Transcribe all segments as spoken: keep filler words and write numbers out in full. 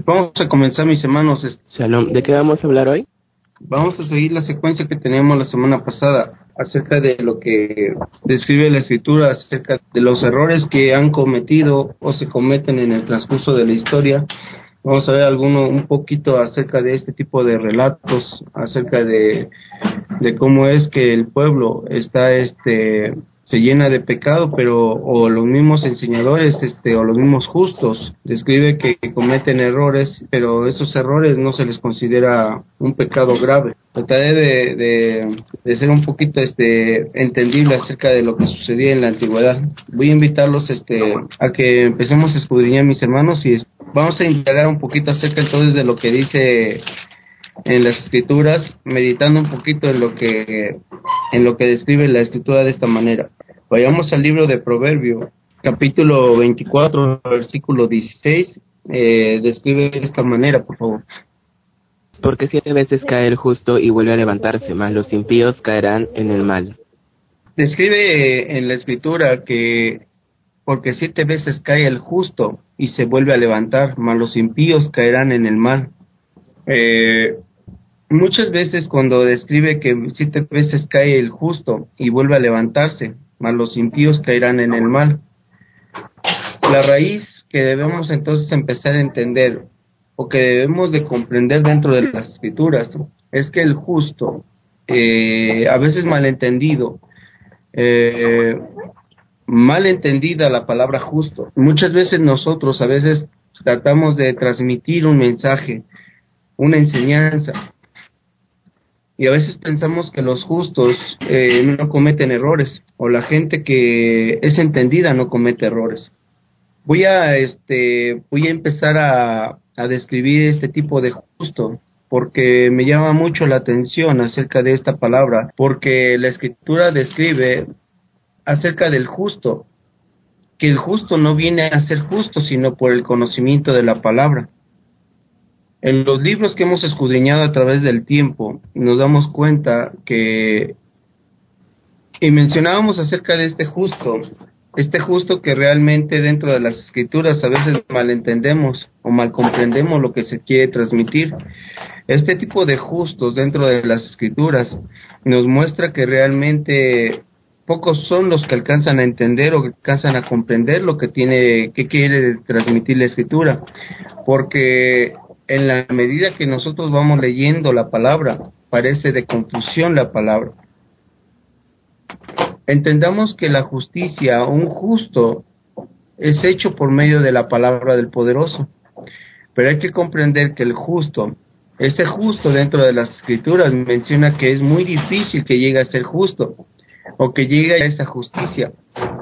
Vamos a comenzar, mis hermanos. Shalom, ¿de qué vamos a hablar hoy? Vamos a seguir la secuencia que teníamos la semana pasada acerca de lo que describe la Escritura, acerca de los errores que han cometido o se cometen en el transcurso de la historia. Vamos a ver alguno un poquito acerca de este tipo de relatos, acerca de, de cómo es que el pueblo está este se llena de pecado, pero o los mismos enseñadores este o los mismos justos describe que cometen errores, pero esos errores no se les considera un pecado grave. Trataré de, de, de ser un poquito este entendible acerca de lo que sucedía en la antigüedad. Voy a invitarlos este a que empecemos a escudriñar, mis hermanos, y vamos a indagar un poquito acerca entonces de lo que dice en las Escrituras, meditando un poquito en lo que en lo que describe la Escritura de esta manera. Vayamos al libro de Proverbios, capítulo veinticuatro, versículo dieciséis, eh, describe de esta manera, por favor. Porque siete veces cae el justo y vuelve a levantarse, mas los impíos caerán en el mal. Describe en la Escritura que porque siete veces cae el justo y se vuelve a levantar, mas los impíos caerán en el mal. Eh, muchas veces cuando describe que siete veces cae el justo y vuelve a levantarse, mas los impíos caerán en el mal. La raíz que debemos entonces empezar a entender, o que debemos de comprender dentro de las Escrituras, es que el justo, eh, a veces malentendido, eh, mal entendida la palabra justo. Muchas veces nosotros a veces tratamos de transmitir un mensaje, una enseñanza, y a veces pensamos que los justos eh, no cometen errores, o la gente que es entendida no comete errores. Voy a este voy a empezar a, a describir este tipo de justo, porque me llama mucho la atención acerca de esta palabra, porque la Escritura describe acerca del justo, que el justo no viene a ser justo, sino por el conocimiento de la palabra. En los libros que hemos escudriñado a través del tiempo, nos damos cuenta que, y mencionábamos acerca de este justo, este justo que realmente dentro de las Escrituras a veces malentendemos o mal comprendemos lo que se quiere transmitir. Este tipo de justos dentro de las Escrituras nos muestra que realmente pocos son los que alcanzan a entender o que alcanzan a comprender lo que tiene, que quiere transmitir la Escritura, porque en la medida que nosotros vamos leyendo la palabra, parece de confusión la palabra. Entendamos que la justicia, un justo, es hecho por medio de la palabra del poderoso, pero hay que comprender que el justo, ese justo dentro de las Escrituras menciona que es muy difícil que llegue a ser justo, o que llegue a esa justicia.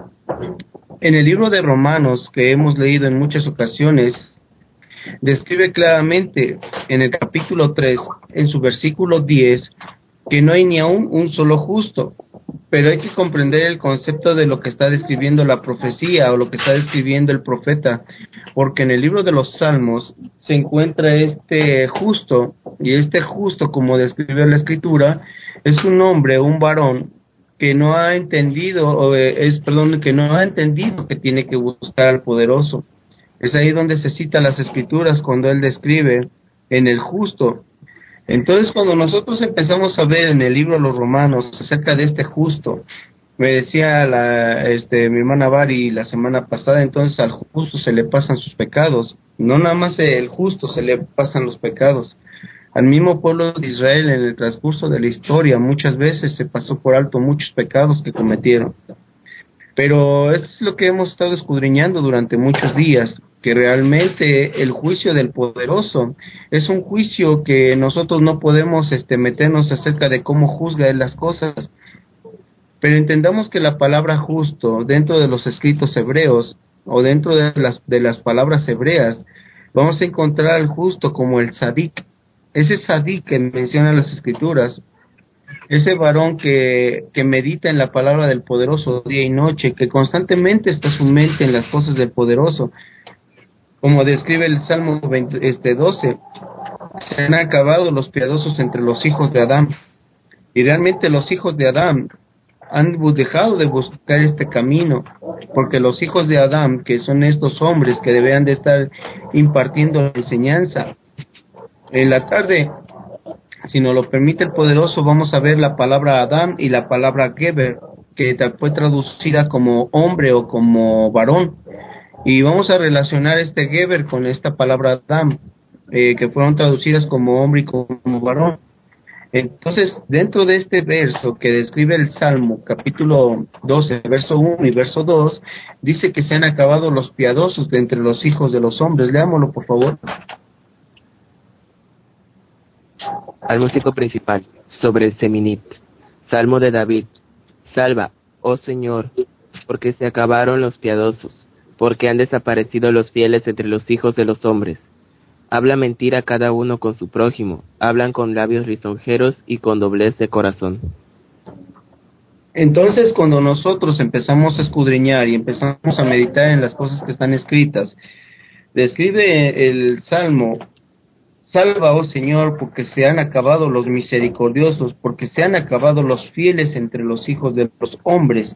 En el libro de Romanos, que hemos leído en muchas ocasiones, describe claramente en el capítulo tres, en su versículo diez, que no hay ni aún un solo justo, pero hay que comprender el concepto de lo que está describiendo la profecía o lo que está describiendo el profeta, porque en el libro de los Salmos se encuentra este justo, y este justo, como describe la Escritura, es un hombre, un varón, que no ha entendido, o es, perdón, que no ha entendido que tiene que buscar al poderoso. Es ahí donde se cita las Escrituras cuando él describe en el justo. Entonces, cuando nosotros empezamos a ver en el libro de los Romanos acerca de este justo, me decía la, este, mi hermana Bari la semana pasada, entonces al justo se le pasan sus pecados. No nada más el justo se le pasan los pecados. Al mismo pueblo de Israel en el transcurso de la historia muchas veces se pasó por alto muchos pecados que cometieron. Pero esto es lo que hemos estado escudriñando durante muchos días, que realmente el juicio del poderoso es un juicio que nosotros no podemos este, meternos acerca de cómo juzga él las cosas. Pero entendamos que la palabra justo dentro de los escritos hebreos o dentro de las, de las palabras hebreas, vamos a encontrar al justo como el sadik. Ese sadik que menciona las Escrituras, ese varón que, que medita en la palabra del poderoso día y noche, que constantemente está su mente en las cosas del poderoso, como describe el Salmo veinte, este, doce, se han acabado los piadosos entre los hijos de Adán. Y realmente los hijos de Adán han dejado de buscar este camino, porque los hijos de Adán, que son estos hombres que deberían de estar impartiendo la enseñanza, en la tarde, si nos lo permite el Poderoso, vamos a ver la palabra Adán y la palabra Geber, que fue traducida como hombre o como varón, y vamos a relacionar este Geber con esta palabra Adán, eh, que fueron traducidas como hombre y como varón. Entonces, dentro de este verso que describe el Salmo, capítulo doce, verso uno y verso dos, dice que se han acabado los piadosos de entre los hijos de los hombres. Leámoslo, por favor. Al músico principal, sobre el Seminit. Salmo de David. Salva, oh Señor, porque se acabaron los piadosos, porque han desaparecido los fieles entre los hijos de los hombres. Habla mentira cada uno con su prójimo, hablan con labios lisonjeros y con doblez de corazón. Entonces, cuando nosotros empezamos a escudriñar y empezamos a meditar en las cosas que están escritas, describe el Salmo: salva, oh Señor, porque se han acabado los misericordiosos, porque se han acabado los fieles entre los hijos de los hombres.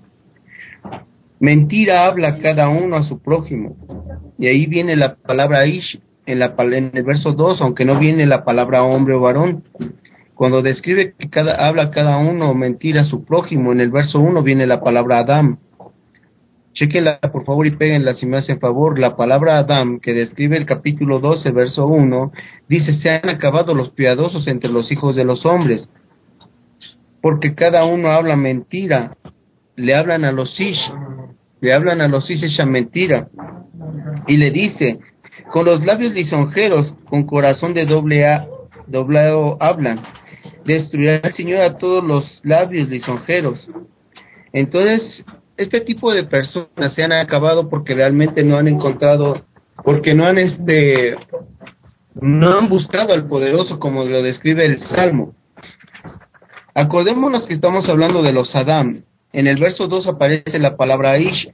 Mentira habla cada uno a su prójimo. Y ahí viene la palabra ish, en, la, en el verso dos, aunque no viene la palabra hombre o varón. Cuando describe que cada, habla cada uno mentira a su prójimo, en el verso uno viene la palabra Adam. Chequenla por favor y péguenla si me hacen favor. La palabra Adam, que describe el capítulo doce, verso uno, dice: se han acabado los piadosos entre los hijos de los hombres, porque cada uno habla mentira. Le hablan a los ish, le hablan a los ish esa mentira, y le dice: con los labios lisonjeros, con corazón de doble a, doblado hablan. Destruirá el Señor a todos los labios lisonjeros. Entonces, este tipo de personas se han acabado porque realmente no han encontrado, porque no han este, no han buscado al Poderoso, como lo describe el Salmo. Acordémonos que estamos hablando de los Adán. En el verso dos aparece la palabra Ish.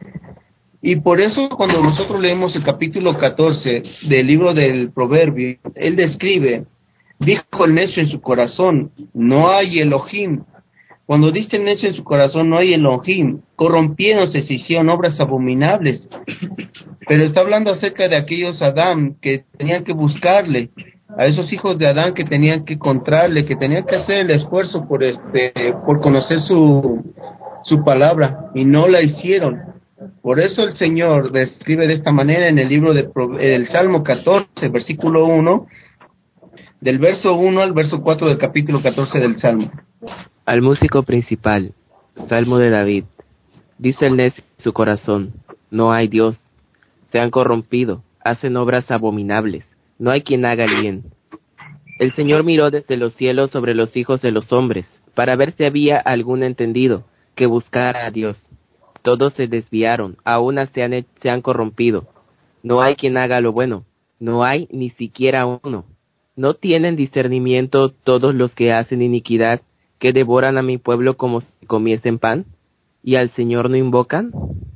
Y por eso cuando nosotros leemos el capítulo catorce del libro del Proverbio, él describe: dijo el necio en su corazón, no hay Elohim. Cuando dice el necio en su corazón, no hay Elohim, corrompiéndose se hicieron obras abominables. Pero está hablando acerca de aquellos Adán que tenían que buscarle, a esos hijos de Adán que tenían que encontrarle, que tenían que hacer el esfuerzo por este, por conocer su, su palabra, y no la hicieron. Por eso el Señor describe de esta manera en el libro del Salmo catorce, versículo uno, del verso uno al verso cuatro del capítulo catorce del Salmo. Al músico principal, Salmo de David. Dice el necio en su corazón: no hay Dios. Se han corrompido, hacen obras abominables, no hay quien haga el bien. El Señor miró desde los cielos sobre los hijos de los hombres, para ver si había algún entendido que buscara a Dios. Todos se desviaron, a una se han, se han corrompido. No hay quien haga lo bueno, no hay ni siquiera uno. ¿No tienen discernimiento todos los que hacen iniquidad, que devoran a mi pueblo como si comiesen pan? ¿Y al Señor no invocan?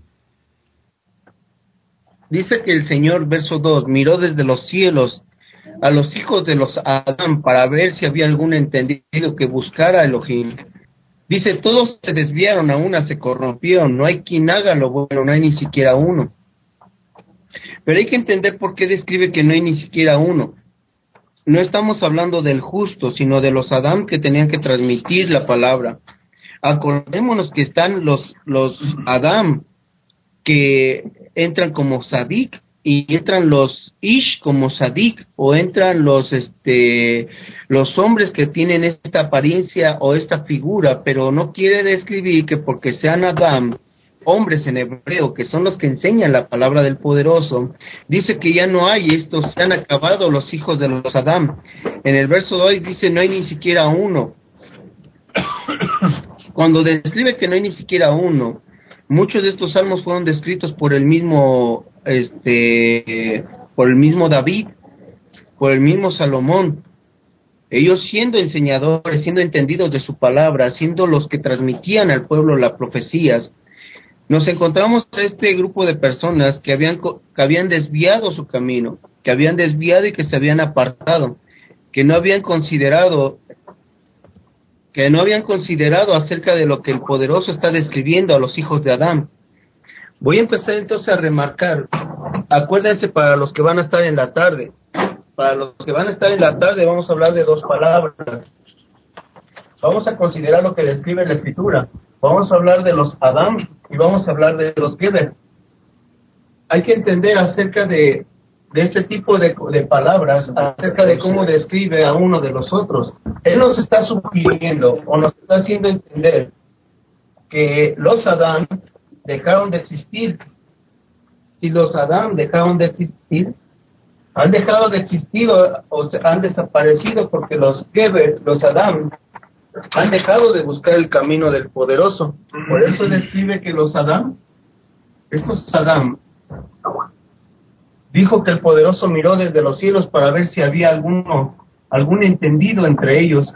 Dice que el Señor, verso dos, miró desde los cielos a los hijos de los Adán para ver si había algún entendido que buscara a Elohim. Dice: todos se desviaron, a una se corrompieron, no hay quien haga lo bueno, no hay ni siquiera uno. Pero hay que entender por qué describe que no hay ni siquiera uno. No estamos hablando del justo, sino de los Adán que tenían que transmitir la palabra. Acordémonos que están los, los Adán que entran como Sadik, y entran los Ish como Sadik, o entran los este los hombres que tienen esta apariencia o esta figura, pero no quiere describir que porque sean Adán, hombres en hebreo, que son los que enseñan la palabra del Poderoso, dice que ya no hay estos, se han acabado los hijos de los Adán. En el verso dos dice: no hay ni siquiera uno. Cuando describe que no hay ni siquiera uno, muchos de estos salmos fueron descritos por el mismo este por el mismo David, por el mismo Salomón. Ellos siendo enseñadores, siendo entendidos de su palabra, siendo los que transmitían al pueblo las profecías, nos encontramos a este grupo de personas que habían que habían desviado su camino, que habían desviado y que se habían apartado, que no habían considerado que no habían considerado acerca de lo que el poderoso está describiendo a los hijos de Adán. Voy a empezar entonces a remarcar. Acuérdense, para los que van a estar en la tarde, para los que van a estar en la tarde vamos a hablar de dos palabras. Vamos a considerar lo que describe la Escritura. Vamos a hablar de los Adán y vamos a hablar de los Geber. Hay que entender acerca de, de este tipo de, de palabras, acerca de cómo describe a uno de los otros. Él nos está sugiriendo o nos está haciendo entender que los Adán dejaron de existir. Si los Adán dejaron de existir, han dejado de existir o, o han desaparecido porque los Geber, los Adán, han dejado de buscar el camino del poderoso. Por eso describe que los Adán, estos Adán, dijo que el poderoso miró desde los cielos para ver si había alguno, algún entendido entre ellos.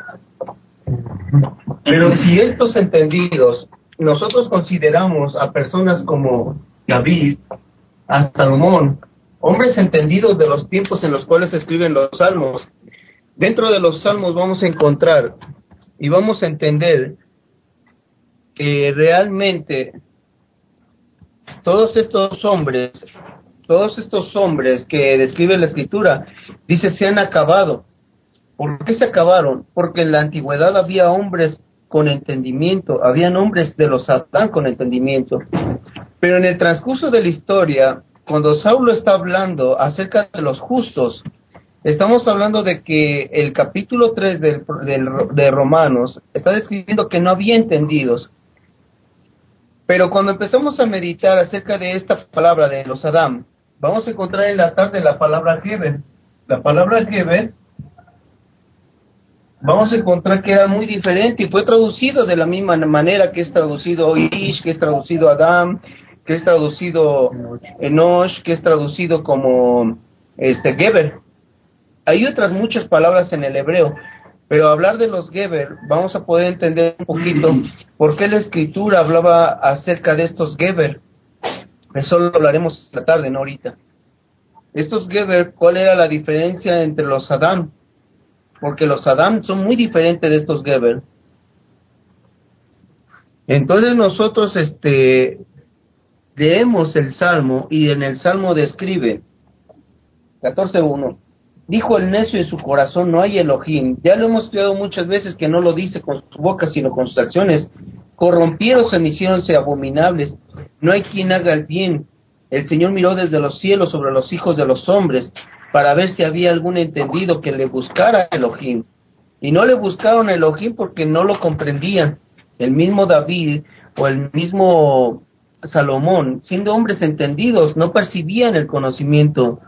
Pero si estos entendidos, nosotros consideramos a personas como David, a Salomón, hombres entendidos de los tiempos en los cuales se escriben los salmos, dentro de los salmos vamos a encontrar y vamos a entender que realmente todos estos hombres, todos estos hombres que describe la Escritura, dice, se han acabado. ¿Por qué se acabaron? Porque en la antigüedad había hombres con entendimiento, habían hombres de los Adán con entendimiento. Pero en el transcurso de la historia, cuando Saulo está hablando acerca de los justos, estamos hablando de que el capítulo tres del, del, de Romanos está describiendo que no había entendidos. Pero cuando empezamos a meditar acerca de esta palabra de los Adán, vamos a encontrar en la tarde la palabra Geber. La palabra Geber, vamos a encontrar que era muy diferente y fue traducido de la misma manera que es traducido Ish, que es traducido Adán, que es traducido Enosh, que es traducido como este Geber. Hay otras muchas palabras en el hebreo, pero hablar de los Geber, vamos a poder entender un poquito por qué la Escritura hablaba acerca de estos Geber. Eso lo hablaremos esta tarde, no ahorita. Estos Geber, ¿cuál era la diferencia entre los Adán? Porque los Adán son muy diferentes de estos Geber. Entonces nosotros este leemos el Salmo y en el Salmo describe catorce uno. Dijo el necio en su corazón, no hay Elohim. Ya lo hemos estudiado muchas veces que no lo dice con su boca, sino con sus acciones. Corrompieron, se hicieronse abominables. No hay quien haga el bien. El Señor miró desde los cielos sobre los hijos de los hombres para ver si había algún entendido que le buscara a Elohim. Y no le buscaron a Elohim porque no lo comprendían. El mismo David o el mismo Salomón, siendo hombres entendidos, no percibían el conocimiento.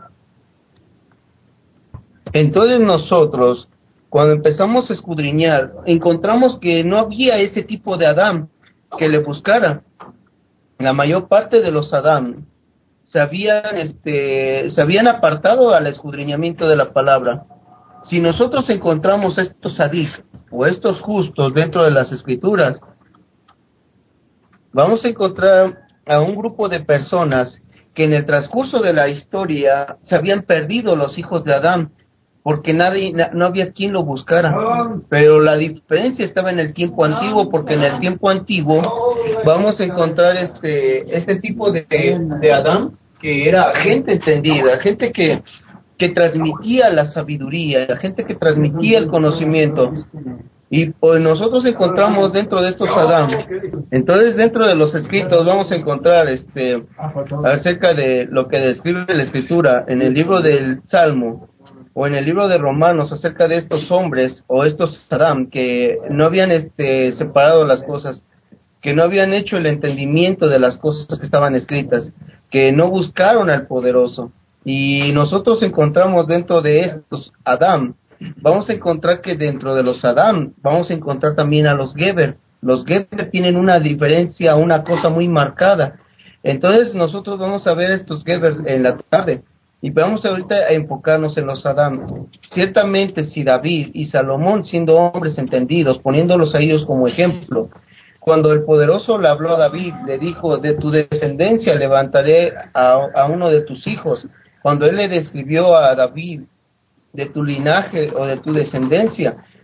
Entonces nosotros, cuando empezamos a escudriñar, encontramos que no había ese tipo de Adán que le buscara. La mayor parte de los Adán se habían, este, se habían apartado al escudriñamiento de la palabra. Si nosotros encontramos estos sadik o estos justos dentro de las Escrituras, vamos a encontrar a un grupo de personas que en el transcurso de la historia se habían perdido los hijos de Adán, porque nadie, no había quien lo buscara. Pero la diferencia estaba en el tiempo antiguo, porque en el tiempo antiguo vamos a encontrar este este tipo de, de Adán, que era gente entendida, gente que, que transmitía la sabiduría, gente que transmitía el conocimiento. Y pues nosotros encontramos dentro de estos Adán. Entonces dentro de los escritos vamos a encontrar este acerca de lo que describe la Escritura en el libro del Salmo o en el libro de Romanos acerca de estos hombres o estos Adán que no habían este separado las cosas, que no habían hecho el entendimiento de las cosas que estaban escritas, que no buscaron al poderoso. Y nosotros encontramos dentro de estos Adán, vamos a encontrar que dentro de los Adán vamos a encontrar también a los Geber. Los Geber tienen una diferencia, una cosa muy marcada. Entonces nosotros vamos a ver estos Geber en la tarde. Y vamos ahorita a enfocarnos en los Adán. Ciertamente si David y Salomón, siendo hombres entendidos, poniéndolos a ellos como ejemplo, cuando el poderoso le habló a David, le dijo, de tu descendencia levantaré a, a uno de tus hijos. Cuando él le describió a David, de tu linaje o de tu descendencia,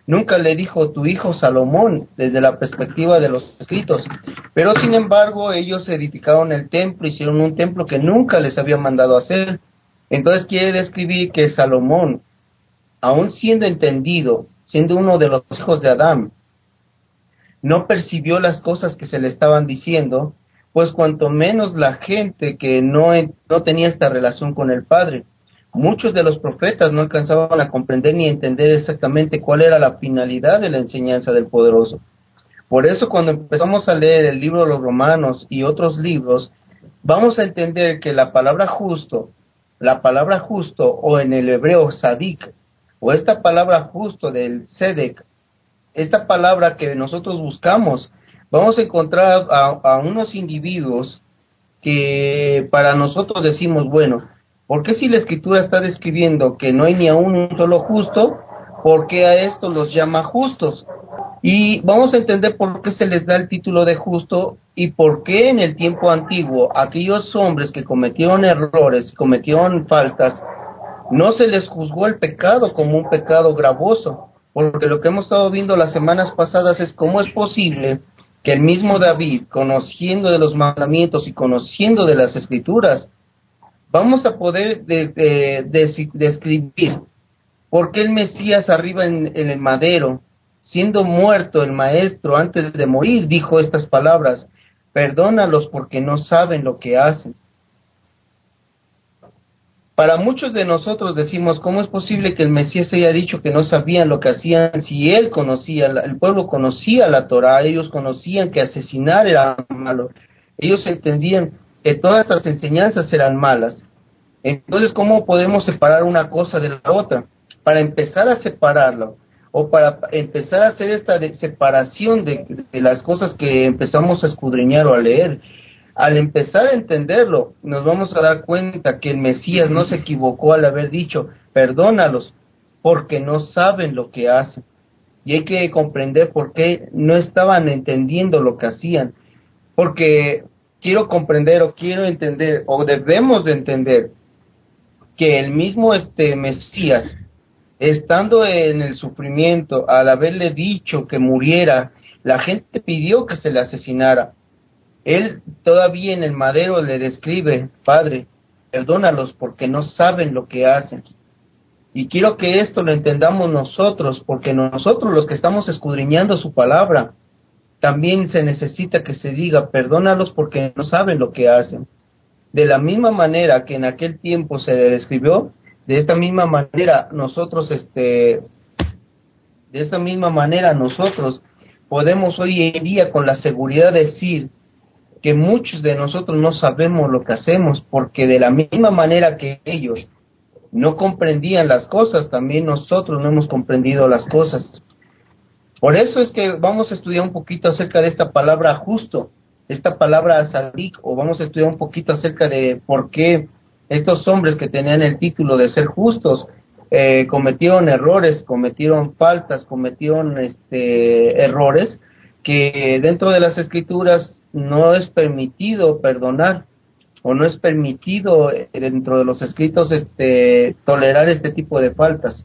Nunca le dijo tu hijo Salomón desde la perspectiva de los escritos. Pero sin embargo ellos edificaron el templo, hicieron un templo que nunca les había mandado hacer. Entonces quiere describir que Salomón, aun siendo entendido, siendo uno de los hijos de Adán, no percibió las cosas que se le estaban diciendo, pues cuanto menos la gente que no, no tenía esta relación con el Padre. Muchos de los profetas no alcanzaban a comprender ni entender exactamente cuál era la finalidad de la enseñanza del Poderoso. Por eso cuando empezamos a leer el libro de los Romanos y otros libros, vamos a entender que la palabra justo, la palabra justo, o en el hebreo sadik, o esta palabra justo del sedek, esta palabra que nosotros buscamos, vamos a encontrar a, a unos individuos que para nosotros decimos, bueno, ¿por qué si la Escritura está describiendo que no hay ni aún un solo justo, por qué a estos los llama justos? Y vamos a entender por qué se les da el título de justo y por qué en el tiempo antiguo aquellos hombres que cometieron errores, cometieron faltas, no se les juzgó el pecado como un pecado gravoso, porque lo que hemos estado viendo las semanas pasadas es cómo es posible que el mismo David, conociendo de los mandamientos y conociendo de las Escrituras, vamos a poder de, de, de, describir por qué el Mesías arriba en, en el madero, siendo muerto el maestro antes de morir, dijo estas palabras: perdónalos porque no saben lo que hacen. Para muchos de nosotros decimos, ¿cómo es posible que el Mesías haya dicho que no sabían lo que hacían si él conocía, el pueblo conocía la Torá, ellos conocían que asesinar era malo, ellos entendían que todas estas enseñanzas eran malas? Entonces, ¿cómo podemos separar una cosa de la otra? Para empezar a separarlo, o para empezar a hacer esta de separación de, de las cosas que empezamos a escudriñar o a leer, al empezar a entenderlo, nos vamos a dar cuenta que el Mesías no se equivocó al haber dicho, perdónalos, porque no saben lo que hacen. Y hay que comprender por qué no estaban entendiendo lo que hacían. Porque quiero comprender o quiero entender, o debemos de entender, que el mismo este Mesías, estando en el sufrimiento, al haberle dicho que muriera, la gente pidió que se le asesinara. Él todavía en el madero le describe, Padre, perdónalos porque no saben lo que hacen. Y quiero que esto lo entendamos nosotros, porque nosotros los que estamos escudriñando su palabra, también se necesita que se diga, perdónalos porque no saben lo que hacen. De la misma manera que en aquel tiempo se describió, de esta misma manera nosotros, este, de esta misma manera nosotros podemos hoy en día con la seguridad decir que muchos de nosotros no sabemos lo que hacemos, porque de la misma manera que ellos no comprendían las cosas, también nosotros no hemos comprendido las cosas. Por eso es que vamos a estudiar un poquito acerca de esta palabra justo, esta palabra sadik, o vamos a estudiar un poquito acerca de por qué estos hombres que tenían el título de ser justos eh, cometieron errores, cometieron faltas, cometieron este errores que dentro de las Escrituras no es permitido perdonar, o no es permitido dentro de los escritos este tolerar este tipo de faltas.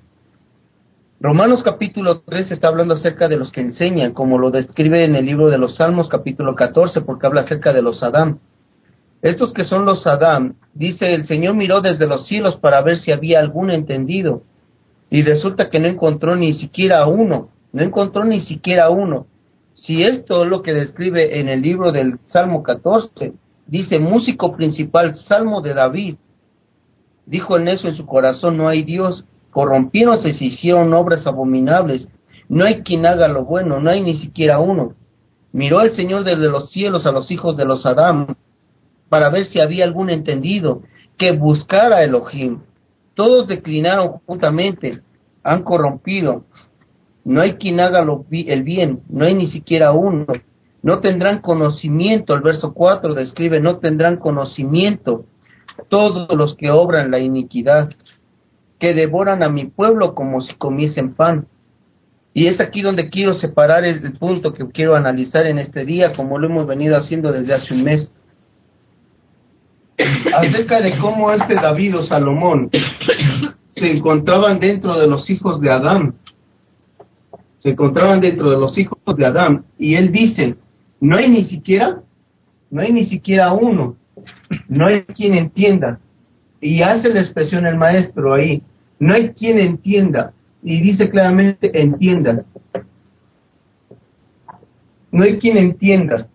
Romanos capítulo tres está hablando acerca de los que enseñan, como lo describe en el libro de los Salmos capítulo catorce, porque habla acerca de los Adán. Estos que son los Adán, dice, el Señor miró desde los cielos para ver si había algún entendido, y resulta que no encontró ni siquiera uno, no encontró ni siquiera uno. Si esto es lo que describe en el libro del Salmo catorce, dice, músico principal, Salmo de David, dijo el necio en su corazón, no hay Dios, corrompiéronse y se hicieron obras abominables, no hay quien haga lo bueno, no hay ni siquiera uno. Miró el Señor desde los cielos a los hijos de los Adán, para ver si había algún entendido, que buscara a Elohim. Todos declinaron juntamente, han corrompido. No hay quien haga lo, el bien, no hay ni siquiera uno. No tendrán conocimiento, el verso cuatro describe, no tendrán conocimiento todos los que obran la iniquidad, que devoran a mi pueblo como si comiesen pan. Y es aquí donde quiero separar el punto que quiero analizar en este día, como lo hemos venido haciendo desde hace un mes, acerca de cómo este David o Salomón se encontraban dentro de los hijos de Adán. se encontraban dentro de los hijos de Adán, y él dice, no hay ni siquiera, no hay ni siquiera uno, no hay quien entienda, y hace la expresión el maestro ahí, no hay quien entienda, y dice claramente, entiendan, no hay quien entienda.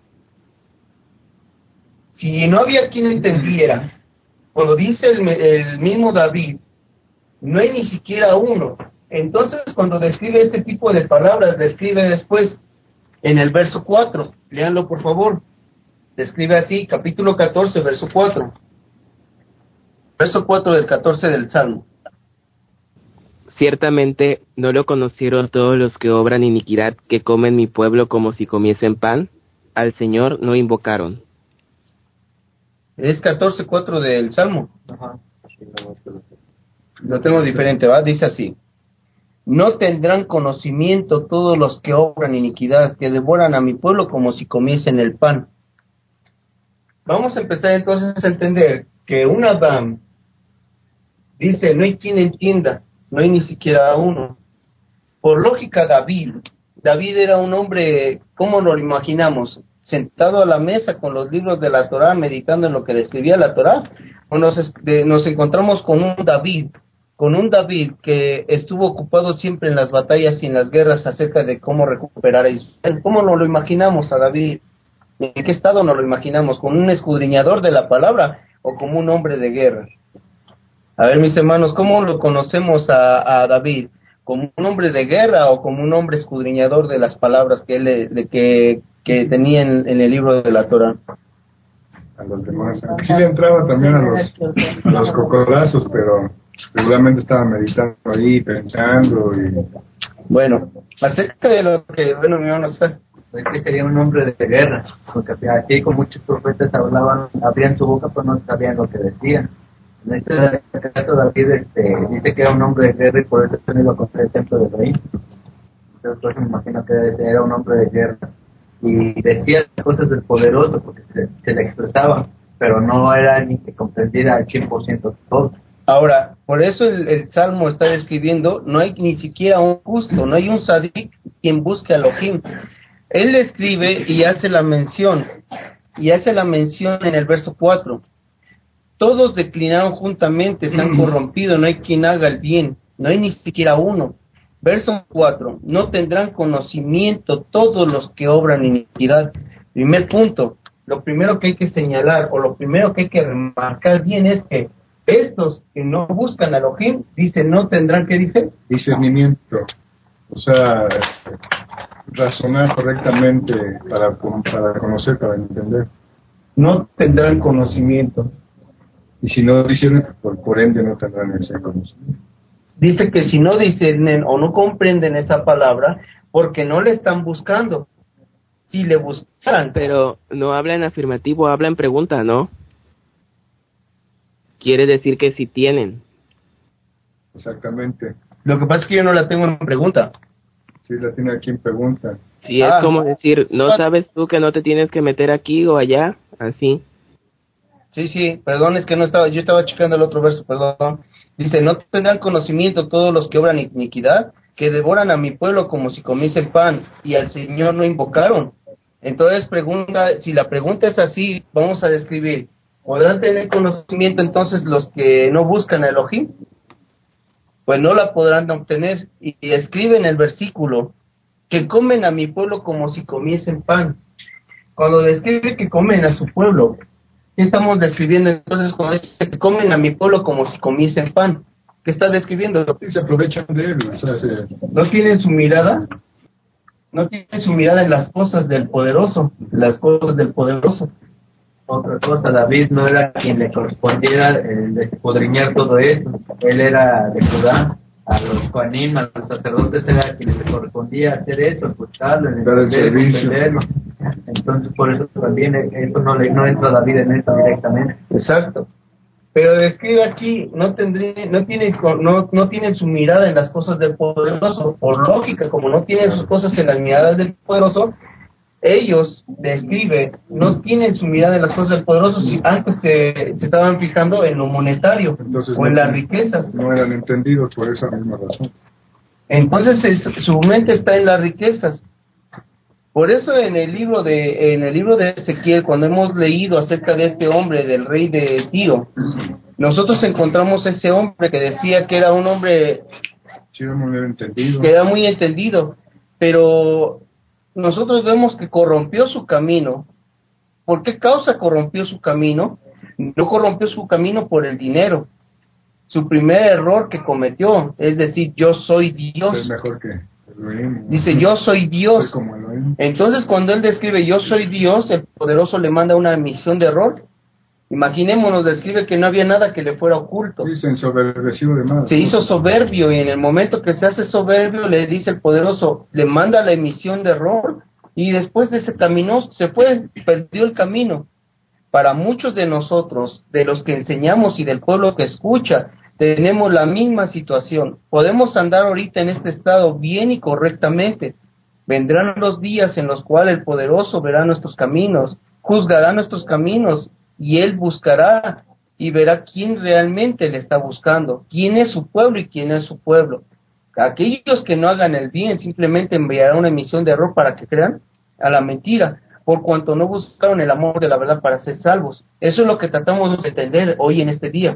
Si no había quien entendiera, cuando dice el, el mismo David, no hay ni siquiera uno, entonces cuando describe este tipo de palabras, describe después en el verso cuatro, léanlo por favor, describe así, capítulo catorce, verso cuatro, verso cuatro del catorce del Salmo. Ciertamente no lo conocieron todos los que obran iniquidad, que comen mi pueblo como si comiesen pan, al Señor no invocaron. Es catorce cuatro del Salmo. Ajá. Lo tengo diferente, ¿va? Dice así. No tendrán conocimiento todos los que obran iniquidad, que devoran a mi pueblo como si comiesen el pan. Vamos a empezar entonces a entender que un Adán dice, no hay quien entienda, no hay ni siquiera uno. Por lógica, David, David era un hombre, ¿cómo lo imaginamos? Sentado a la mesa con los libros de la Torá, meditando en lo que describía la Torá, o nos, de, nos encontramos con un David, con un David que estuvo ocupado siempre en las batallas y en las guerras acerca de cómo recuperar a Israel. ¿Cómo nos lo imaginamos a David? ¿En qué estado nos lo imaginamos? ¿Como un escudriñador de la palabra o como un hombre de guerra? A ver, mis hermanos, ¿cómo lo conocemos a, a David? ¿Como un hombre de guerra o como un hombre escudriñador de las palabras que él de, que, que tenía en, en el libro de la Torá? A los demás. Sí le entraba también a los, a los cocodazos, pero seguramente estaba meditando ahí, pensando y... Bueno, acerca de lo que, bueno, mi hermano, es que sería un hombre de guerra, porque aquí con muchos profetas hablaban, abrían su boca pero no sabían lo que decían. En este caso David este, dice que era un hombre de guerra y por eso se iba a construir el templo de Rey. Entonces pues, me imagino que era un hombre de guerra y decía las cosas del poderoso porque se, se le expresaba, pero no era ni que comprendiera al cien por ciento todo. Ahora, por eso el, el Salmo está describiendo, no hay ni siquiera un justo, no hay un sadik quien busque a Elohim. Él escribe y hace la mención, y hace la mención en el verso cuatro. Todos declinaron juntamente, se han corrompido, no hay quien haga el bien, no hay ni siquiera uno. Verso cuatro, no tendrán conocimiento todos los que obran iniquidad. Primer punto, lo primero que hay que señalar, o lo primero que hay que remarcar bien es que estos que no buscan a Elohim, dice, no tendrán, ¿qué dice? Discernimiento, o sea, razonar correctamente para, para conocer, para entender. No tendrán conocimiento. Y si no disciernen, por, por ende no tendrán ese conocimiento. Dice que si no disciernen o no comprenden esa palabra, porque no le están buscando. Si le buscaran. Pero no habla en afirmativo, habla en pregunta, ¿no? Quiere decir que sí tienen. Exactamente. Lo que pasa es que yo no la tengo en pregunta. Sí, la tiene aquí en pregunta. Sí, ah, es como decir, ¿no sabes tú que no te tienes que meter aquí o allá? Así. Sí, sí, perdón, es que no estaba, yo estaba checando el otro verso, perdón. Dice, no tendrán conocimiento todos los que obran iniquidad, que devoran a mi pueblo como si comiesen pan, y al Señor no invocaron. Entonces pregunta, si la pregunta es así, vamos a describir, ¿podrán tener conocimiento entonces los que no buscan a Elohim? Pues no la podrán obtener, y, y escribe en el versículo, que comen a mi pueblo como si comiesen pan. Cuando describe que comen a su pueblo, ¿qué estamos describiendo entonces cuando dice que comen a mi pueblo como si comiesen pan? ¿Qué está describiendo? Sí, se aprovechan de él, o sea, se... ¿No tienen su mirada? ¿No tienen su mirada en las cosas del poderoso? Las cosas del poderoso. Otra cosa, David no era quien le correspondiera el escudriñar todo esto. Él era de Judá. A los Juanim, a los sacerdotes era quien le correspondía hacer eso, escucharlo, entenderlo, comprenderlo. Entonces por eso también eso no le no entra David en esto directamente. Exacto. Pero describe aquí, no tendría, no tienen, no, no tienen su mirada en las cosas del poderoso. Por lógica, como no tienen sus cosas en las miradas del poderoso, ellos, describe, no tienen su mirada en las cosas del poderoso, si antes se, se estaban fijando en lo monetario. Entonces, o en no, las riquezas. No eran entendidos por esa misma razón. Entonces es, su mente está en las riquezas. Por eso en el libro de en el libro de Ezequiel, cuando hemos leído acerca de este hombre, del rey de Tiro, nosotros encontramos ese hombre que decía que era un hombre sí, muy entendido. que era muy entendido, pero nosotros vemos que corrompió su camino. ¿Por qué causa corrompió su camino? No corrompió su camino por el dinero. Su primer error que cometió es decir, yo soy Dios. Es mejor que Elohim. Dice, yo soy Dios. Soy como Elohim. Entonces, cuando él describe yo soy Dios, el poderoso le manda una misión de error. Imaginémonos, describe que no había nada que le fuera oculto. Dicen soberbecido de más. Se hizo soberbio, y en el momento que se hace soberbio, le dice el poderoso, le manda la emisión de error, y después de ese camino, se fue, perdió el camino. Para muchos de nosotros, de los que enseñamos y del pueblo que escucha, tenemos la misma situación. Podemos andar ahorita en este estado bien y correctamente. Vendrán los días en los cuales el poderoso verá nuestros caminos, juzgará nuestros caminos, y él buscará y verá quién realmente le está buscando, quién es su pueblo y quién es su pueblo. Aquellos que no hagan el bien simplemente enviará una emisión de error para que crean a la mentira, por cuanto no buscaron el amor de la verdad para ser salvos. Eso es lo que tratamos de entender hoy en este día.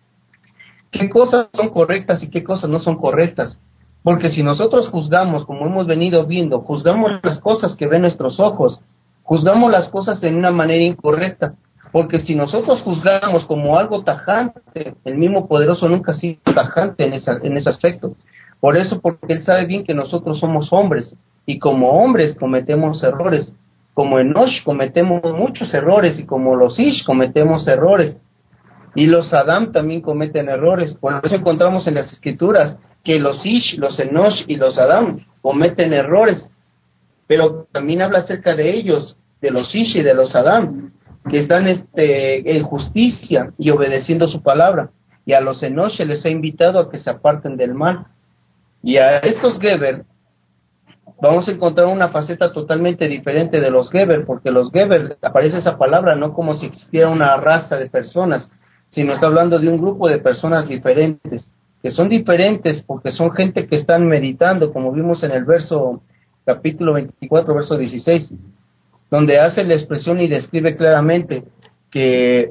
¿Qué cosas son correctas y qué cosas no son correctas? Porque si nosotros juzgamos, como hemos venido viendo, juzgamos las cosas que ven nuestros ojos, juzgamos las cosas de una manera incorrecta. Porque si nosotros juzgamos como algo tajante, el mismo poderoso nunca ha sido tajante en, esa, en ese aspecto. Por eso, porque él sabe bien que nosotros somos hombres, y como hombres cometemos errores. Como Enosh cometemos muchos errores, y como los Ish cometemos errores. Y los Adam también cometen errores. Por eso encontramos en las Escrituras que los Ish, los Enosh y los Adam cometen errores. Pero también habla acerca de ellos, de los Ish y de los Adam, que están este, en justicia y obedeciendo su palabra. Y a los Enosh se les ha invitado a que se aparten del mal. Y a estos Geber vamos a encontrar una faceta totalmente diferente de los Geber, porque los Geber, aparece esa palabra no como si existiera una raza de personas, sino está hablando de un grupo de personas diferentes, que son diferentes porque son gente que están meditando, como vimos en el verso, capítulo veinticuatro, verso dieciséis, donde hace la expresión y describe claramente que,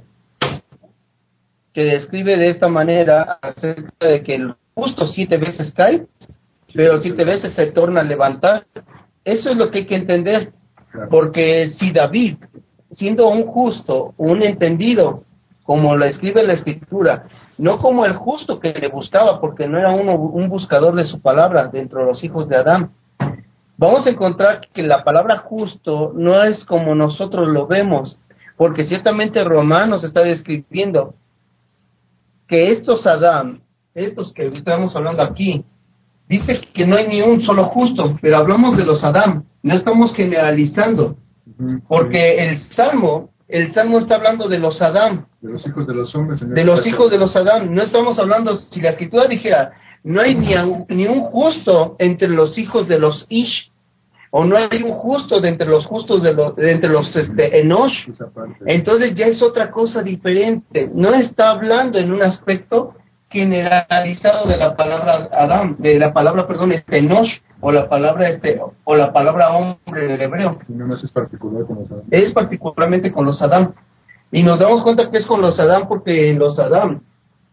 que describe de esta manera acerca de que el justo siete veces cae, pero siete veces se torna a levantar. Eso es lo que hay que entender, porque si David, siendo un justo, un entendido, como lo escribe la Escritura, no como el justo que le buscaba, porque no era uno un buscador de su palabra dentro de los hijos de Adán, vamos a encontrar que la palabra justo no es como nosotros lo vemos, porque ciertamente Romanos está describiendo que estos Adán, estos que estamos hablando aquí, dice que no hay ni un solo justo, pero hablamos de los Adán, no estamos generalizando, porque el Salmo, el Salmo está hablando de los Adán, de los hijos de los hombres, de los hijos de los Adán, no estamos hablando, si la Escritura dijera, no hay ni, un, ni un justo entre los hijos de los Ish, o no hay un justo de entre los justos de, los, de entre los este, Enosh, entonces ya es otra cosa diferente, no está hablando en un aspecto generalizado de la palabra Adán, de la palabra, perdón, este Enosh, o la palabra este, o la palabra hombre en el hebreo. No, no es particular con los Adán. Es particularmente con los Adán. Y nos damos cuenta que es con los Adán porque en los Adán,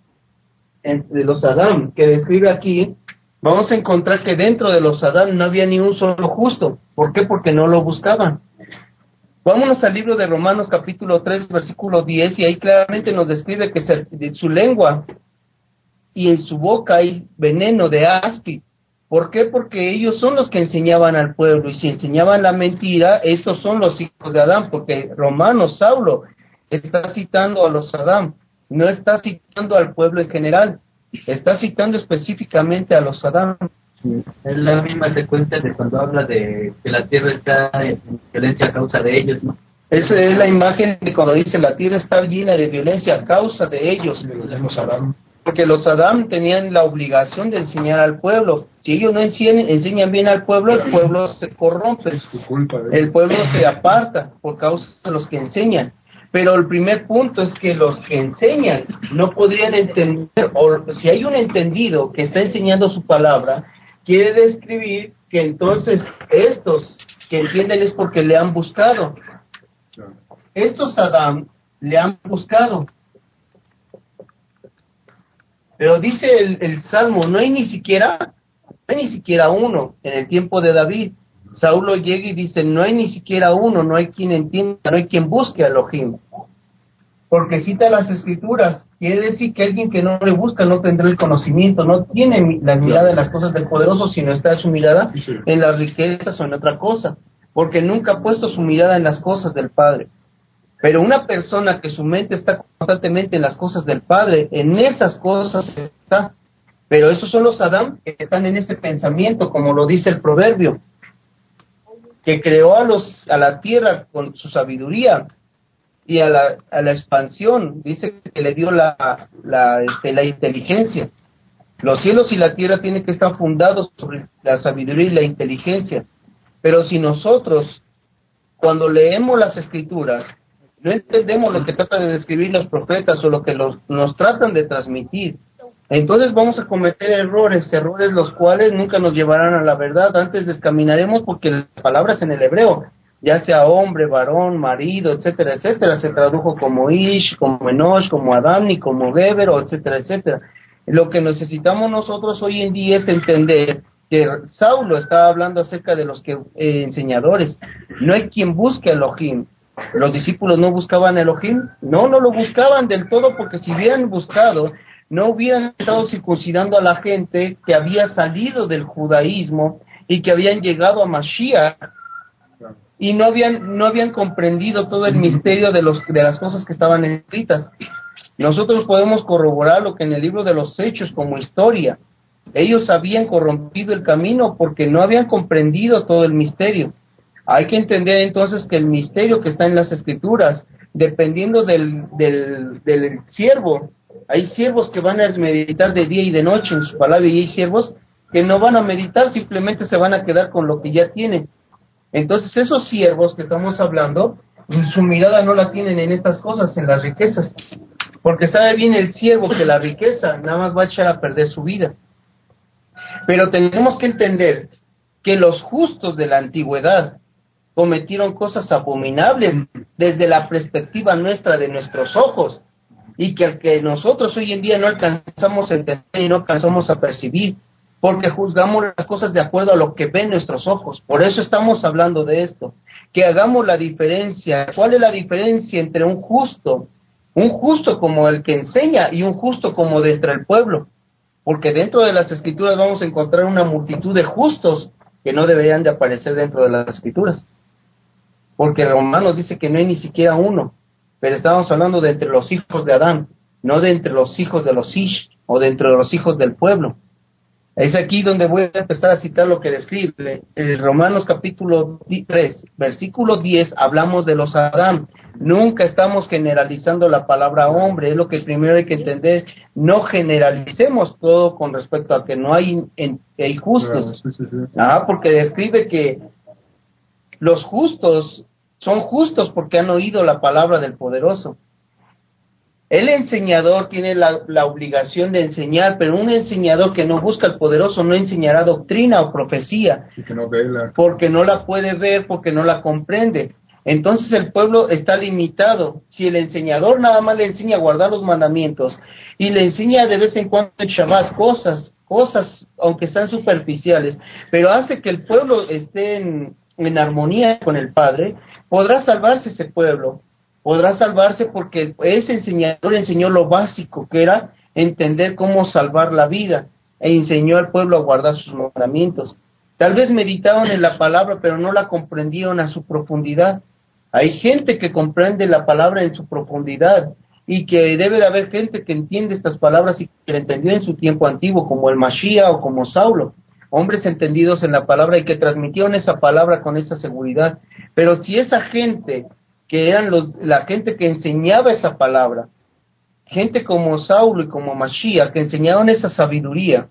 entre los Adán que describe aquí, vamos a encontrar que dentro de los Adán no había ni un solo justo. ¿Por qué? Porque no lo buscaban. Vámonos al libro de Romanos capítulo tres, versículo diez, y ahí claramente nos describe que se, de su lengua y en su boca hay veneno de áspid. ¿Por qué? Porque ellos son los que enseñaban al pueblo, y si enseñaban la mentira, estos son los hijos de Adán, porque Romanos, Saulo, está citando a los Adán, no está citando al pueblo en general, está citando específicamente a los Adán. Sí, es la misma secuencia de cuando habla de que la tierra está en violencia a causa de ellos, ¿no? Esa es la imagen de cuando dice la tierra está llena de violencia a causa de ellos, de los Adán. Porque los Adán tenían la obligación de enseñar al pueblo. Si ellos no enseñan, enseñan bien al pueblo, el pueblo se corrompe, es tu culpa, ¿eh? El pueblo se aparta por causa de los que enseñan. Pero el primer punto es que los que enseñan no podrían entender, o si hay un entendido que está enseñando su palabra, quiere describir que entonces estos que entienden es porque le han buscado. Estos Adán le han buscado. Pero dice el, el Salmo, no hay ni siquiera, no hay ni siquiera uno en el tiempo de David. Saulo llega y dice, no hay ni siquiera uno, no hay quien entienda, no hay quien busque a Elohim. Porque cita las escrituras, quiere decir que alguien que no le busca no tendrá el conocimiento, no tiene la mirada en las cosas del poderoso, sino está su mirada en las riquezas o en otra cosa, porque nunca ha puesto su mirada en las cosas del Padre. Pero una persona que su mente está constantemente en las cosas del Padre, en esas cosas está. Pero esos son los Adán que están en ese pensamiento, como lo dice el proverbio, que creó a los a la tierra con su sabiduría y a la, a la expansión, dice que le dio la, la, este, la inteligencia. Los cielos y la tierra tienen que estar fundados sobre la sabiduría y la inteligencia. Pero si nosotros, cuando leemos las escrituras, no entendemos lo que tratan de describir los profetas o lo que los, nos tratan de transmitir, entonces vamos a cometer errores, errores los cuales nunca nos llevarán a la verdad. Antes descaminaremos porque las palabras en el hebreo, ya sea hombre, varón, marido, etcétera, etcétera, se tradujo como Ish, como Enosh, como Adán, y como Geber, o etcétera, etcétera. Lo que necesitamos nosotros hoy en día es entender que Saulo estaba hablando acerca de los que eh, enseñadores. No hay quien busque a Elohim. ¿Los discípulos no buscaban a Elohim? No, no lo buscaban del todo, porque si hubieran buscado, no hubieran estado circuncidando a la gente que había salido del judaísmo y que habían llegado a Mashiach, y no habían no habían comprendido todo el misterio de los de las cosas que estaban escritas. Nosotros podemos corroborar lo que en el libro de los Hechos como historia. Ellos habían corrompido el camino porque no habían comprendido todo el misterio. Hay que entender entonces que el misterio que está en las escrituras, dependiendo del, del, del siervo, hay siervos que van a meditar de día y de noche en su palabra, y hay siervos que no van a meditar, simplemente se van a quedar con lo que ya tienen. Entonces esos siervos que estamos hablando, su mirada no la tienen en estas cosas, en las riquezas, porque sabe bien el siervo que la riqueza nada más va a echar a perder su vida. Pero tenemos que entender que los justos de la antigüedad cometieron cosas abominables desde la perspectiva nuestra, de nuestros ojos, y que al que nosotros hoy en día no alcanzamos a entender y no alcanzamos a percibir, porque juzgamos las cosas de acuerdo a lo que ven nuestros ojos. Por eso estamos hablando de esto, que hagamos la diferencia. ¿Cuál es la diferencia entre un justo, un justo como el que enseña, y un justo como de entre el pueblo? Porque dentro de las escrituras vamos a encontrar una multitud de justos que no deberían de aparecer dentro de las escrituras, porque Romanos dice que no hay ni siquiera uno, pero estamos hablando de entre los hijos de Adán, no de entre los hijos de los Ish, o de entre los hijos del pueblo. Es aquí donde voy a empezar a citar lo que describe. En Romanos capítulo tres, versículo diez, hablamos de los Adán. Nunca estamos generalizando la palabra hombre, es lo que primero hay que entender. No generalicemos todo con respecto a que no hay, en, hay justos. Sí, sí, sí. Ah, porque describe que los justos son justos porque han oído la palabra del poderoso. El enseñador tiene la, la obligación de enseñar, pero un enseñador que no busca al poderoso no enseñará doctrina o profecía, y que no ve la... porque no la puede ver, porque no la comprende. Entonces el pueblo está limitado. Si el enseñador nada más le enseña a guardar los mandamientos y le enseña de vez en cuando el Shabbat cosas, cosas aunque sean superficiales, pero hace que el pueblo esté en, en armonía con el Padre, podrá salvarse ese pueblo. Podrá salvarse porque ese enseñador enseñó lo básico, que era entender cómo salvar la vida, e enseñó al pueblo a guardar sus mandamientos. Tal vez meditaron en la palabra, pero no la comprendieron a su profundidad. Hay gente que comprende la palabra en su profundidad, y que debe de haber gente que entiende estas palabras y que la entendió en su tiempo antiguo, como el Mashiach o como Saulo, hombres entendidos en la palabra y que transmitieron esa palabra con esa seguridad. Pero si esa gente, que eran los, la gente que enseñaba esa palabra, gente como Saulo y como Mashiach, que enseñaron esa sabiduría,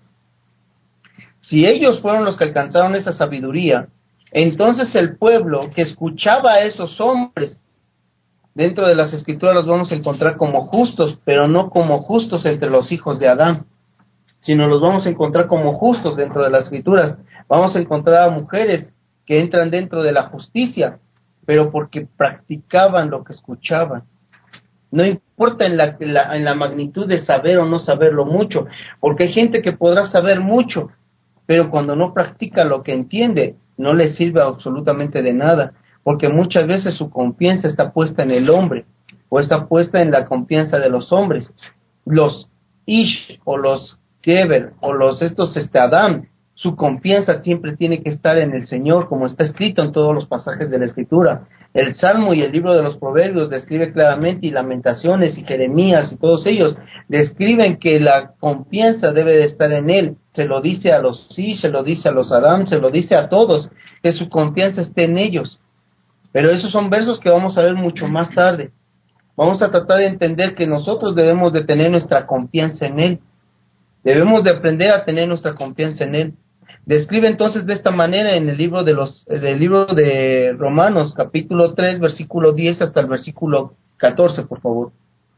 si ellos fueron los que alcanzaron esa sabiduría, entonces el pueblo que escuchaba a esos hombres, dentro de las escrituras los vamos a encontrar como justos, pero no como justos entre los hijos de Adán. sino los vamos a encontrar como justos dentro de las Escrituras. Vamos a encontrar a mujeres que entran dentro de la justicia, pero porque practicaban lo que escuchaban. No importa en la, en la, en la magnitud de saber o no saberlo mucho, porque hay gente que podrá saber mucho, pero cuando no practica lo que entiende, no le sirve absolutamente de nada, porque muchas veces su confianza está puesta en el hombre, o está puesta en la confianza de los hombres. Los Ish, o los Geber, o los estos este Adam, su confianza siempre tiene que estar en el Señor, como está escrito en todos los pasajes de la Escritura. El Salmo y el libro de los Proverbios describe claramente, y Lamentaciones y Jeremías y todos ellos describen que la confianza debe de estar en Él. Se lo dice a los Ish, se lo dice a los Adam, se lo dice a todos, que su confianza esté en ellos. Pero esos son versos que vamos a ver mucho más tarde. Vamos a tratar de entender que nosotros debemos de tener nuestra confianza en Él. Debemos de aprender a tener nuestra confianza en Él. Describe entonces de esta manera en el libro de los del libro de Romanos, capítulo tres, versículo diez hasta el versículo catorce, por favor.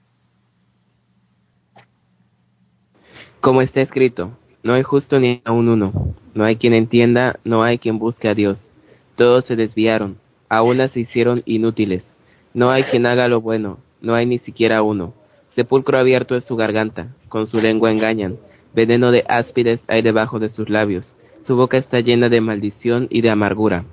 Como está escrito, no hay justo ni aun uno, no hay quien entienda, no hay quien busque a Dios. Todos se desviaron, a una se hicieron inútiles. No hay quien haga lo bueno, no hay ni siquiera uno. Sepulcro abierto es su garganta, con su lengua engañan. Veneno de áspides hay debajo de sus labios. Su boca está llena de maldición y de amargura.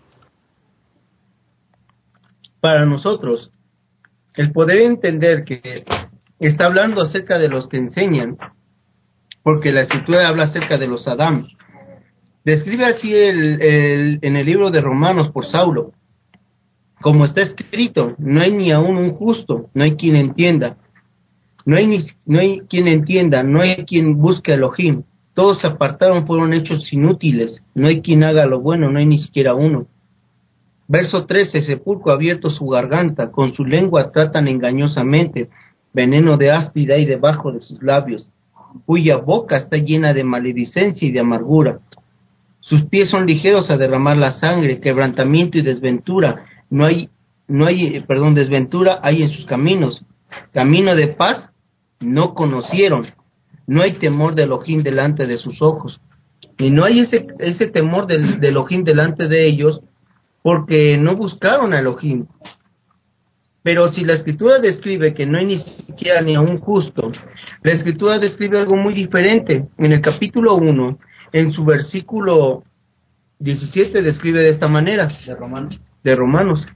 Para nosotros, el poder entender que está hablando acerca de los que enseñan, porque la Escritura habla acerca de los Adán. Describe así el, el, en el libro de Romanos por Saulo. Como está escrito, no hay ni aún un justo, no hay quien entienda. No hay, ni, no hay quien entienda, no hay quien busque a Elohim. Todos se apartaron, fueron hechos inútiles. No hay quien haga lo bueno, no hay ni siquiera uno. Verso trece, sepulcro abierto su garganta, con su lengua tratan engañosamente, veneno de áspida hay debajo de sus labios, cuya boca está llena de maledicencia y de amargura. Sus pies son ligeros a derramar la sangre, quebrantamiento y desventura. No hay, no hay, perdón, desventura hay en sus caminos. Camino de paz no conocieron. No hay temor de Elohim delante de sus ojos. Y no hay ese, ese temor de, de Elohim delante de ellos, porque no buscaron a Elohim. Pero si la Escritura describe que no hay ni siquiera ni a un justo, la Escritura describe algo muy diferente. En el capítulo uno, en su versículo diecisiete, describe de esta manera. De Romanos. De Romanos.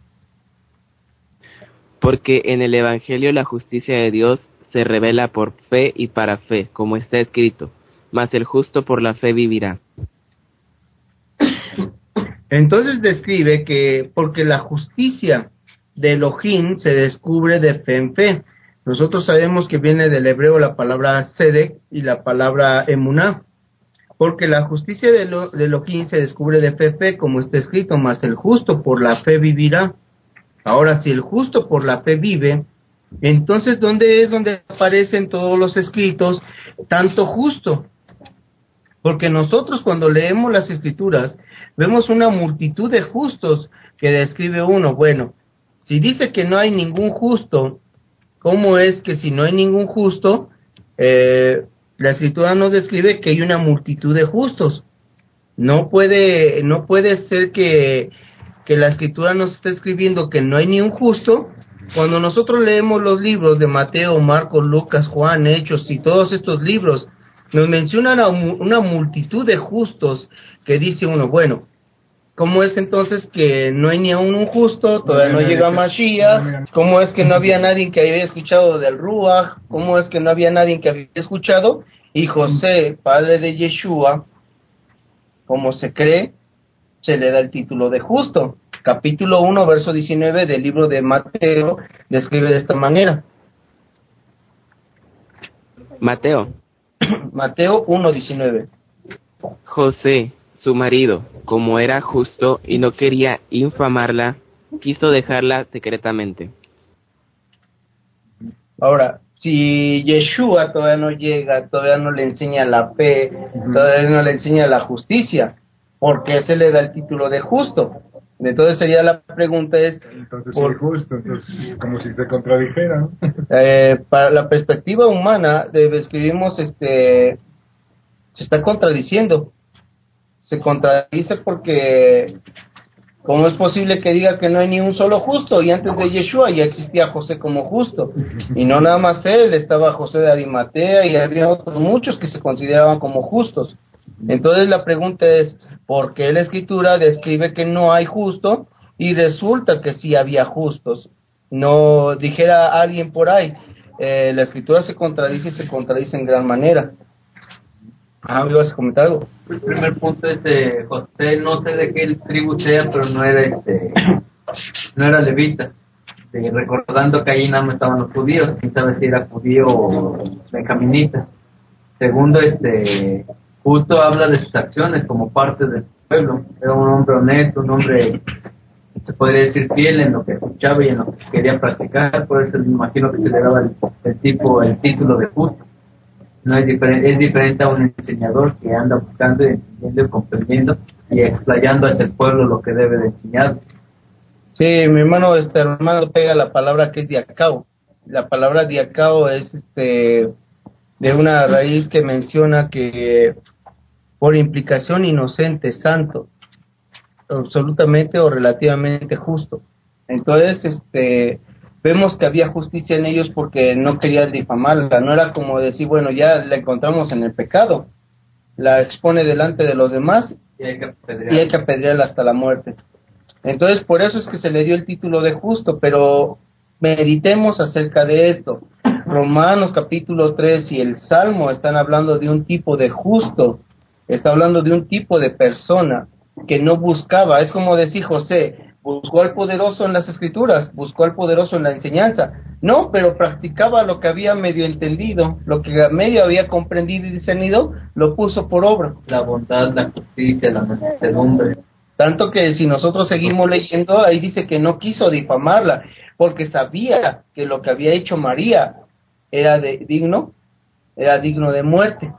Porque en el Evangelio la justicia de Dios se revela por fe y para fe, como está escrito, mas el justo por la fe vivirá. Entonces describe que porque la justicia de Elohim se descubre de fe en fe. Nosotros sabemos que viene del hebreo la palabra Sedek y la palabra Emuná. Porque la justicia de, Elo- de Elohim se descubre de fe en fe, como está escrito, mas el justo por la fe vivirá. Ahora, si el justo por la fe vive, entonces, ¿dónde es donde aparecen todos los escritos, tanto justo? Porque nosotros cuando leemos las Escrituras, vemos una multitud de justos que describe uno. Bueno, si dice que no hay ningún justo, ¿cómo es que si no hay ningún justo, eh, la Escritura nos describe que hay una multitud de justos? No puede, no puede ser que, que la Escritura nos esté escribiendo que no hay ni un justo. Cuando nosotros leemos los libros de Mateo, Marcos, Lucas, Juan, Hechos y todos estos libros, nos mencionan a una multitud de justos que dice uno, bueno, ¿cómo es entonces que no hay ni aún un justo? Todavía no llega Mashiach. ¿Cómo es que no había nadie que había escuchado del Ruach? ¿Cómo es que no había nadie que había escuchado? Y José, padre de Yeshua, como se cree, se le da el título de justo. Capítulo uno, verso diecinueve del libro de Mateo, describe de esta manera. Mateo. Mateo uno, diecinueve. José, su marido, como era justo y no quería infamarla, quiso dejarla secretamente. Ahora, si Yeshua todavía no llega, todavía no le enseña la fe, uh-huh. todavía no le enseña la justicia, ¿por qué se le da el título de justo? Entonces sería la pregunta es... Entonces por, sí, justo, entonces como si se contradijera, ¿no? eh, para la perspectiva humana, escribimos este se está contradiciendo. Se contradice porque ¿cómo es posible que diga que no hay ni un solo justo? Y antes de Yeshua ya existía José como justo. Y no nada más él, estaba José de Arimatea y había otros muchos que se consideraban como justos. Entonces la pregunta es, ¿por qué la Escritura describe que no hay justo y resulta que sí había justos? No dijera alguien por ahí, eh, la Escritura se contradice y se contradice en gran manera. Ah, ¿me ibas a comentar algo? El primer punto es eh, José, no sé de qué tribu sea, pero no era este, no era levita. Eh, recordando que allí nada más estaban los judíos, quién sabe si era judío o benjaminita. Segundo, este, justo habla de sus acciones como parte del pueblo. Era un hombre honesto, un hombre, se podría decir, fiel en lo que escuchaba y en lo que quería practicar. Por eso me imagino que se le daba el, el tipo, el título de justo. No es diferente, es diferente a un enseñador que anda buscando, entendiendo y comprendiendo y explayando hacia el pueblo lo que debe de enseñar. Sí, mi hermano, este hermano pega la palabra que es diacao. La palabra diacao es este de una raíz que menciona que por implicación inocente, santo, absolutamente o relativamente justo. Entonces, este, vemos que había justicia en ellos porque no querían difamarla. No era como decir, bueno, ya la encontramos en el pecado, la expone delante de los demás y hay que apedrearla, y hay que apedrearla hasta la muerte. Entonces, por eso es que se le dio el título de justo, pero meditemos acerca de esto. Romanos capítulo tres y el Salmo están hablando de un tipo de justo, está hablando de un tipo de persona que no buscaba, es como decir José, buscó al poderoso en las escrituras, buscó al poderoso en la enseñanza, no, pero practicaba lo que había medio entendido, lo que medio había comprendido y discernido, lo puso por obra. la bondad, la justicia, la mansedumbre. Tanto que si nosotros seguimos leyendo, ahí dice que no quiso difamarla, porque sabía que lo que había hecho María era de, digno, era digno de muerte.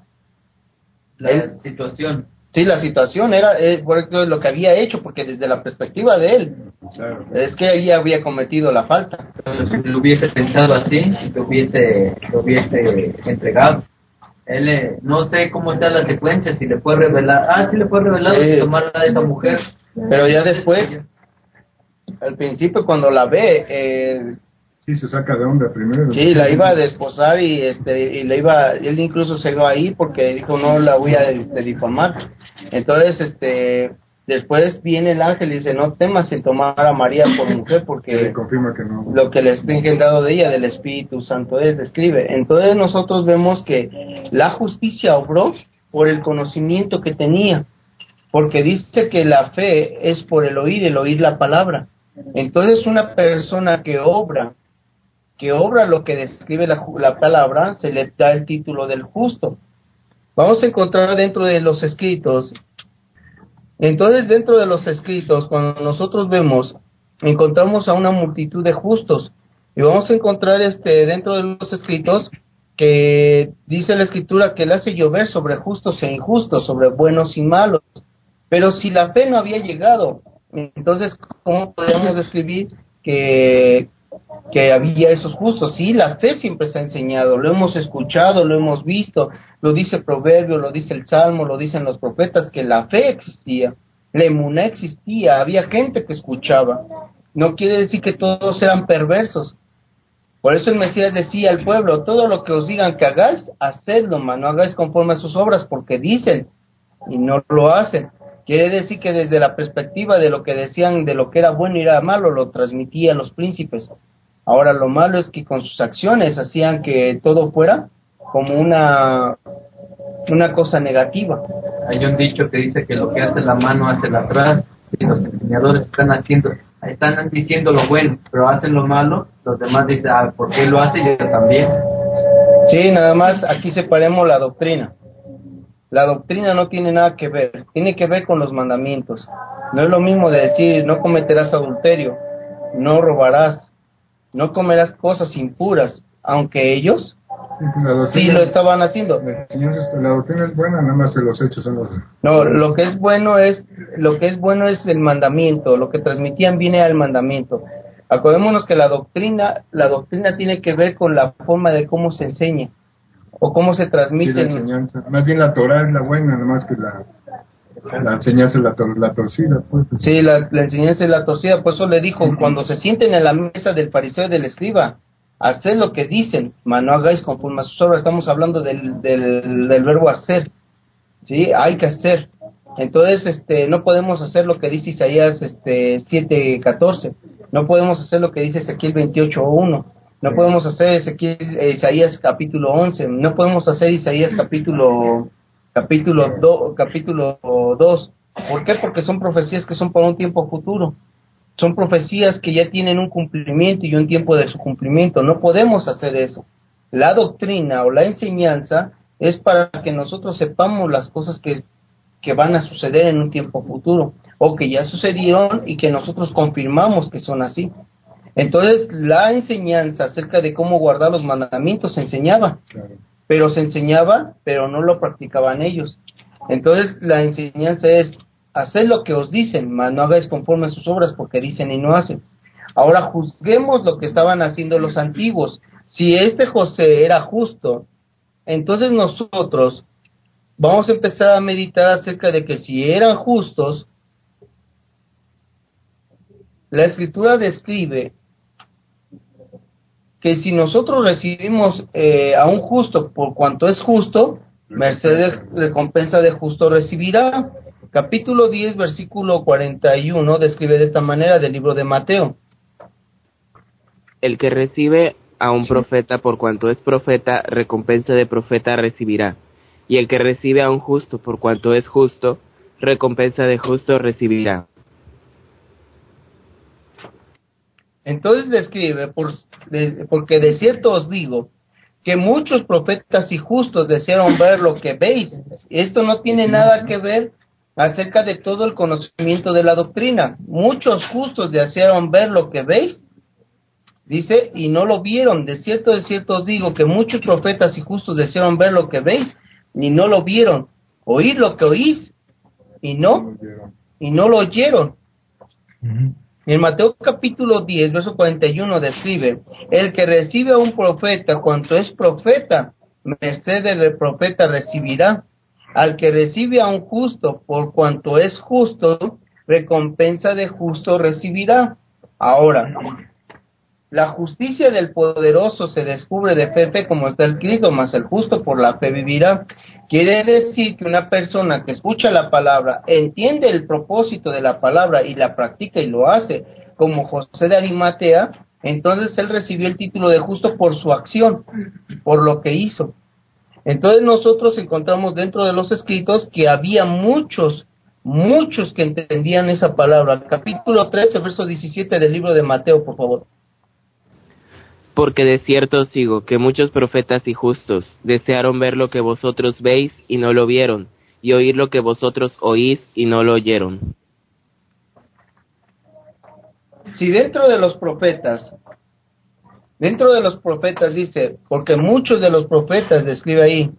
La Él, situación. Sí, la situación era eh, por eso lo que había hecho, porque desde la perspectiva de él, Claro. es que ella había cometido la falta. Pero si lo hubiese pensado así, si lo hubiese, lo hubiese entregado. Él, eh, no sé cómo está la secuencia, si le fue revelar, ah, sí le fue revelado Sí. que tomara a esa mujer. Pero ya después, al principio cuando la ve, eh, Sí, se saca de onda primero. sí, la iba a desposar y este y le iba, él incluso se iba ahí porque dijo no la voy a este, difamar. Entonces, este, después viene el ángel y dice no temas en tomar a María por mujer porque Le confirma que no. lo que les tenga dado de ella, del Espíritu Santo es, describe. Entonces nosotros vemos que la justicia obró por el conocimiento que tenía, porque dice que la fe es por el oír, el oír la palabra. Entonces una persona que obra, que obra lo que describe la, la palabra, se le da el título del justo. Vamos a encontrar dentro de los escritos, entonces dentro de los escritos, cuando nosotros vemos, encontramos a una multitud de justos, y vamos a encontrar este dentro de los escritos que dice la escritura que él hace llover sobre justos e injustos, sobre buenos y malos. Pero si la fe no había llegado, entonces ¿cómo podemos describir que que había esos justos? Sí, la fe siempre se ha enseñado, lo hemos escuchado, lo hemos visto, lo dice Proverbio, lo dice el Salmo, lo dicen los profetas, que la fe existía, la emuná existía, había gente que escuchaba. No quiere decir que todos eran perversos. Por eso el Mesías decía al pueblo, todo lo que os digan que hagáis, hacedlo, mas no hagáis conforme a sus obras, porque dicen y no lo hacen. Quiere decir que desde la perspectiva de lo que decían, de lo que era bueno y era malo, lo transmitía a los príncipes. Ahora lo malo es que con sus acciones hacían que todo fuera como una una cosa negativa. Hay un dicho que dice que lo que hace la mano hace la atrás, y los enseñadores están haciendo, están diciendo lo bueno, pero hacen lo malo, los demás dicen, ah, ¿por qué lo hace? Yo también. Sí, nada más aquí separemos la doctrina. La doctrina no tiene nada que ver, tiene que ver con los mandamientos. No es lo mismo de decir, no cometerás adulterio, no robarás, no comerás cosas impuras, aunque ellos sí lo estaban haciendo. La doctrina es buena, nada más que los hechos son los... No, lo que es bueno es lo que es bueno es el mandamiento, lo que transmitían viene al mandamiento. Acordémonos que la doctrina, la doctrina tiene que ver con la forma de cómo se enseña. o cómo se Sí, transmiten. la enseñanza. Más bien la Torah es la buena, nomás que la, la enseñanza es la, tor- la torcida, pues. Sí, la, la enseñanza es la torcida, por eso le dijo, cuando se sienten en la mesa del fariseo y del escriba, haced lo que dicen, mas no hagáis conforme a sus obras. Estamos hablando del, del, del verbo hacer, ¿sí? Hay que hacer. Entonces, este, no podemos hacer lo que dice Isaías este, siete catorce, no podemos hacer lo que dice Ezequiel veintiocho uno, no podemos hacer Ezequiel, eh, Isaías capítulo once, no podemos hacer Isaías capítulo capítulo dos, capítulo dos. ¿Por qué? Porque son profecías que son para un tiempo futuro. Son profecías que ya tienen un cumplimiento y un tiempo de su cumplimiento. No podemos hacer eso. La doctrina o la enseñanza es para que nosotros sepamos las cosas que, que van a suceder en un tiempo futuro o que ya sucedieron y que nosotros confirmamos que son así. Entonces, la enseñanza acerca de cómo guardar los mandamientos se enseñaba, Claro. pero se enseñaba, pero no lo practicaban ellos. Entonces, la enseñanza es: haced lo que os dicen, mas no hagáis conforme a sus obras, porque dicen y no hacen. Ahora juzguemos lo que estaban haciendo los antiguos. Si este José era justo, entonces nosotros vamos a empezar a meditar acerca de que si eran justos, la Escritura describe que si nosotros recibimos eh, a un justo por cuanto es justo, merced de recompensa de justo recibirá. Capítulo diez, versículo cuarenta y uno, describe de esta manera del libro de Mateo. El que recibe a un profeta por cuanto es profeta, recompensa de profeta recibirá. Y el que recibe a un justo por cuanto es justo, recompensa de justo recibirá. Entonces describe, por, de, porque de cierto os digo, que muchos profetas y justos desearon ver lo que veis. Esto no tiene nada que ver acerca de todo el conocimiento de la doctrina. Muchos justos desearon ver lo que veis, dice, y no lo vieron. De cierto, de cierto os digo, que muchos profetas y justos desearon ver lo que veis, y no lo vieron. Oír lo que oís, y no, y no lo oyeron. Uh-huh. En Mateo capítulo diez, verso cuarenta y uno describe: el que recibe a un profeta cuanto es profeta, merced del profeta recibirá. Al que recibe a un justo por cuanto es justo, recompensa de justo recibirá. Ahora, la justicia del poderoso se descubre de fe, fe como está escrito, mas el justo por la fe vivirá. Quiere decir que una persona que escucha la palabra, entiende el propósito de la palabra y la practica y lo hace, como José de Arimatea, entonces él recibió el título de justo por su acción, por lo que hizo. Entonces nosotros encontramos dentro de los escritos que había muchos, muchos que entendían esa palabra. Capítulo trece, verso diecisiete del libro de Mateo, por favor. Porque de cierto os digo que muchos profetas y justos desearon ver lo que vosotros veis y no lo vieron, y oír lo que vosotros oís y no lo oyeron. Si dentro de los profetas, dentro de los profetas dice, porque muchos de los profetas, describe ahí,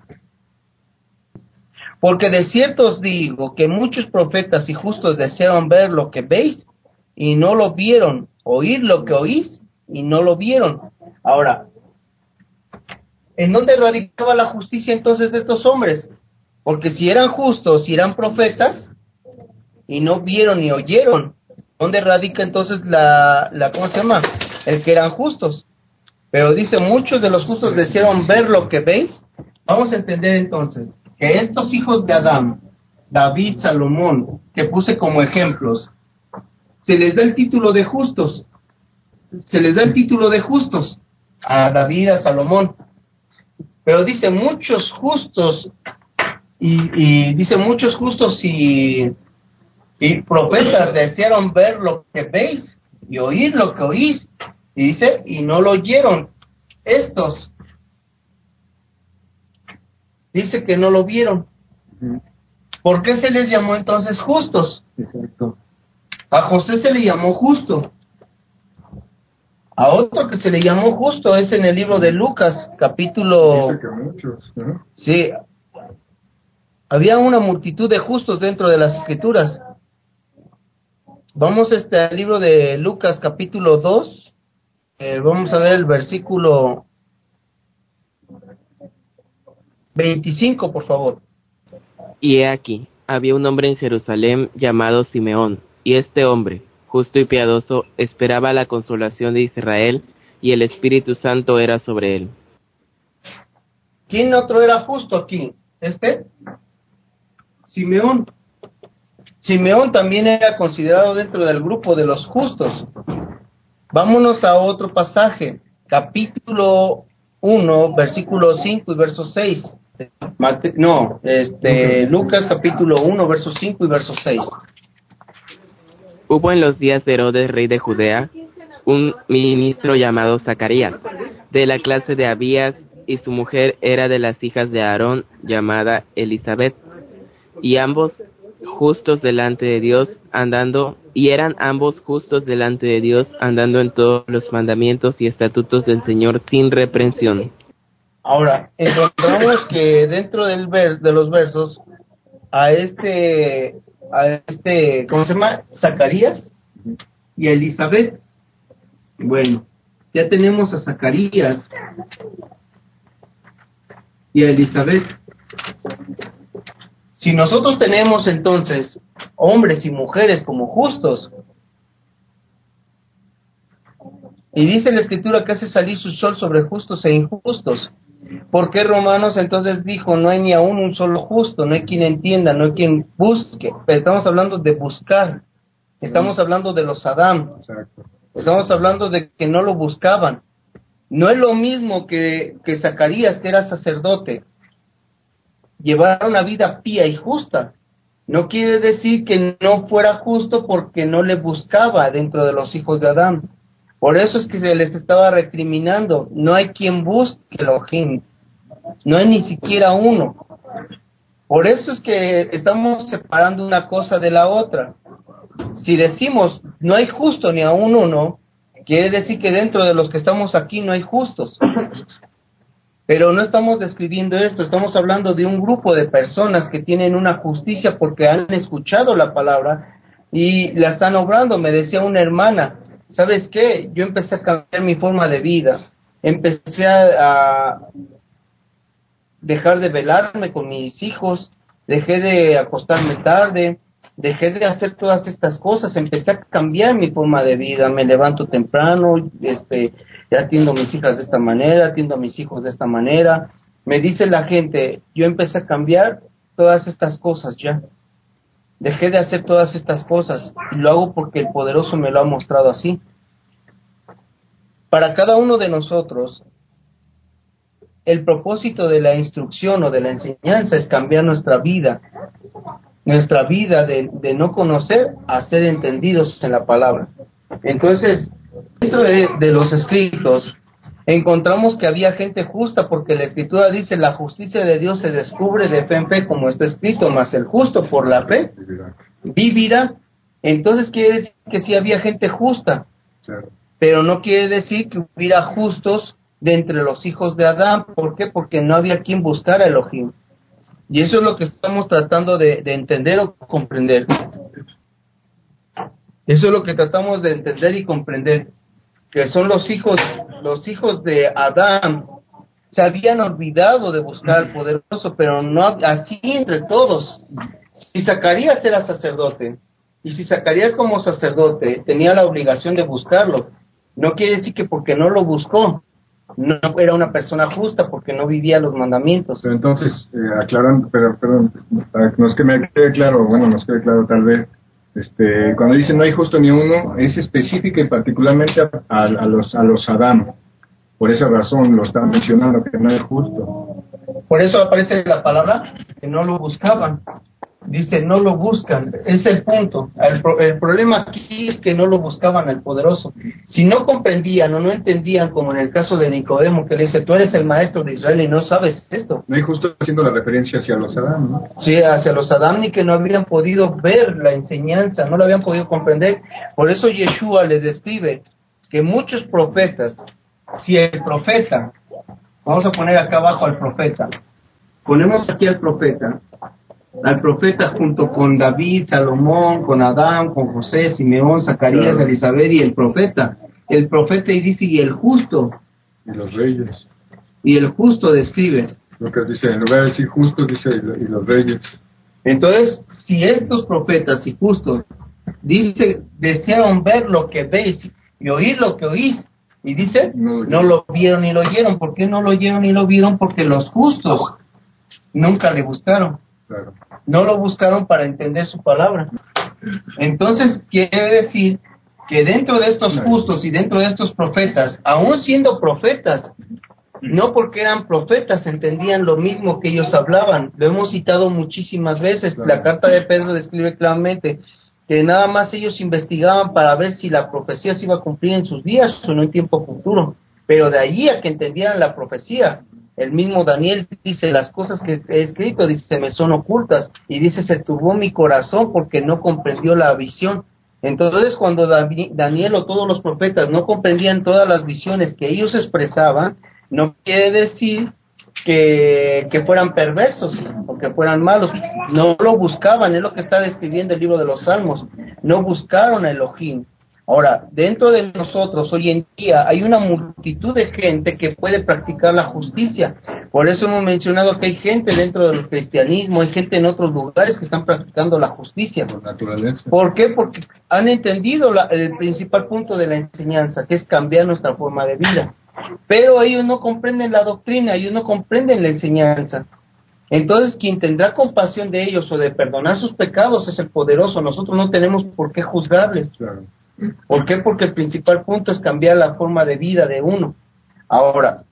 porque de cierto os digo que muchos profetas y justos desearon ver lo que veis y no lo vieron, oír lo que oís y no lo vieron. Ahora, ¿en dónde radicaba la justicia entonces de estos hombres? Porque si eran justos, si eran profetas, y no vieron ni oyeron, ¿dónde radica entonces la, la ¿cómo se llama? El que eran justos. Pero dice, muchos de los justos desearon ver lo que veis. Vamos a entender entonces que estos hijos de Adán, David, Salomón, que puse como ejemplos, se les da el título de justos. Se les da el título de justos a David, a Salomón. Pero dice muchos justos y, y dice muchos justos y, y profetas desearon ver lo que veis y oír lo que oís. Y dice, y no lo oyeron. Estos dice que no lo vieron. ¿Por qué se les llamó entonces justos? Exacto. A José se le llamó justo. A otro que se le llamó justo es en el libro de Lucas, capítulo... Dice que muchos, ¿no? Sí, había una multitud de justos dentro de las escrituras. Vamos este, al libro de Lucas, capítulo dos. Eh, vamos a ver el versículo veinticinco, por favor. Y he aquí, había un hombre en Jerusalén llamado Simeón, y este hombre, justo y piadoso, esperaba la consolación de Israel, y el Espíritu Santo era sobre él. ¿Quién otro era justo aquí? ¿Este? Simeón. Simeón también era considerado dentro del grupo de los justos. Vámonos a otro pasaje, capítulo uno, versículo cinco y verso seis. Mate, no, este, Lucas capítulo uno, verso cinco y verso seis. Hubo en los días de Herodes, rey de Judea, un ministro llamado Zacarías, de la clase de Abías, y su mujer era de las hijas de Aarón, llamada Elisabet, y ambos justos delante de Dios, andando, y eran ambos justos delante de Dios, andando en todos los mandamientos y estatutos del Señor sin reprensión. Ahora, encontramos que dentro del ver, de los versos, a este, a este, ¿cómo se llama? Zacarías y a Elisabet. Bueno, ya tenemos a Zacarías y a Elisabet. Si nosotros tenemos entonces hombres y mujeres como justos, y dice la Escritura que hace salir su sol sobre justos e injustos, ¿por qué Romanos entonces dijo no hay ni aún un solo justo, no hay quien entienda, no hay quien busque? Estamos hablando de buscar, estamos hablando de los Adán, estamos hablando de que no lo buscaban. No es lo mismo que, que Zacarías, que era sacerdote, llevar una vida pía y justa. No quiere decir que no fuera justo porque no le buscaba dentro de los hijos de Adán. Por eso es que se les estaba recriminando. No hay quien busque Elohim. No hay ni siquiera uno. Por eso es que estamos separando una cosa de la otra. Si decimos no hay justo ni aún uno, quiere decir que dentro de los que estamos aquí no hay justos. Pero no estamos describiendo esto, estamos hablando de un grupo de personas que tienen una justicia porque han escuchado la palabra y la están obrando. Me decía una hermana, ¿sabes qué? Yo empecé a cambiar mi forma de vida, empecé a, a dejar de velarme con mis hijos, dejé de acostarme tarde, dejé de hacer todas estas cosas, empecé a cambiar mi forma de vida, me levanto temprano, este, atiendo a mis hijas de esta manera, atiendo a mis hijos de esta manera. Me dice la gente, yo empecé a cambiar todas estas cosas ya, dejé de hacer todas estas cosas, y lo hago porque el Poderoso me lo ha mostrado así. Para cada uno de nosotros, el propósito de la instrucción o de la enseñanza es cambiar nuestra vida, nuestra vida de, de no conocer a ser entendidos en la palabra. Entonces, dentro de, de los escritos, encontramos que había gente justa, porque la Escritura dice, la justicia de Dios se descubre de fe en fe, como está escrito, mas el justo por la fe vivirá. Entonces quiere decir que sí había gente justa, pero no quiere decir que hubiera justos de entre los hijos de Adán. ¿Por qué? Porque no había quien buscara a Elohim. Y eso es lo que estamos tratando de, de entender o comprender. Eso es lo que tratamos de entender y comprender, que son los hijos, los hijos de Adán, se habían olvidado de buscar al Poderoso, pero no así entre todos. Si Zacarías era sacerdote, y si Zacarías como sacerdote tenía la obligación de buscarlo, no quiere decir que porque no lo buscó, no era una persona justa, porque no vivía los mandamientos. Pero entonces, eh, aclarando, pero, perdón, para que nos que me quede claro, bueno, nos quede claro tal vez, este, cuando dice no hay justo ni uno, es específica y particularmente a, a, a los a los Adán. Por esa razón lo están mencionando, que no es justo. Por eso aparece la palabra que no lo buscaban. Dice, no lo buscan, es el punto. El, pro, el problema aquí es que no lo buscaban al Poderoso. Si no comprendían o no entendían, como en el caso de Nicodemo, que le dice, tú eres el maestro de Israel y no sabes esto. No hay justo haciendo la referencia hacia los Adán, ¿no? Sí, hacia los Adán, y que no habían podido ver la enseñanza, no la habían podido comprender. Por eso Yeshua les describe que muchos profetas, si el profeta, vamos a poner acá abajo al profeta, ponemos aquí al profeta, al profeta junto con David, Salomón, con Adán, con José, Simeón, Zacarías, claro, Elisabet y el profeta. El profeta y dice, y el justo. Y los reyes. Y el justo describe. Lucas dice, en lugar de decir justo, dice y los reyes. Entonces, si estos profetas y justos, dice, desearon ver lo que veis y oír lo que oís, y dice, no, no lo vieron ni lo oyeron. ¿Por qué no lo oyeron ni lo vieron? Porque los justos nunca le buscaron. Claro. No lo buscaron para entender su palabra. Entonces, quiere decir que dentro de estos justos y dentro de estos profetas, aún siendo profetas, no porque eran profetas entendían lo mismo que ellos hablaban. Lo hemos citado muchísimas veces. Claro. La carta de Pedro describe claramente que nada más ellos investigaban para ver si la profecía se iba a cumplir en sus días o no en tiempo futuro. Pero de allí a que entendieran la profecía, el mismo Daniel dice, las cosas que he escrito, dice, me son ocultas. Y dice, se turbó mi corazón porque no comprendió la visión. Entonces, cuando Daniel o todos los profetas no comprendían todas las visiones que ellos expresaban, no quiere decir que, que fueran perversos o que fueran malos. No lo buscaban, es lo que está describiendo el libro de los Salmos. No buscaron a Elohim. Ahora, dentro de nosotros hoy en día hay una multitud de gente que puede practicar la justicia. Por eso hemos mencionado que hay gente dentro del cristianismo, hay gente en otros lugares que están practicando la justicia. Por naturaleza. ¿Por qué? Porque han entendido la, el principal punto de la enseñanza, que es cambiar nuestra forma de vida. Pero ellos no comprenden la doctrina, ellos no comprenden la enseñanza. Entonces, quien tendrá compasión de ellos o de perdonar sus pecados es el poderoso. Nosotros no tenemos por qué juzgarles. Claro. ¿Por qué? Porque el principal punto es cambiar la forma de vida de uno. Ahora,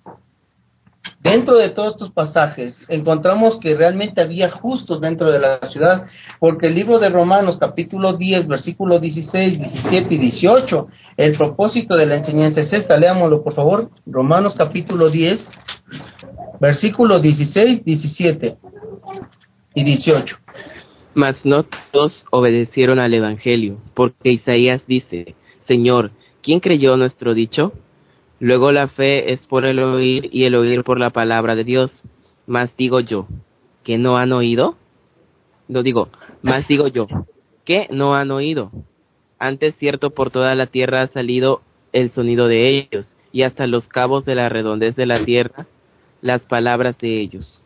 dentro de todos estos pasajes, encontramos que realmente había justos dentro de la ciudad, porque el libro de Romanos, capítulo diez, versículos dieciséis, diecisiete y dieciocho, el propósito de la enseñanza es esta. Leámoslo, por favor. Romanos, capítulo diez, versículos dieciséis, diecisiete y dieciocho. Mas no todos obedecieron al Evangelio, porque Isaías dice, Señor, ¿quién creyó nuestro dicho? Luego la fe es por el oír y el oír por la palabra de Dios. Mas digo yo, ¿que no han oído? No digo, mas digo yo, ¿que no han oído? Antes cierto por toda la tierra ha salido el sonido de ellos, y hasta los cabos de la redondez de la tierra, las palabras de ellos.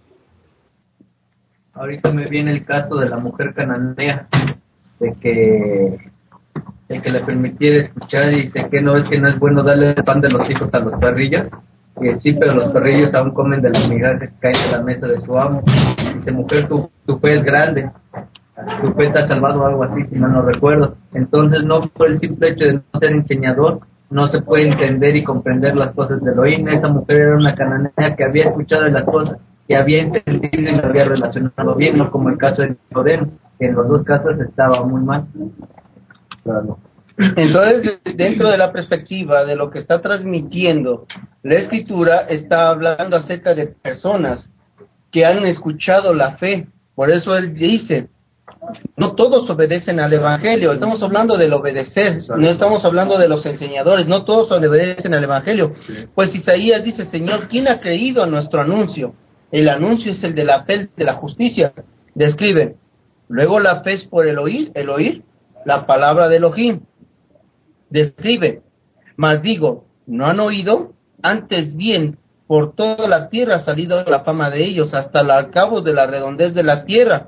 Ahorita me viene el caso de la mujer cananea, de que el que le permitiera escuchar y dice que no es que no es bueno darle el pan de los hijos a los perrillos, que sí, pero los perrillos aún comen de las migajas que caen de la mesa de su amo. Dice, mujer, tu, tu fe es grande, tu fe te ha salvado, algo así, si mal no recuerdo. Entonces, no por el simple hecho de no ser enseñador, no se puede entender y comprender las cosas de Elohim. Esa mujer era una cananea que había escuchado de las cosas, que había entendido y lo había relacionado bien, no como el caso de Nicodemo, que en los dos casos estaba muy mal. Claro. Entonces, dentro de la perspectiva de lo que está transmitiendo la Escritura, está hablando acerca de personas que han escuchado la fe. Por eso él dice, no todos obedecen al Evangelio. Estamos hablando del obedecer, no estamos hablando de los enseñadores. No todos obedecen al Evangelio. Pues Isaías dice, Señor, ¿quién ha creído a nuestro anuncio? El anuncio es el de la fe, de la justicia. Describe, luego la fe es por el oír, el oír la palabra de Elohim. Describe, mas digo, ¿no han oído? Antes bien, por toda la tierra ha salido la fama de ellos, hasta los cabos de la redondez de la tierra.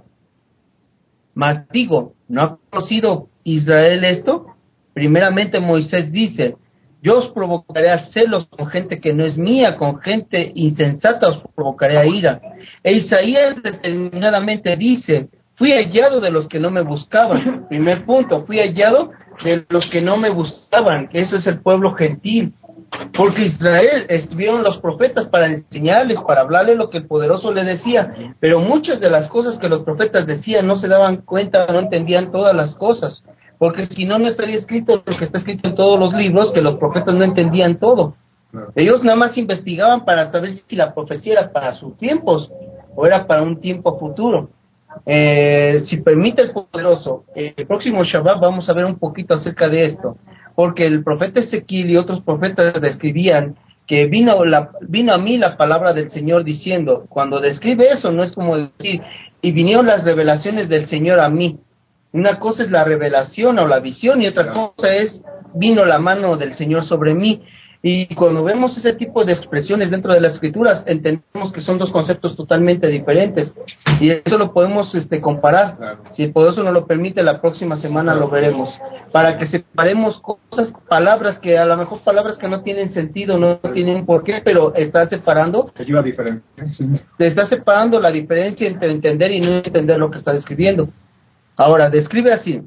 Mas digo, ¿no ha conocido Israel esto? Primeramente Moisés dice, yo os provocaré a celos con gente que no es mía, con gente insensata os provocaré a ira. E Isaías determinadamente dice, fui hallado de los que no me buscaban. Primer punto, fui hallado de los que no me buscaban, que eso es el pueblo gentil. Porque Israel estuvieron los profetas para enseñarles, para hablarles lo que el poderoso les decía, pero muchas de las cosas que los profetas decían no se daban cuenta, no entendían todas las cosas, porque si no, no estaría escrito lo que está escrito en todos los libros, que los profetas no entendían todo. Ellos nada más investigaban para saber si la profecía era para sus tiempos o era para un tiempo futuro. Eh, si permite el poderoso, el próximo Shabbat vamos a ver un poquito acerca de esto, porque el profeta Ezequiel y otros profetas describían que vino, la, vino a mí la palabra del Señor diciendo. Cuando describe eso no es como decir, y vinieron las revelaciones del Señor a mí. Una cosa es la revelación o la visión y otra cosa es, vino la mano del Señor sobre mí. Y cuando vemos ese tipo de expresiones dentro de las escrituras, entendemos que son dos conceptos totalmente diferentes. Y eso lo podemos este, comparar. Claro. Si el poderoso nos lo permite, la próxima semana claro. lo veremos. Para que separemos cosas, palabras que a lo mejor palabras que no tienen sentido, no tienen por qué, pero está separando. Se lleva diferente. Sí. Está separando la diferencia entre entender y no entender lo que está describiendo. Ahora, describe así.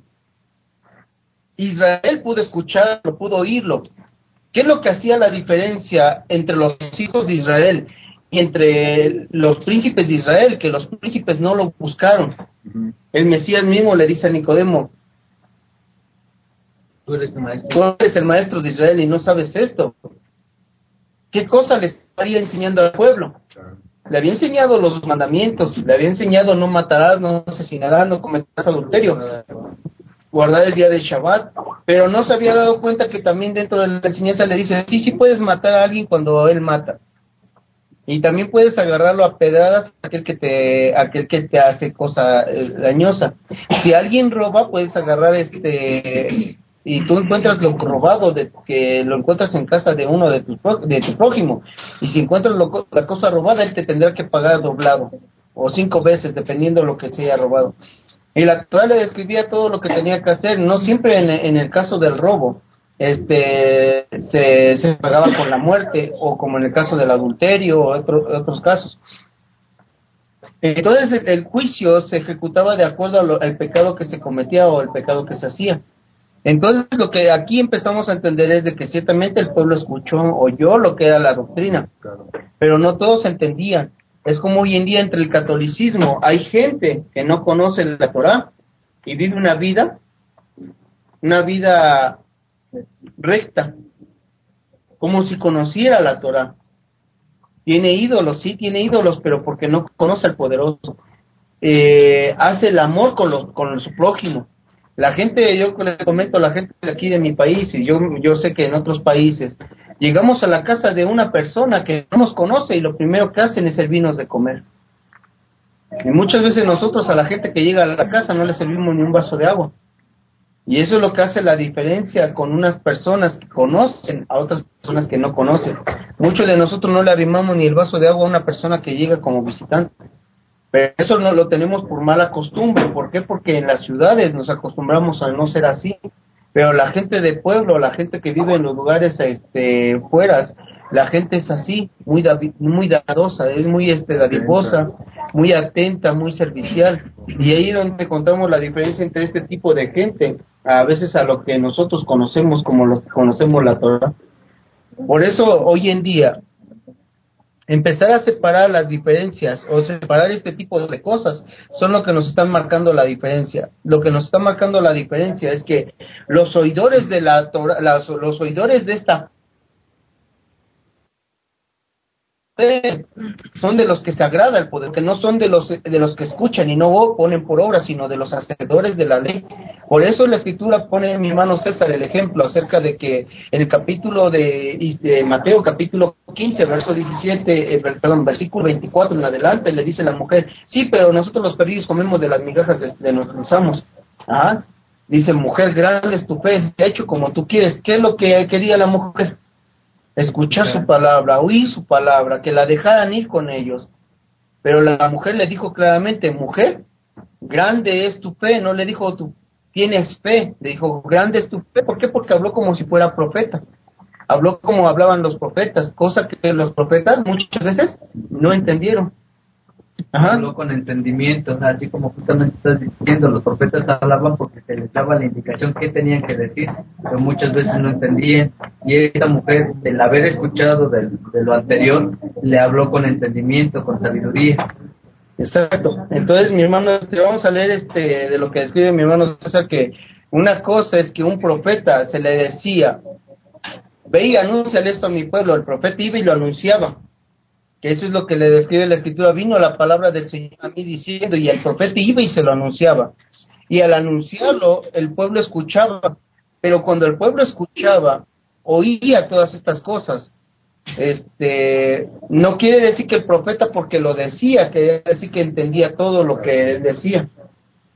Israel pudo escucharlo, pudo oírlo. ¿Qué es lo que hacía la diferencia entre los hijos de Israel y entre los príncipes de Israel? Que los príncipes no lo buscaron. Uh-huh. El Mesías mismo le dice a Nicodemo, tú eres el maestro. Tú eres el maestro de Israel y no sabes esto. ¿Qué cosa le estaría enseñando al pueblo? Claro. Le había enseñado los mandamientos, le había enseñado no matarás, no asesinarás, no cometerás adulterio, guardar el día del Shabbat, pero no se había dado cuenta que también dentro de la enseñanza le dice, sí, sí puedes matar a alguien cuando él mata, y también puedes agarrarlo a pedradas a aquel que te, aquel que te hace cosa eh, dañosa. Si alguien roba, puedes agarrar este, y tú encuentras lo robado, de que lo encuentras en casa de uno de tus de tu prójimo, y si encuentras lo, la cosa robada, él te tendrá que pagar doblado, o cinco veces, dependiendo de lo que se haya robado. Y la Torá le describía todo lo que tenía que hacer, no siempre en, en el caso del robo este se, se pagaba con la muerte, o como en el caso del adulterio, o otro, otros casos. Entonces el, el juicio se ejecutaba de acuerdo al, al pecado que se cometía o el pecado que se hacía. Entonces lo que aquí empezamos a entender es de que ciertamente el pueblo escuchó, oyó lo que era la doctrina, pero no todos entendían. Es como hoy en día entre el catolicismo, hay gente que no conoce la Torá y vive una vida, una vida recta, como si conociera la Torá. Tiene ídolos, sí, tiene ídolos, pero porque no conoce al poderoso. Eh, hace el amor con, lo, con su prójimo. La gente, yo le comento a la gente de aquí de mi país, y yo, yo sé que en otros países, llegamos a la casa de una persona que no nos conoce y lo primero que hacen es servirnos de comer. Y muchas veces nosotros a la gente que llega a la casa no le servimos ni un vaso de agua. Y eso es lo que hace la diferencia con unas personas que conocen a otras personas que no conocen. Muchos de nosotros no le arrimamos ni el vaso de agua a una persona que llega como visitante. Pero eso no lo tenemos por mala costumbre. ¿Por qué? Porque en las ciudades nos acostumbramos a no ser así. Pero la gente de pueblo, la gente que vive en los lugares este fueras, la gente es así, muy davi- muy dadosa, es muy este dadivosa, muy atenta, muy servicial. Y ahí es donde encontramos la diferencia entre este tipo de gente, a veces a lo que nosotros conocemos como los que conocemos la Torah. Por eso hoy en día empezar a separar las diferencias o separar este tipo de cosas son lo que nos están marcando la diferencia. Lo que nos está marcando la diferencia es que los oidores de la Torah, las, los oidores de esta son de los que se agrada el poder, que no son de los de los que escuchan y no ponen por obra, sino de los hacedores de la ley. Por eso la escritura pone, mi hermano César, el ejemplo acerca de que en el capítulo de, de Mateo, capítulo quince, verso diecisiete, eh, perdón, versículo veinticuatro en adelante, le dice la mujer, sí, pero nosotros los perrillos comemos de las migajas de, de nuestros amos. Ah, dice, mujer, grande es tu fe, se ha hecho como tú quieres. ¿Qué es lo que quería la mujer? Escuchar su palabra, oír su palabra, que la dejaran ir con ellos. Pero la mujer le dijo claramente, mujer, grande es tu fe, no le dijo tú tienes fe, le dijo grande es tu fe. ¿Por qué? Porque habló como si fuera profeta, habló como hablaban los profetas, cosa que los profetas muchas veces no entendieron. Ajá. Habló con entendimiento, así como justamente estás diciendo, los profetas hablaban porque se les daba la indicación que tenían que decir, pero muchas veces no entendían, y esta mujer, del haber escuchado de, de lo anterior, le habló con entendimiento, con sabiduría. Exacto. Entonces, mi hermano, este, vamos a leer este de lo que describe mi hermano César, que una cosa es que un profeta se le decía, ve y anúnciale esto a mi pueblo. El profeta iba y lo anunciaba, que eso es lo que le describe la escritura. Vino la palabra del Señor a mí diciendo, y el profeta iba y se lo anunciaba, y al anunciarlo el pueblo escuchaba. Pero cuando el pueblo escuchaba, oía todas estas cosas, este no quiere decir que el profeta, porque lo decía, quiere decir que entendía todo lo que él decía,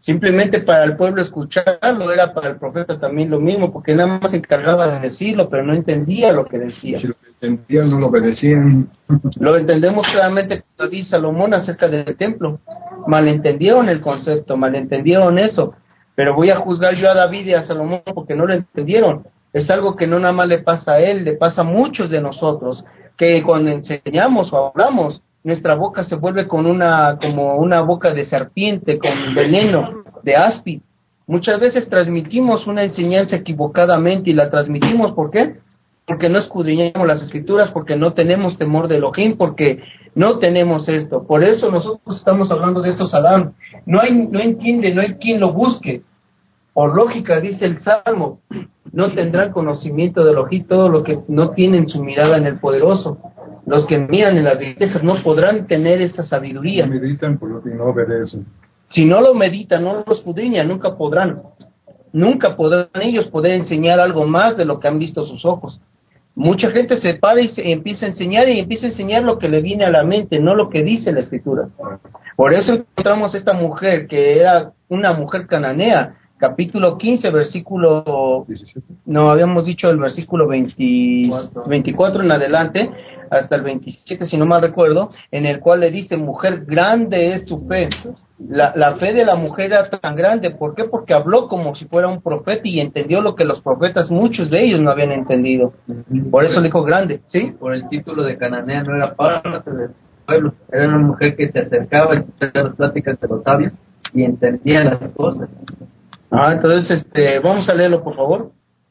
simplemente para el pueblo escucharlo, era para el profeta también lo mismo, porque nada más se encargaba de decirlo, pero no entendía lo que decía. Si lo entendían, no lo obedecían. Lo entendemos claramente con David y Salomón acerca del templo. Malentendieron el concepto, malentendieron eso, pero voy a juzgar yo a David y a Salomón porque no lo entendieron. Es algo que no nada más le pasa a él, le pasa a muchos de nosotros, que cuando enseñamos o hablamos, nuestra boca se vuelve con una, como una boca de serpiente, con veneno, de áspid. Muchas veces transmitimos una enseñanza equivocadamente y la transmitimos, ¿por qué? Porque no escudriñamos las escrituras, porque no tenemos temor de Elohim, porque no tenemos esto. Por eso nosotros estamos hablando de estos Adán. No hay, no entiende, no hay quien lo busque. Por lógica, dice el Salmo, no tendrán conocimiento de Elohim todos los que no tienen su mirada en el Poderoso. Los que miran en las riquezas no podrán tener esta sabiduría. No meditan por lo que no obedecen. Si no lo meditan, no lo escudriñan, nunca podrán. Nunca podrán ellos poder enseñar algo más de lo que han visto sus ojos. Mucha gente se para y se empieza a enseñar y empieza a enseñar lo que le viene a la mente, no lo que dice la Escritura. Por eso encontramos esta mujer que era una mujer cananea, capítulo quince, versículo, no habíamos dicho el versículo veinte, veinticuatro en adelante, hasta el veintisiete, si no mal recuerdo, en el cual le dice, mujer, grande es tu fe. La, la fe de la mujer era tan grande, ¿por qué? Porque habló como si fuera un profeta y entendió lo que los profetas, muchos de ellos no habían entendido. Por eso le dijo grande, ¿sí? Por el título de cananea no era parte del pueblo, era una mujer que se acercaba a escuchar las pláticas de los sabios y entendía las cosas. Ah, entonces, este, vamos a leerlo, por favor.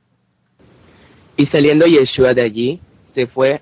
Y saliendo Yeshua de allí, se fue.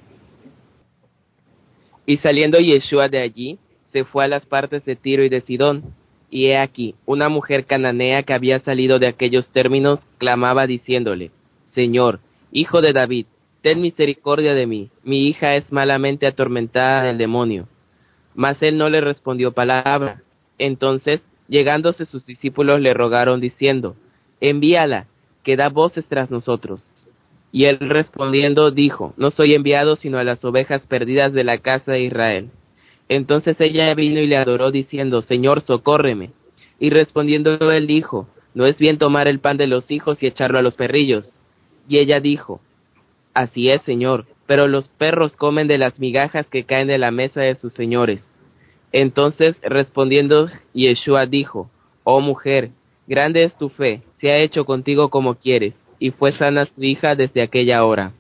Y saliendo Yeshua de allí, se fue a las partes de Tiro y de Sidón. Y he aquí, una mujer cananea que había salido de aquellos términos, clamaba diciéndole, Señor, hijo de David, ten misericordia de mí, mi hija es malamente atormentada del demonio. Mas él no le respondió palabra. Entonces, llegándose sus discípulos le rogaron diciendo, envíala, que da voces tras nosotros. Y él respondiendo dijo, no soy enviado sino a las ovejas perdidas de la casa de Israel. Entonces ella vino y le adoró diciendo, Señor, socórreme. Y respondiendo él dijo, no es bien tomar el pan de los hijos y echarlo a los perrillos. Y ella dijo, así es, Señor, pero los perros comen de las migajas que caen de la mesa de sus señores. Entonces respondiendo Yeshua dijo, oh mujer, grande es tu fe, se ha hecho contigo como quieres. Y fue sana su hija desde aquella hora.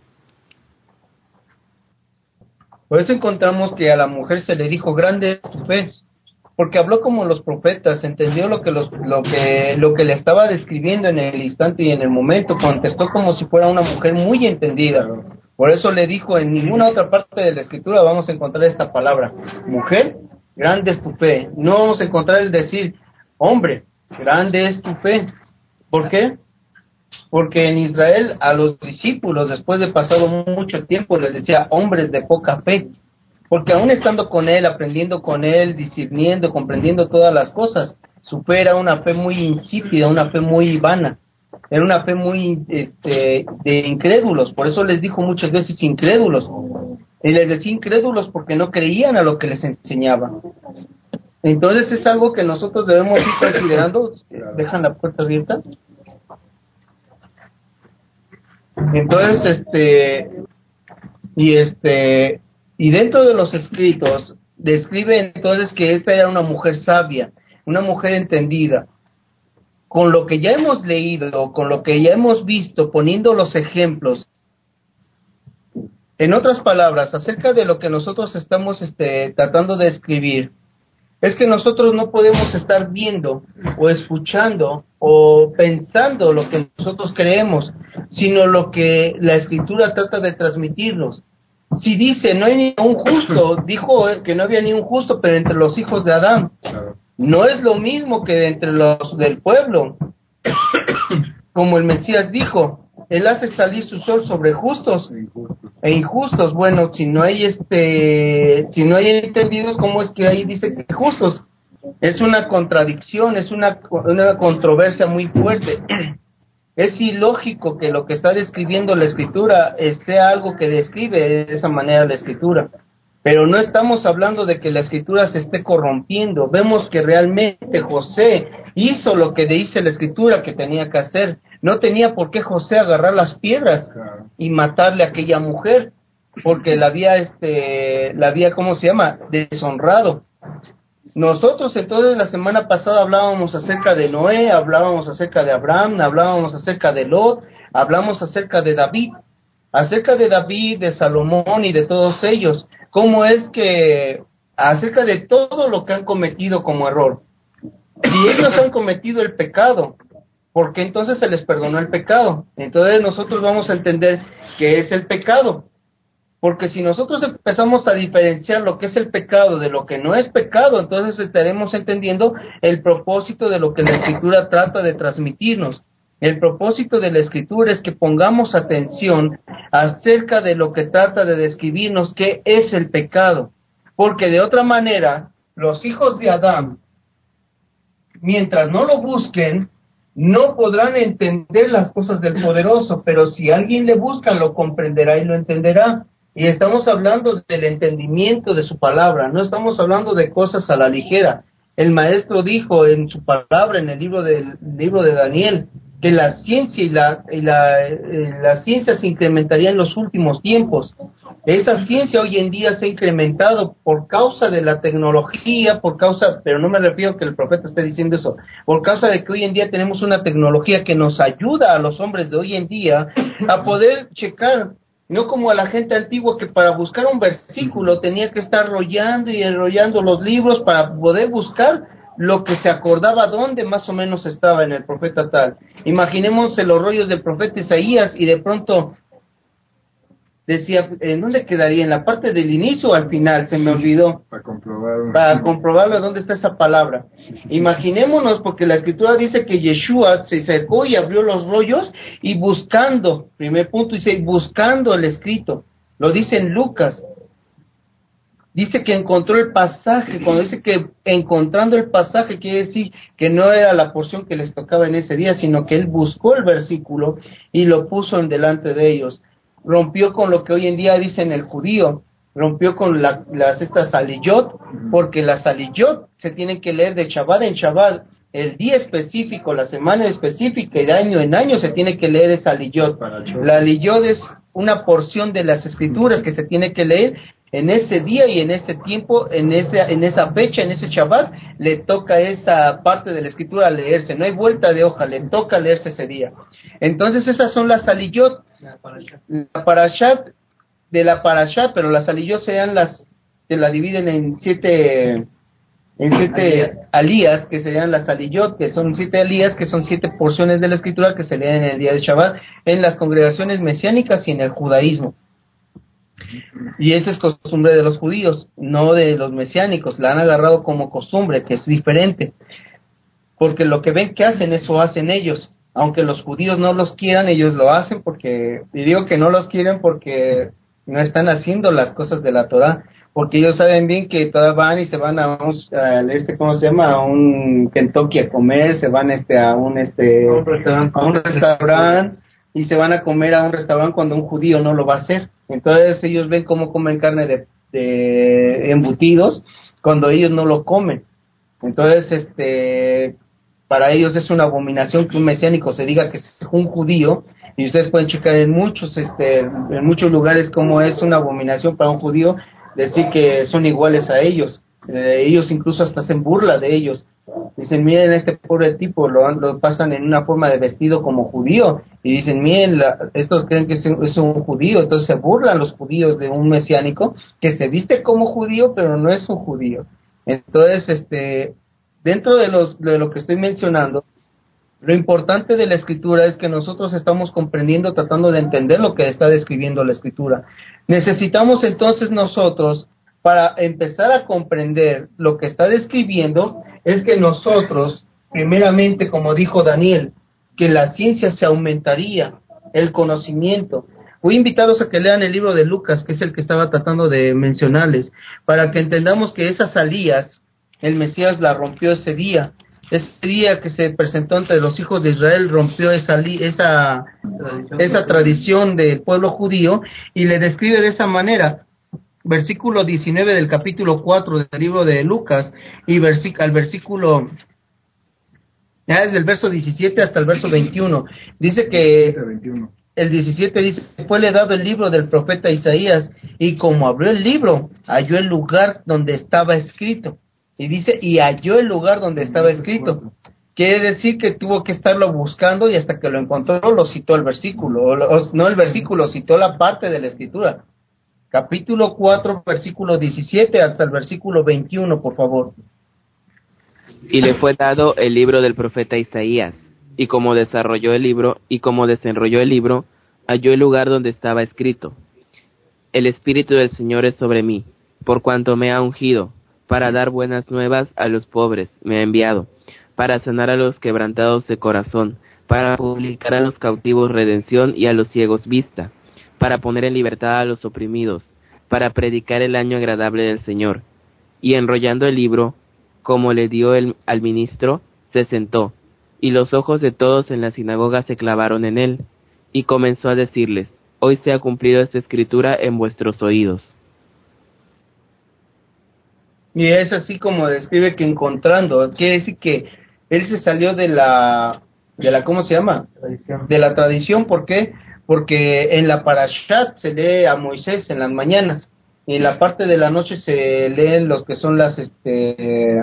Por eso encontramos que a la mujer se le dijo, grande es tu fe, porque habló como los profetas, entendió lo que, los, lo que, lo que le estaba describiendo en el instante y en el momento, contestó como si fuera una mujer muy entendida. Por eso le dijo, en ninguna otra parte de la Escritura vamos a encontrar esta palabra, mujer, grande es tu fe. No vamos a encontrar el decir, hombre, grande es tu fe. ¿Por qué? Porque en Israel a los discípulos, después de pasado mucho tiempo, les decía hombres de poca fe, porque aún estando con él, aprendiendo con él, discerniendo, comprendiendo todas las cosas, su fe era una fe muy insípida, una fe muy vana, era una fe muy este, de incrédulos. Por eso les dijo muchas veces incrédulos, y les decía incrédulos porque no creían a lo que les enseñaba. Entonces es algo que nosotros debemos ir considerando. ¿Dejan la puerta abierta? Entonces, este, y este, y dentro de los escritos, describe entonces que esta era una mujer sabia, una mujer entendida. Con lo que ya hemos leído, con lo que ya hemos visto, poniendo los ejemplos, en otras palabras, acerca de lo que nosotros estamos este, tratando de escribir, es que nosotros no podemos estar viendo o escuchando o pensando lo que nosotros creemos, sino lo que la Escritura trata de transmitirnos. Si dice, no hay ni un justo, dijo que no había ni un justo, pero entre los hijos de Adán, no es lo mismo que entre los del pueblo. Como el Mesías dijo, él hace salir su sol sobre justos e injustos. Bueno, si no hay este, si no hay entendidos, ¿cómo es que ahí dice que justos? Es una contradicción, es una, una controversia muy fuerte. Es ilógico que lo que está describiendo la Escritura sea algo que describe de esa manera la Escritura. Pero no estamos hablando de que la Escritura se esté corrompiendo. Vemos que realmente José hizo lo que dice la escritura que tenía que hacer. No tenía por qué José agarrar las piedras y matarle a aquella mujer, porque la había, este, la había, ¿cómo se llama?, deshonrado. Nosotros entonces la semana pasada hablábamos acerca de Noé, hablábamos acerca de Abraham, hablábamos acerca de Lot, hablamos acerca de David, acerca de David, de Salomón y de todos ellos. ¿Cómo es que, acerca de todo lo que han cometido como error? Si ellos han cometido el pecado, ¿por qué entonces se les perdonó el pecado? Entonces nosotros vamos a entender qué es el pecado. Porque si nosotros empezamos a diferenciar lo que es el pecado de lo que no es pecado, entonces estaremos entendiendo el propósito de lo que la Escritura trata de transmitirnos. El propósito de la Escritura es que pongamos atención acerca de lo que trata de describirnos qué es el pecado. Porque de otra manera, los hijos de Adán, mientras no lo busquen, no podrán entender las cosas del Poderoso, pero si alguien le busca, lo comprenderá y lo entenderá. Y estamos hablando del entendimiento de su palabra, no estamos hablando de cosas a la ligera. El maestro dijo en su palabra, en el libro del libro de Daniel, que la ciencia y la, y la, eh, la ciencia se incrementaría en los últimos tiempos. Esa ciencia hoy en día se ha incrementado por causa de la tecnología, por causa, pero no me refiero a que el profeta esté diciendo eso, por causa de que hoy en día tenemos una tecnología que nos ayuda a los hombres de hoy en día a poder checar. No como a la gente antigua que para buscar un versículo tenía que estar rollando y enrollando los libros para poder buscar lo que se acordaba dónde más o menos estaba en el profeta tal. Imaginemos los rollos del profeta Isaías y de pronto decía, ¿en dónde quedaría? ¿En la parte del inicio o al final? Se me olvidó. Para comprobar. Para comprobarlo dónde está esa palabra. Imaginémonos, porque la escritura dice que Yeshua se acercó y abrió los rollos y buscando, primer punto, dice, buscando el escrito. Lo dice en Lucas. Dice que encontró el pasaje. Cuando dice que encontrando el pasaje, quiere decir que no era la porción que les tocaba en ese día, sino que él buscó el versículo y lo puso en delante de ellos. Rompió con lo que hoy en día dicen el judío, rompió con la, las estas saliyot, porque las saliyot se tienen que leer de Shabbat en Shabbat, el día específico, la semana específica y de año en año se tiene que leer esa saliyot. La saliyot es una porción de las escrituras que se tiene que leer en ese día y en ese tiempo, en esa, en esa fecha, en ese Shabbat, le toca esa parte de la escritura leerse, no hay vuelta de hoja, le toca leerse ese día. Entonces esas son las saliyot. La parashat de la parashat, pero las saliyot serían las, se la dividen en siete, en siete alías, que serían las saliyot, que son siete alías, que son siete porciones de la escritura que se leen en el día de Shabbat, en las congregaciones mesiánicas y en el judaísmo. Y esa es costumbre de los judíos, no de los mesiánicos, la han agarrado como costumbre, que es diferente, porque lo que ven que hacen, eso hacen ellos. Aunque los judíos no los quieran, ellos lo hacen porque, y digo que no los quieren porque no están haciendo las cosas de la Torah, porque ellos saben bien que todas van y se van a un, a este, ¿cómo se llama? A un Kentucky a comer, se van este a un este a un restaurante, a un restaurante y se van a comer a un restaurante cuando un judío no lo va a hacer. Entonces ellos ven cómo comen carne de, de embutidos cuando ellos no lo comen. Entonces, este, para ellos es una abominación que un mesiánico se diga que es un judío, y ustedes pueden checar en muchos, este, en muchos lugares cómo es una abominación para un judío decir que son iguales a ellos. Eh, ellos incluso hasta hacen burla de ellos. Dicen, miren, este pobre tipo lo, lo pasan en una forma de vestido como judío, y dicen, miren, la, estos creen que es, es un judío, entonces se burlan los judíos de un mesiánico que se viste como judío, pero no es un judío. Entonces, este, dentro de los de lo que estoy mencionando, lo importante de la escritura es que nosotros estamos comprendiendo, tratando de entender lo que está describiendo la escritura. Necesitamos entonces nosotros, para empezar a comprender lo que está describiendo, es que nosotros, primeramente, como dijo Daniel, que la ciencia se aumentaría, el conocimiento. Voy a invitarlos a que lean el libro de Lucas, que es el que estaba tratando de mencionarles, para que entendamos que esas alías, el Mesías la rompió ese día. Ese día que se presentó entre los hijos de Israel, rompió esa, esa, esa tradición del pueblo judío, y le describe de esa manera. Versículo diecinueve del capítulo cuatro del libro de Lucas, y versic- al versículo Ya desde el verso diecisiete hasta el verso veintiuno. Dice que veintiuno. el diecisiete dice, fue le dado el libro del profeta Isaías, y como abrió el libro, halló el lugar donde estaba escrito. Y dice, y halló el lugar donde estaba escrito. Quiere decir que tuvo que estarlo buscando y hasta que lo encontró lo citó el versículo, o, o, no el versículo, citó la parte de la escritura. Capítulo cuatro, versículo diecisiete hasta el versículo veintiuno, por favor. Y le fue dado el libro del profeta Isaías, y como desarrolló el libro, y como desenrolló el libro, halló el lugar donde estaba escrito: El Espíritu del Señor es sobre mí, por cuanto me ha ungido, para dar buenas nuevas a los pobres, me ha enviado, para sanar a los quebrantados de corazón, para publicar a los cautivos redención y a los ciegos vista, para poner en libertad a los oprimidos, para predicar el año agradable del Señor. Y enrollando el libro, como le dio el, al ministro, se sentó, y los ojos de todos en la sinagoga se clavaron en él, y comenzó a decirles: Hoy se ha cumplido esta escritura en vuestros oídos. Y es así como describe que encontrando, quiere decir que él se salió de la, de la ¿cómo se llama? Tradición. De la tradición. ¿Por qué? Porque en la Parashat se lee a Moisés en las mañanas, y en la parte de la noche se leen lo que son las, este,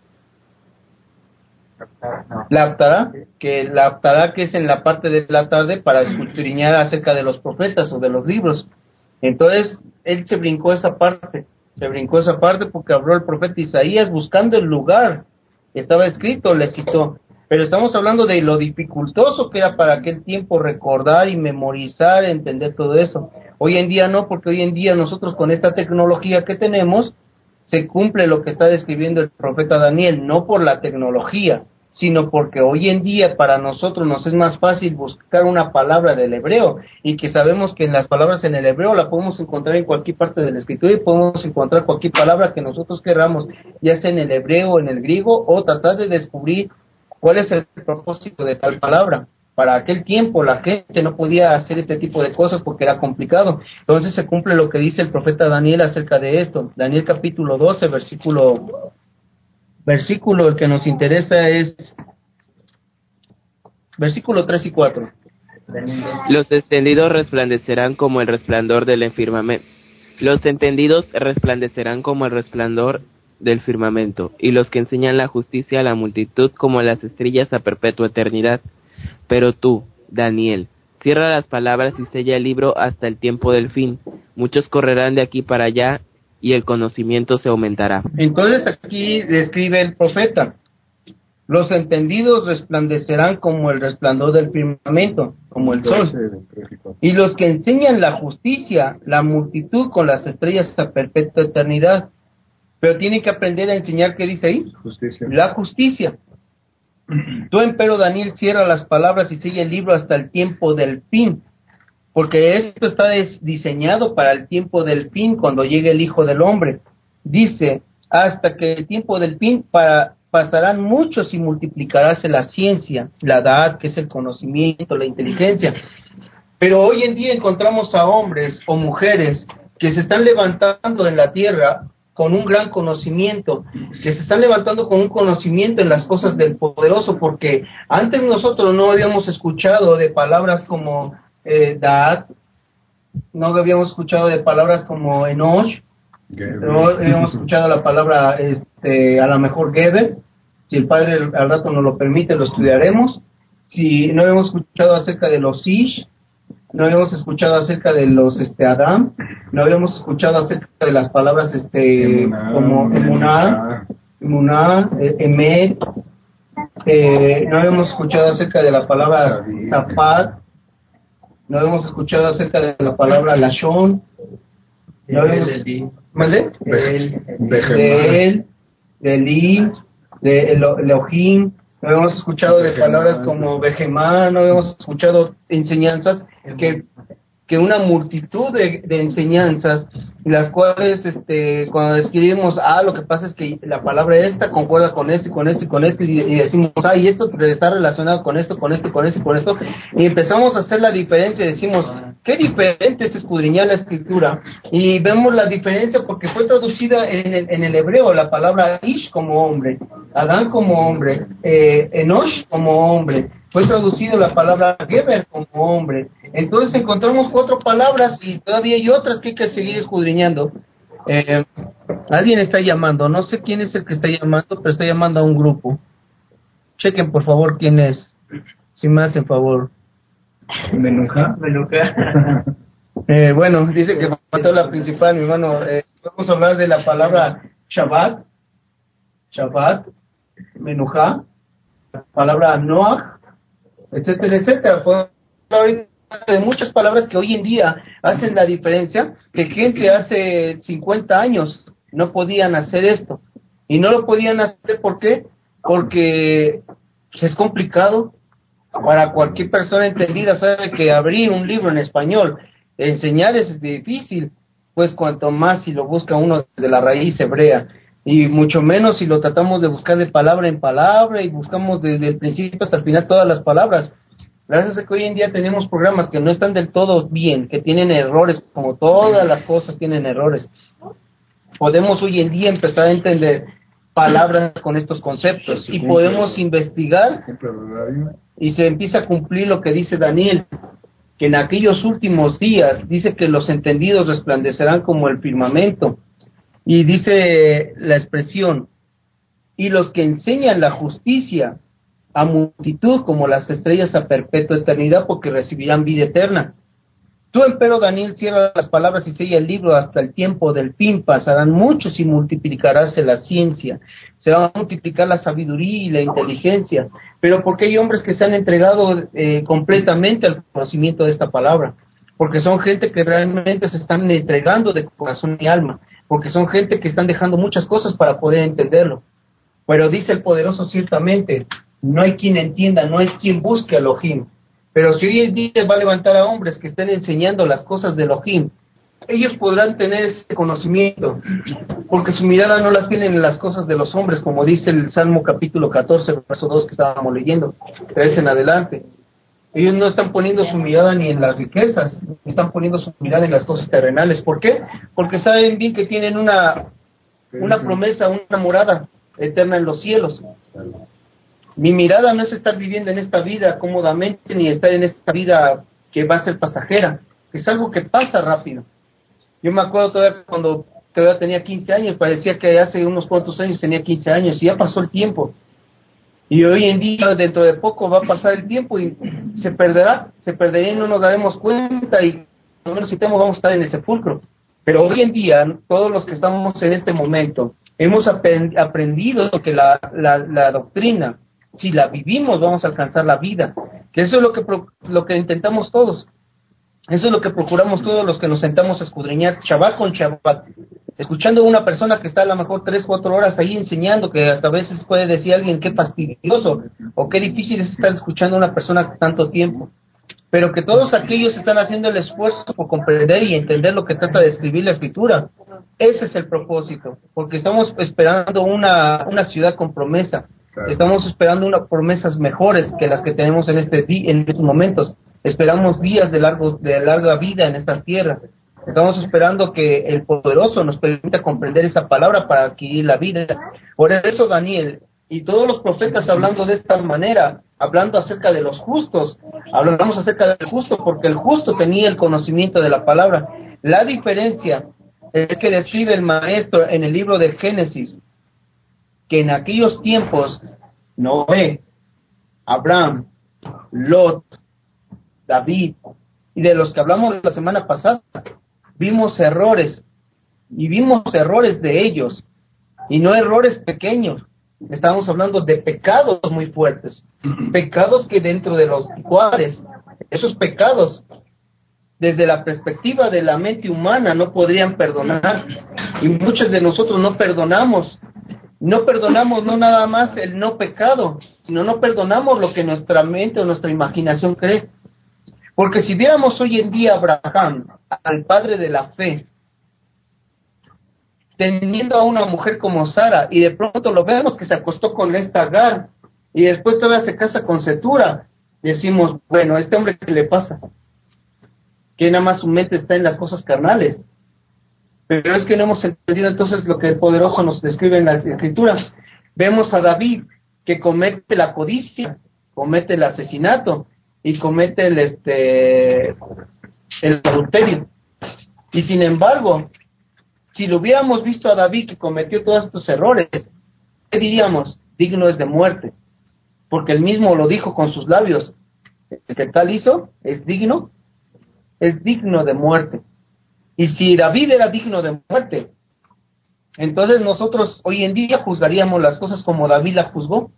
la Haftará, que la Haftará que es en la parte de la tarde para escudriñar acerca de los profetas o de los libros. Entonces, él se brincó esa parte, se brincó esa parte porque habló el profeta Isaías buscando el lugar, estaba escrito, le citó. Pero estamos hablando de lo dificultoso que era para aquel tiempo recordar y memorizar, entender todo eso. Hoy en día no, porque hoy en día nosotros con esta tecnología que tenemos, se cumple lo que está describiendo el profeta Daniel, no por la tecnología, sino porque hoy en día para nosotros nos es más fácil buscar una palabra del hebreo, y que sabemos que en las palabras en el hebreo la podemos encontrar en cualquier parte de la escritura, y podemos encontrar cualquier palabra que nosotros queramos, ya sea en el hebreo o en el griego, o tratar de descubrir cuál es el propósito de tal palabra. Para aquel tiempo la gente no podía hacer este tipo de cosas porque era complicado. Entonces se cumple lo que dice el profeta Daniel acerca de esto. Daniel capítulo doce, versículo versículo el que nos interesa es versículo tres y cuatro. Los entendidos resplandecerán como el resplandor del firmamento. Los entendidos resplandecerán como el resplandor del firmamento, y los que enseñan la justicia a la multitud como las estrellas a perpetua eternidad. Pero tú, Daniel, cierra las palabras y sella el libro hasta el tiempo del fin. Muchos correrán de aquí para allá, y el conocimiento se aumentará. Entonces aquí describe el profeta: los entendidos resplandecerán como el resplandor del firmamento, como el sol, y los que enseñan la justicia, la multitud con las estrellas a perpetua eternidad. Pero tiene que aprender a enseñar, ¿qué dice ahí? Justicia. La justicia. Tú, empero, Daniel, cierra las palabras y sigue el libro hasta el tiempo del fin, porque esto está diseñado para el tiempo del fin, cuando llegue el Hijo del Hombre. Dice, hasta que el tiempo del fin para, pasarán muchos y multiplicaráse la ciencia, la edad, que es el conocimiento, la inteligencia. Pero hoy en día encontramos a hombres o mujeres que se están levantando en la tierra con un gran conocimiento, que se están levantando con un conocimiento en las cosas del poderoso, porque antes nosotros no habíamos escuchado de palabras como eh, Dad, no habíamos escuchado de palabras como Enoch, no habíamos escuchado la palabra, este, a lo mejor Geber, si el Padre al rato nos lo permite lo estudiaremos. Si no habíamos escuchado acerca de los Ish, no habíamos escuchado acerca de los este Adam, no habíamos escuchado acerca de las palabras este Emuná, como Emuná, Emuná, eh, Emet, eh, no habíamos escuchado acerca de la palabra Zapat, no habíamos escuchado acerca de la palabra Lashon, no habíamos, ¿vale? De él, de él, de Eli, de Elohim. No habíamos escuchado de palabras como Behemá, no habíamos escuchado enseñanzas que, que una multitud de, de enseñanzas, las cuales este, cuando describimos, ah, lo que pasa es que la palabra esta concuerda con esto y con esto y con esto, y, y decimos, ah, y esto está relacionado con esto, con esto, con esto y con esto, y empezamos a hacer la diferencia y decimos, qué diferente es escudriñar la escritura. Y vemos la diferencia porque fue traducida en el, en el hebreo la palabra Ish como hombre, Adán como hombre, eh, Enosh como hombre. Fue traducido la palabra Geber como hombre. Entonces encontramos cuatro palabras y todavía hay otras que hay que seguir escudriñando. Eh, alguien está llamando, no sé quién es el que está llamando, pero está llamando a un grupo. Chequen por favor quién es, si me hacen favor. Menuja. Menuja. Eh, bueno, dice que faltó la principal, mi hermano. Eh, vamos a hablar de la palabra Shabbat, Shabbat, Menuja, la palabra Noah, etcétera, etcétera. Podemos hablar de muchas palabras que hoy en día hacen la diferencia, que gente hace cincuenta años no podían hacer esto. Y no lo podían hacer, ¿por qué? Porque es complicado. Para cualquier persona entendida sabe que abrir un libro en español, enseñar es difícil, pues cuanto más si lo busca uno desde la raíz hebrea, y mucho menos si lo tratamos de buscar de palabra en palabra y buscamos desde el principio hasta el final todas las palabras. Gracias a que hoy en día tenemos programas que no están del todo bien, que tienen errores, como todas las cosas tienen errores, podemos hoy en día empezar a entender palabras con estos conceptos y podemos investigar y se empieza a cumplir lo que dice Daniel, que en aquellos últimos días dice que los entendidos resplandecerán como el firmamento, y dice la expresión, y los que enseñan la justicia a multitud como las estrellas a perpetua eternidad, porque recibirán vida eterna. Tú, empero, Daniel, cierra las palabras y sella el libro hasta el tiempo del fin. Pasarán muchos y multiplicaráse la ciencia. Se va a multiplicar la sabiduría y la inteligencia. Pero porque hay hombres que se han entregado eh, completamente al conocimiento de esta palabra. Porque son gente que realmente se están entregando de corazón y alma. Porque son gente que están dejando muchas cosas para poder entenderlo. Pero dice el poderoso ciertamente, no hay quien entienda, no hay quien busque a Elohim. Pero si hoy en día va a levantar a hombres que estén enseñando las cosas de Elohim, ellos podrán tener ese conocimiento, porque su mirada no las tienen en las cosas de los hombres, como dice el Salmo capítulo catorce, verso dos que estábamos leyendo, tres en adelante. Ellos no están poniendo su mirada ni en las riquezas, ni están poniendo su mirada en las cosas terrenales. ¿Por qué? Porque saben bien que tienen una, una promesa, una morada eterna en los cielos. Mi mirada no es estar viviendo en esta vida cómodamente, ni estar en esta vida que va a ser pasajera. Es algo que pasa rápido. Yo me acuerdo todavía cuando todavía tenía quince años, parecía que hace unos cuantos años tenía quince años, y ya pasó el tiempo. Y hoy en día, dentro de poco, va a pasar el tiempo y se perderá, se perderá y no nos daremos cuenta, y no necesitamos, vamos a estar en el sepulcro. Pero hoy en día, todos los que estamos en este momento, hemos aprendido que la, la, la doctrina, si la vivimos, vamos a alcanzar la vida. Que eso es lo que pro, lo que intentamos todos. Eso es lo que procuramos todos los que nos sentamos a escudriñar Shabbat con Shabbat. Escuchando a una persona que está a lo mejor tres, cuatro horas ahí enseñando, que hasta a veces puede decir alguien qué fastidioso o qué difícil es estar escuchando a una persona tanto tiempo. Pero que todos aquellos están haciendo el esfuerzo por comprender y entender lo que trata de escribir la Escritura. Ese es el propósito, porque estamos esperando una, una ciudad con promesa. Estamos esperando unas promesas mejores que las que tenemos en este día, en estos momentos. Esperamos días de largo de larga vida en esta tierra. Estamos esperando que el poderoso nos permita comprender esa palabra para adquirir la vida. Por eso Daniel y todos los profetas, hablando de esta manera, hablando acerca de los justos, hablamos acerca del justo porque el justo tenía el conocimiento de la palabra. La diferencia es que describe el maestro en el libro de Génesis, que en aquellos tiempos Noé, Abraham, Lot, David, y de los que hablamos la semana pasada, vimos errores, y vimos errores de ellos, y no errores pequeños. Estamos hablando de pecados muy fuertes, pecados que dentro de los cuales, esos pecados, desde la perspectiva de la mente humana, no podrían perdonar, y muchos de nosotros no perdonamos. No perdonamos no nada más el no pecado, sino no perdonamos lo que nuestra mente o nuestra imaginación cree. Porque si viéramos hoy en día a Abraham, al padre de la fe, teniendo a una mujer como Sara, y de pronto lo vemos que se acostó con esta Agar, y después todavía se casa con Setura, decimos, bueno, ¿a este hombre qué le pasa? que nada más su mente está en las cosas carnales. Pero es que no hemos entendido entonces lo que el poderoso nos describe en la Escritura. Vemos a David que comete la codicia, comete el asesinato y comete el este el adulterio. Y sin embargo, si lo hubiéramos visto a David que cometió todos estos errores, ¿qué diríamos? Digno es de muerte, porque él mismo lo dijo con sus labios. El que tal hizo es digno, es digno de muerte. Y si David era digno de muerte, entonces nosotros hoy en día juzgaríamos las cosas como David la juzgó.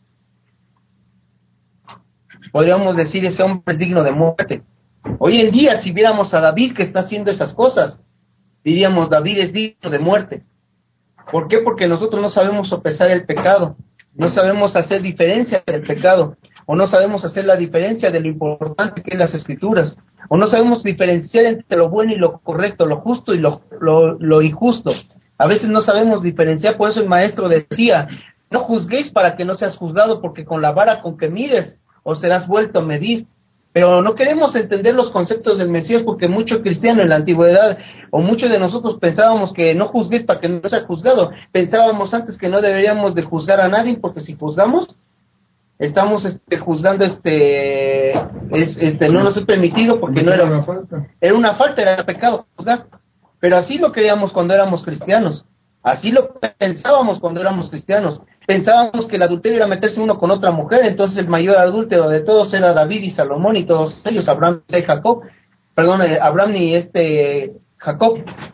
Podríamos decir, ese hombre es digno de muerte. Hoy en día, si viéramos a David que está haciendo esas cosas, diríamos, David es digno de muerte. ¿Por qué? Porque nosotros no sabemos sopesar el pecado, no sabemos hacer diferencia del pecado, o no sabemos hacer la diferencia de lo importante que es las Escrituras, o no sabemos diferenciar entre lo bueno y lo correcto, lo justo y lo, lo, lo injusto. A veces no sabemos diferenciar, por eso el maestro decía, no juzguéis para que no seas juzgado, porque con la vara con que mires, os serás vuelto a medir. Pero no queremos entender los conceptos del Mesías, porque muchos cristianos en la antigüedad, o muchos de nosotros pensábamos que no juzguéis para que no sea juzgado. Pensábamos antes que no deberíamos de juzgar a nadie, porque si juzgamos, estamos este, juzgando, este, es, este no nos es permitido, porque no era una falta, era una falta, era pecado juzgar. Pero así lo creíamos cuando éramos cristianos, así lo pensábamos cuando éramos cristianos. Pensábamos que el adulterio era meterse uno con otra mujer, entonces el mayor adúltero de todos era David y Salomón y todos ellos, Abraham y Jacob, perdón, Abraham y este Jacob.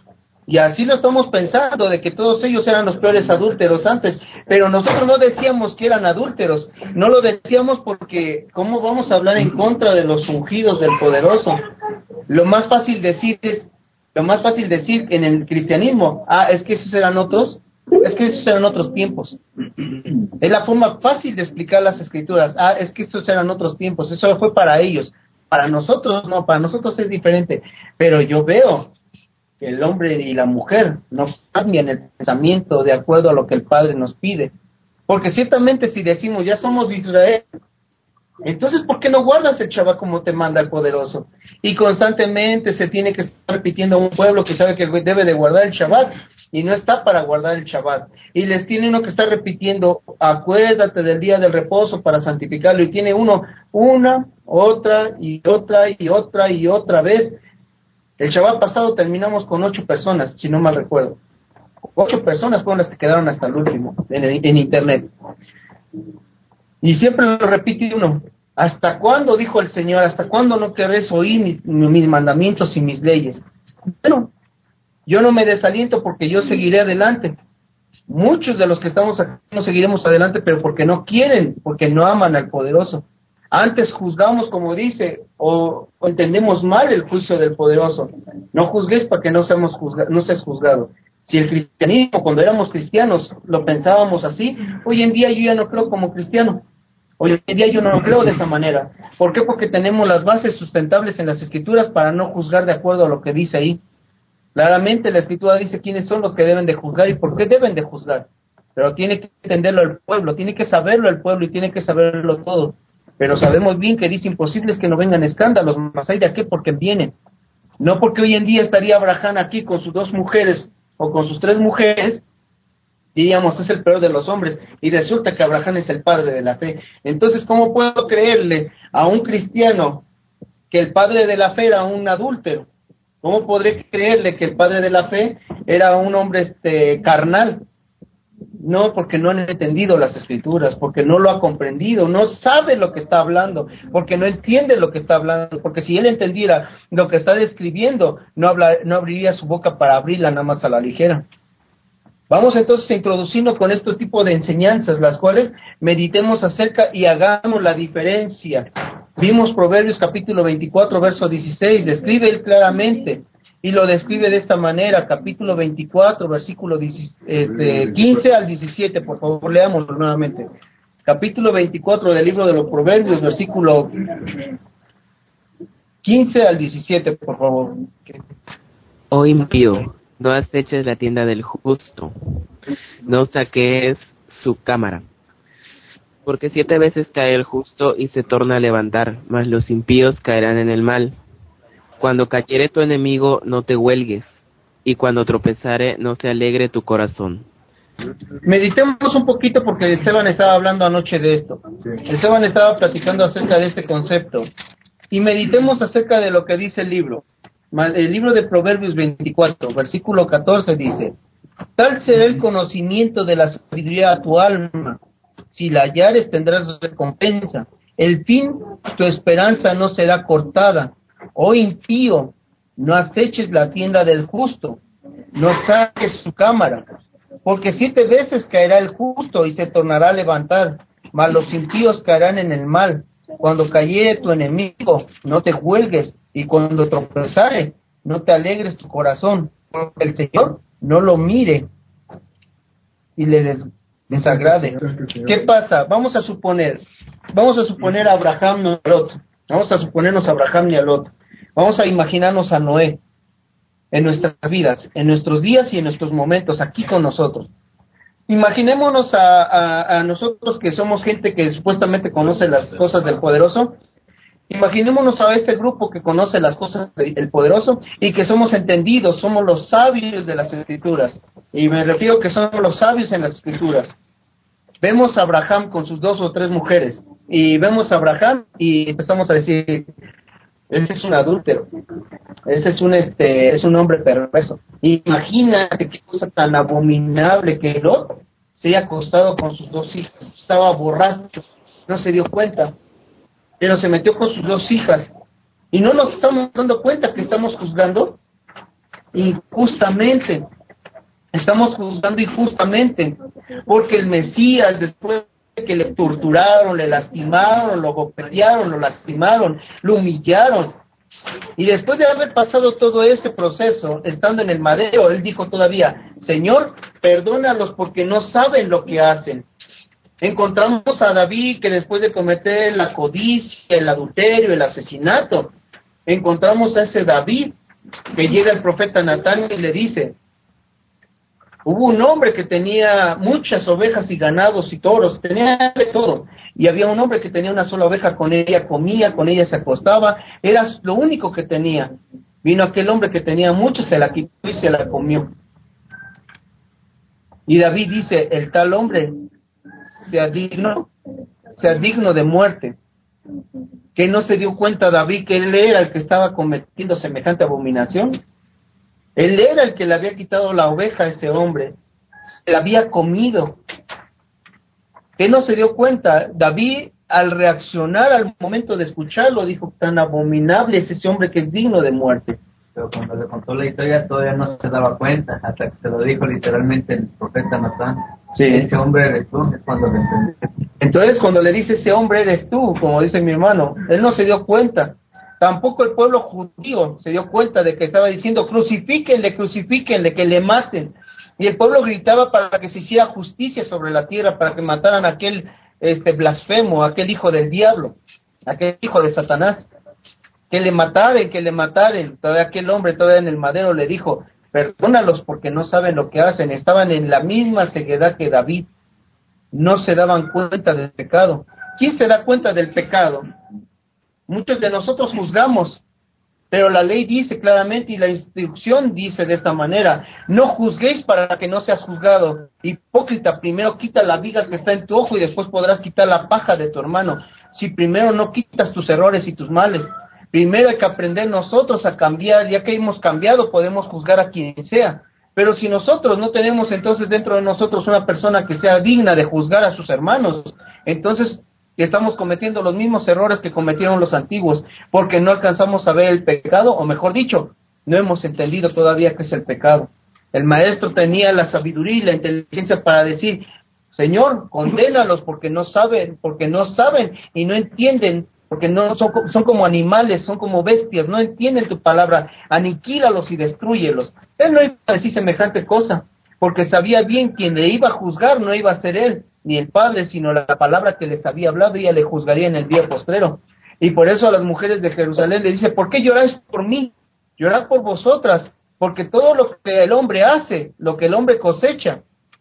Y así lo estamos pensando, de que todos ellos eran los peores adúlteros antes, pero nosotros no decíamos que eran adúlteros, no lo decíamos porque ¿cómo vamos a hablar en contra de los ungidos del poderoso? Lo más fácil decir es, lo más fácil decir en el cristianismo, ah, es que esos eran otros, es que esos eran otros tiempos. Es la forma fácil de explicar las Escrituras, ah, es que esos eran otros tiempos, eso fue para ellos, para nosotros no, para nosotros es diferente, pero yo veo que el hombre y la mujer no cambian el pensamiento de acuerdo a lo que el Padre nos pide, porque ciertamente si decimos ya somos de Israel, entonces ¿por qué no guardas el Shabbat como te manda el poderoso? Y constantemente se tiene que estar repitiendo a un pueblo que sabe que debe de guardar el Shabbat y no está para guardar el Shabbat, y les tiene uno que estar repitiendo, acuérdate del día del reposo para santificarlo, y tiene uno una, otra y otra y otra y otra vez. El Shabbat pasado terminamos con ocho personas, si no mal recuerdo. Ocho personas fueron las que quedaron hasta el último en, el, en internet. Y siempre lo repite uno. ¿Hasta cuándo, dijo el Señor, hasta cuándo no querés oír mis, mis mandamientos y mis leyes? Bueno, yo no me desaliento porque yo seguiré adelante. Muchos de los que estamos aquí no seguiremos adelante, pero porque no quieren, porque no aman al poderoso. Antes juzgamos, como dice, o, o entendemos mal el juicio del poderoso. No juzgues para que no seamos juzga, no seas juzgado. Si el cristianismo, cuando éramos cristianos, lo pensábamos así, hoy en día yo ya no creo como cristiano. Hoy en día yo no lo creo de esa manera. ¿Por qué? Porque tenemos las bases sustentables en las Escrituras para no juzgar de acuerdo a lo que dice ahí. Claramente la Escritura dice quiénes son los que deben de juzgar y por qué deben de juzgar. Pero tiene que entenderlo el pueblo, tiene que saberlo el pueblo y tiene que saberlo todo. Pero sabemos bien que dice imposible es que no vengan escándalos, más hay de aquí porque vienen. No porque hoy en día estaría Abraham aquí con sus dos mujeres o con sus tres mujeres, diríamos es el peor de los hombres, y resulta que Abraham es el padre de la fe. Entonces, ¿cómo puedo creerle a un cristiano que el padre de la fe era un adúltero? ¿Cómo podré creerle que el padre de la fe era un hombre este carnal? No, porque no han entendido las Escrituras, porque no lo ha comprendido, no sabe lo que está hablando, porque no entiende lo que está hablando, porque si él entendiera lo que está describiendo, no, habla, no abriría su boca para abrirla nada más a la ligera. Vamos entonces a introducirnos con este tipo de enseñanzas, las cuales meditemos acerca y hagamos la diferencia. Vimos Proverbios capítulo veinticuatro, verso dieciséis, describe él claramente, y lo describe de esta manera, capítulo veinticuatro, versículo quince al diecisiete, por favor, leámoslo nuevamente. Capítulo veinticuatro del libro de los Proverbios, versículo quince al diecisiete, por favor. Oh impío, no aceches la tienda del justo, no saques su cámara. Porque siete veces cae el justo y se torna a levantar, mas los impíos caerán en el mal. cuando cayere tu enemigo, no te huelgues, y cuando tropezare, no se alegre tu corazón. Meditemos un poquito porque Esteban estaba hablando anoche de esto. Esteban estaba platicando acerca de este concepto. Y meditemos acerca de lo que dice el libro. El libro de Proverbios veinticuatro, versículo catorce dice: tal será el conocimiento de la sabiduría a tu alma. Si la hallares tendrás recompensa. El fin, tu esperanza no será cortada. Oh impío, no aceches la tienda del justo, no saques su cámara. Porque siete veces caerá el justo y se tornará a levantar, mas los impíos caerán en el mal. Cuando cayere tu enemigo, no te huelgues, y cuando tropezare, no te alegres tu corazón, porque el Señor no lo mire y le des desagrade. ¿Qué pasa? Vamos a suponer, vamos a suponer a Abraham y a Lot. Vamos a suponernos a Abraham y a Lot. Vamos a imaginarnos a Noé en nuestras vidas, en nuestros días y en nuestros momentos, aquí con nosotros. Imaginémonos a, a, a nosotros que somos gente que supuestamente conoce las cosas del Poderoso. Imaginémonos a este grupo que conoce las cosas del Poderoso y que somos entendidos, somos los sabios de las Escrituras. Y me refiero que somos los sabios en las Escrituras. Vemos a Abraham con sus dos o tres mujeres y vemos a Abraham y empezamos a decir: ese es un adúltero, ese es un este es un hombre perverso. Imagínate qué cosa tan abominable, que Lot se haya acostado con sus dos hijas. Estaba borracho, no se dio cuenta, pero se metió con sus dos hijas. Y no nos estamos dando cuenta que estamos juzgando injustamente. Estamos juzgando injustamente, porque el Mesías, después de que le torturaron, le lastimaron, lo golpearon, lo lastimaron, lo humillaron, y después de haber pasado todo ese proceso, estando en el madero, él dijo todavía: Señor, perdónalos porque no saben lo que hacen. Encontramos a David, que después de cometer la codicia, el adulterio, el asesinato, encontramos a ese David, que llega el profeta Natán y le dice: hubo un hombre que tenía muchas ovejas y ganados y toros, tenía de todo, y había un hombre que tenía una sola oveja, con ella comía, con ella se acostaba, era lo único que tenía. Vino aquel hombre que tenía mucho, se la quitó y se la comió. Y David dice: el tal hombre sea digno, sea digno de muerte. ¿Que no se dio cuenta David que él era el que estaba cometiendo semejante abominación? Él era el que le había quitado la oveja a ese hombre, se la había comido. ¿Que no se dio cuenta? David, al reaccionar al momento de escucharlo, dijo: tan abominable es ese hombre que es digno de muerte. Pero cuando le contó la historia todavía no se daba cuenta, hasta que se lo dijo literalmente el profeta Natán. Sí. Ese hombre eres tú, es cuando lo entendió. Entonces, cuando le dice ese hombre eres tú, como dice mi hermano, él no se dio cuenta. Tampoco el pueblo judío se dio cuenta de que estaba diciendo: crucifíquenle, crucifíquenle, que le maten. Y el pueblo gritaba para que se hiciera justicia sobre la tierra, para que mataran a aquel este blasfemo, aquel hijo del diablo, aquel hijo de Satanás. Que le mataren, que le mataren. Todavía aquel hombre, todavía en el madero, le dijo: perdónalos porque no saben lo que hacen. Estaban en la misma ceguedad que David. No se daban cuenta del pecado. ¿Quién se da cuenta del pecado? Muchos de nosotros juzgamos, pero la ley dice claramente y la instrucción dice de esta manera: no juzguéis para que no seas juzgado. Hipócrita, primero quita la viga que está en tu ojo y después podrás quitar la paja de tu hermano. Si primero no quitas tus errores y tus males, primero hay que aprender nosotros a cambiar. Ya que hemos cambiado, podemos juzgar a quien sea. Pero si nosotros no tenemos entonces dentro de nosotros una persona que sea digna de juzgar a sus hermanos, entonces estamos cometiendo los mismos errores que cometieron los antiguos, porque no alcanzamos a ver el pecado, o mejor dicho, no hemos entendido todavía qué es el pecado. El maestro tenía la sabiduría y la inteligencia para decir: Señor, condénalos porque no saben, porque no saben y no entienden, porque no son, son como animales, son como bestias, no entienden tu palabra, aniquílalos y destrúyelos. Él no iba a decir semejante cosa, porque sabía bien quien le iba a juzgar no iba a ser él, ni el Padre, sino la palabra que les había hablado, ella le juzgaría en el día postrero. Y por eso a las mujeres de Jerusalén le dice: ¿por qué lloráis por mí? Llorad por vosotras, porque todo lo que el hombre hace, lo que el hombre cosecha,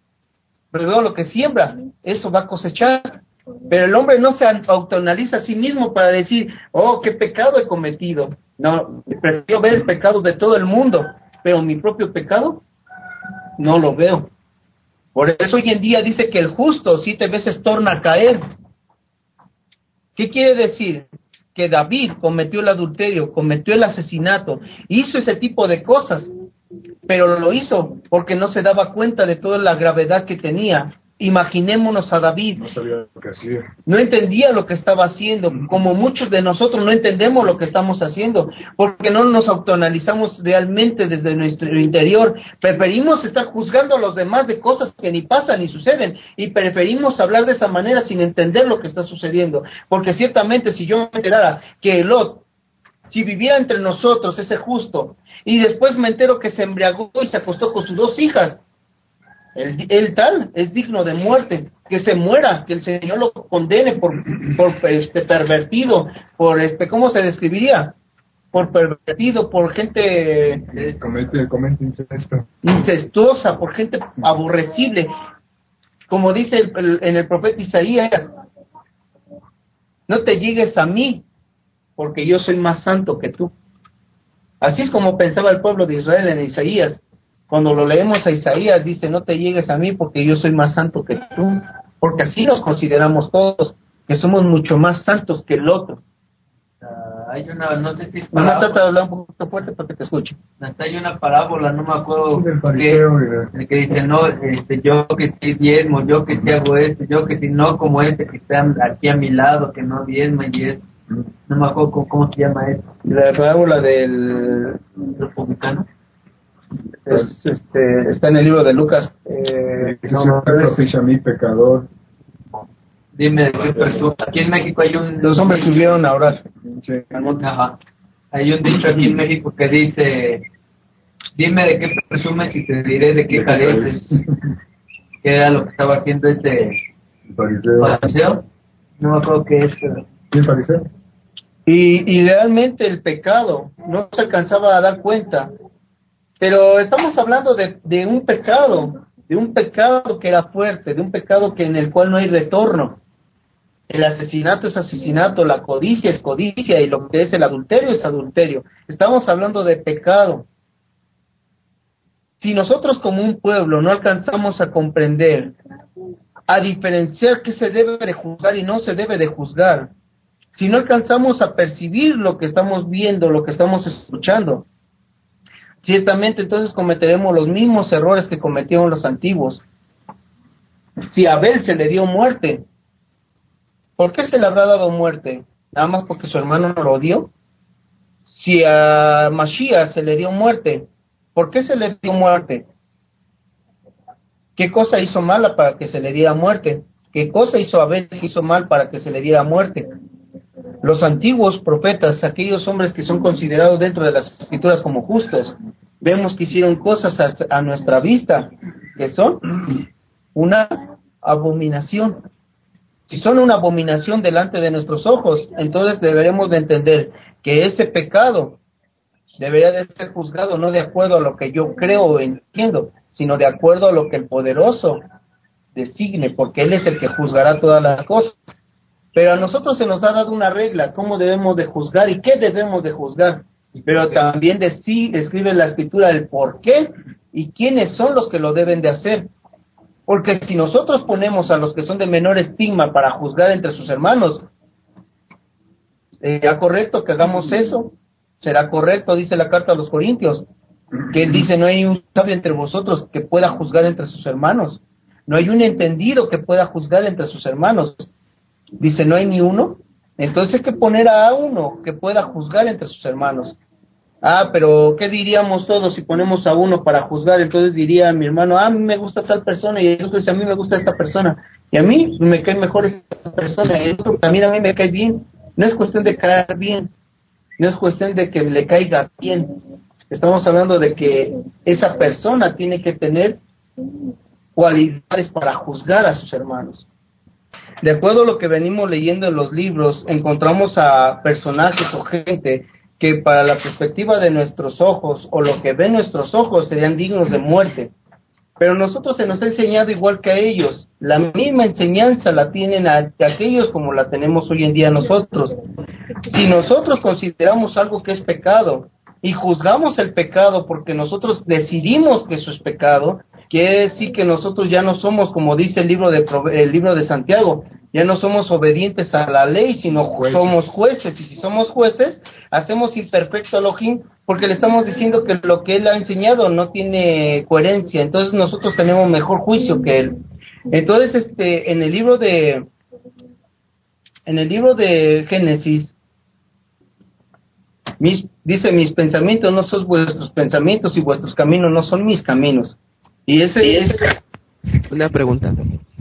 pero lo que siembra, eso va a cosechar. Pero el hombre no se autoanaliza a sí mismo para decir: oh, qué pecado he cometido. No, prefiero ver el pecado de todo el mundo, pero mi propio pecado no lo veo. Por eso hoy en día dice que el justo siete veces torna a caer. ¿Qué quiere decir? Que David cometió el adulterio, cometió el asesinato, hizo ese tipo de cosas, pero lo hizo porque no se daba cuenta de toda la gravedad que tenía. Imaginémonos a David. No sabía lo que hacía. No entendía lo que estaba haciendo, como muchos de nosotros no entendemos lo que estamos haciendo, porque no nos autoanalizamos realmente desde nuestro interior. Preferimos estar juzgando a los demás de cosas que ni pasan ni suceden, y preferimos hablar de esa manera sin entender lo que está sucediendo, porque ciertamente si yo me enterara que Lot, si viviera entre nosotros ese justo, y después me entero que se embriagó y se acostó con sus dos hijas, El, el tal es digno de muerte, que se muera, que el Señor lo condene por, por este pervertido, por este, ¿cómo se describiría? Por pervertido, por gente eh, comete, comete incesto. incestuosa, por gente aborrecible, como dice el, el, en el profeta Isaías, no te llegues a mí, porque yo soy más santo que tú. Así es como pensaba el pueblo de Israel en Isaías. Cuando lo leemos a Isaías, dice, no te llegues a mí porque yo soy más santo que tú. Porque así nos consideramos todos, que somos mucho más santos que el otro. Uh, hay una, no sé si es Mamá, parábola. trata de hablar un poquito fuerte para que te escuche. Hasta hay una parábola, no me acuerdo, Del que, fariseo y de- que dice, no, este, yo que sí diezmo, yo que sí hago esto, yo que sí, no como este que está aquí a mi lado, que no diezma y es, no me acuerdo cómo, cómo se llama eso, La parábola del... republicano. Es, este, está en el libro de Lucas. Eh, que no, se no, propicia a mí, pecador. Dime de qué persona. Aquí en México hay un... los hombres subieron a orar. Sí. Ajá. Hay un dicho aquí en México que dice, dime de qué presumes y te diré de qué careces. Que era lo que estaba haciendo este El fariseo. fariseo. No me acuerdo qué es, pero... Sí, el fariseo. Y, y realmente el pecado no se alcanzaba a dar cuenta. Pero estamos hablando de, de un pecado, de un pecado que era fuerte, de un pecado que en el cual no hay retorno. El asesinato es asesinato, la codicia es codicia, y lo que es el adulterio es adulterio. Estamos hablando de pecado. Si nosotros como un pueblo no alcanzamos a comprender, a diferenciar qué se debe de juzgar y no se debe de juzgar, si no alcanzamos a percibir lo que estamos viendo, lo que estamos escuchando, ciertamente entonces cometeremos los mismos errores que cometieron los antiguos. Si a Abel se le dio muerte, ¿por qué se le habrá dado muerte? ¿Nada más porque su hermano no lo odió? Si a Mashiach se le dio muerte, ¿por qué se le dio muerte? ¿Qué cosa hizo mala para que se le diera muerte? ¿Qué cosa hizo Abel que hizo mal para que se le diera muerte? Los antiguos profetas, aquellos hombres que son considerados dentro de las escrituras como justos, vemos que hicieron cosas a, a nuestra vista que son una abominación. Si son una abominación delante de nuestros ojos, entonces deberemos de entender que ese pecado debería de ser juzgado no de acuerdo a lo que yo creo o entiendo, sino de acuerdo a lo que el poderoso designe, porque Él es el que juzgará todas las cosas. Pero a nosotros se nos ha dado una regla, cómo debemos de juzgar y qué debemos de juzgar. Pero también de sí describe la escritura el por qué y quiénes son los que lo deben de hacer. Porque si nosotros ponemos a los que son de menor estigma para juzgar entre sus hermanos, ¿será correcto que hagamos eso? ¿Será correcto? Dice la carta a los Corintios, que él dice, no hay un sabio entre vosotros que pueda juzgar entre sus hermanos. No hay un entendido que pueda juzgar entre sus hermanos. Dice, no hay ni uno. Entonces hay que poner a uno que pueda juzgar entre sus hermanos. Ah, pero ¿qué diríamos todos si ponemos a uno para juzgar? Entonces diría mi hermano, ah, a mí me gusta tal persona, y el otro dice, a mí me gusta esta persona, y a mí me cae mejor esta persona, y el otro también a mí me cae bien. No es cuestión de caer bien, no es cuestión de que le caiga bien. Estamos hablando de que esa persona tiene que tener cualidades para juzgar a sus hermanos. De acuerdo a lo que venimos leyendo en los libros, encontramos a personajes o gente que para la perspectiva de nuestros ojos, o lo que ven nuestros ojos, serían dignos de muerte. pero nosotros se nos ha enseñado igual que a ellos. La misma enseñanza la tienen a, a aquellos como la tenemos hoy en día nosotros. Si nosotros consideramos algo que es pecado y juzgamos el pecado porque nosotros decidimos que eso es pecado, quiere decir que nosotros ya no somos, como dice el libro de el libro de Santiago, ya no somos obedientes a la ley, sino jueces. Somos jueces, y si somos jueces, hacemos imperfecto Elohim, porque le estamos diciendo que lo que él ha enseñado no tiene coherencia, entonces nosotros tenemos mejor juicio que él. Entonces, este, en el libro de, en el libro de Génesis, mis, dice, mis pensamientos no son vuestros pensamientos, y vuestros caminos no son mis caminos. Y ese es... Una pregunta.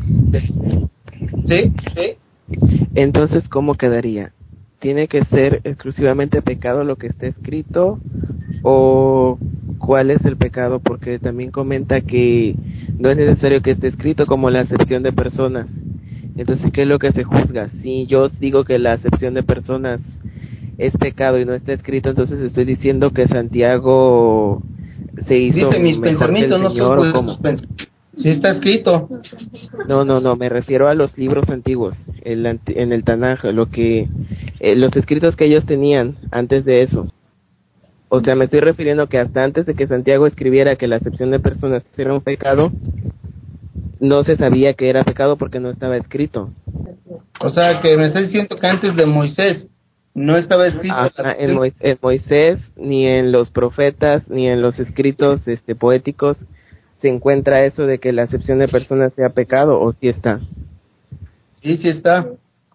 ¿Sí? ¿Sí? Entonces, ¿cómo quedaría? ¿Tiene que ser exclusivamente pecado lo que está escrito? ¿O cuál es el pecado? Porque también comenta que no es necesario que esté escrito, como la acepción de personas. Entonces, ¿qué es lo que se juzga? Si yo digo que la acepción de personas es pecado y no está escrito, entonces estoy diciendo que Santiago se hizo Dice, mis mejor pensamientos que el no Señor, son ¿o cómo? pensamientos. Sí está escrito. No, no, no, me refiero a los libros antiguos, el, en el Tanaj, lo que, eh, los escritos que ellos tenían antes de eso. O sea, me estoy refiriendo que hasta antes de que Santiago escribiera que la acepción de personas era un pecado, no se sabía que era pecado porque no estaba escrito. O sea, que me está diciendo que antes de Moisés no estaba escrito. Ajá, en, Moisés, en Moisés, ni en los profetas, ni en los escritos este, poéticos, se encuentra eso de que la acepción de personas sea pecado, ¿o sí está? Sí, sí está.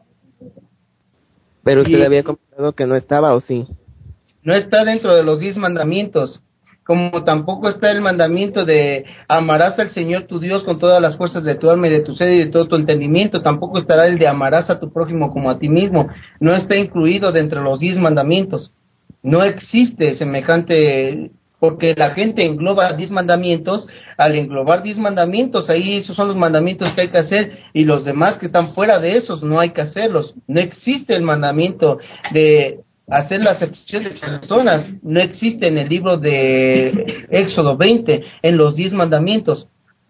Pero usted y había comentado que no estaba, ¿o sí? No está dentro de los diez mandamientos, como tampoco está el mandamiento de amarás al Señor tu Dios con todas las fuerzas de tu alma y de tu sed y de todo tu entendimiento. Tampoco estará el de amarás a tu prójimo como a ti mismo. No está incluido dentro de los diez mandamientos. No existe semejante, porque la gente engloba diez mandamientos. Al englobar diez mandamientos, ahí esos son los mandamientos que hay que hacer, y los demás que están fuera de esos no hay que hacerlos. No existe el mandamiento de hacer la acepción de personas, no existe en el libro de Éxodo veinte, en los diez mandamientos.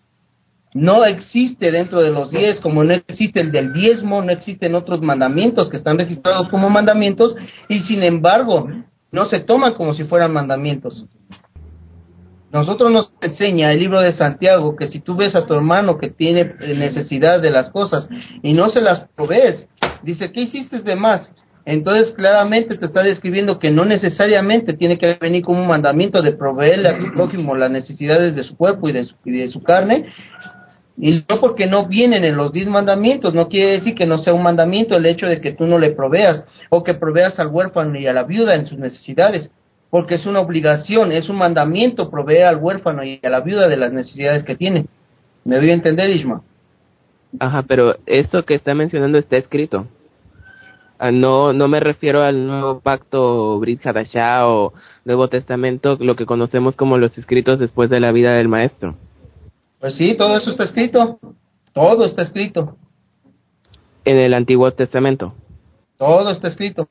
No existe dentro de los diez, como no existe el del diezmo, no existen otros mandamientos que están registrados como mandamientos, y sin embargo no se toman como si fueran mandamientos. Nosotros nos enseña el libro de Santiago que si tú ves a tu hermano que tiene necesidad de las cosas y no se las provees, dice, ¿qué hiciste de más? Entonces claramente te está describiendo que no necesariamente tiene que venir como un mandamiento de proveerle a tu prójimo las necesidades de su cuerpo y de su, y de su carne, y no porque no vienen en los diez mandamientos, no quiere decir que no sea un mandamiento el hecho de que tú no le proveas, o que proveas al huérfano y a la viuda en sus necesidades, porque es una obligación, es un mandamiento proveer al huérfano y a la viuda de las necesidades que tiene. ¿Me doy a entender, Ishma? Ajá, pero esto que está mencionando está escrito. Ah, no, no me refiero al nuevo pacto Brit Hadashah o Nuevo Testamento, lo que conocemos como los escritos después de la vida del maestro. Pues sí, todo eso está escrito, todo está escrito. En el Antiguo Testamento. Todo está escrito.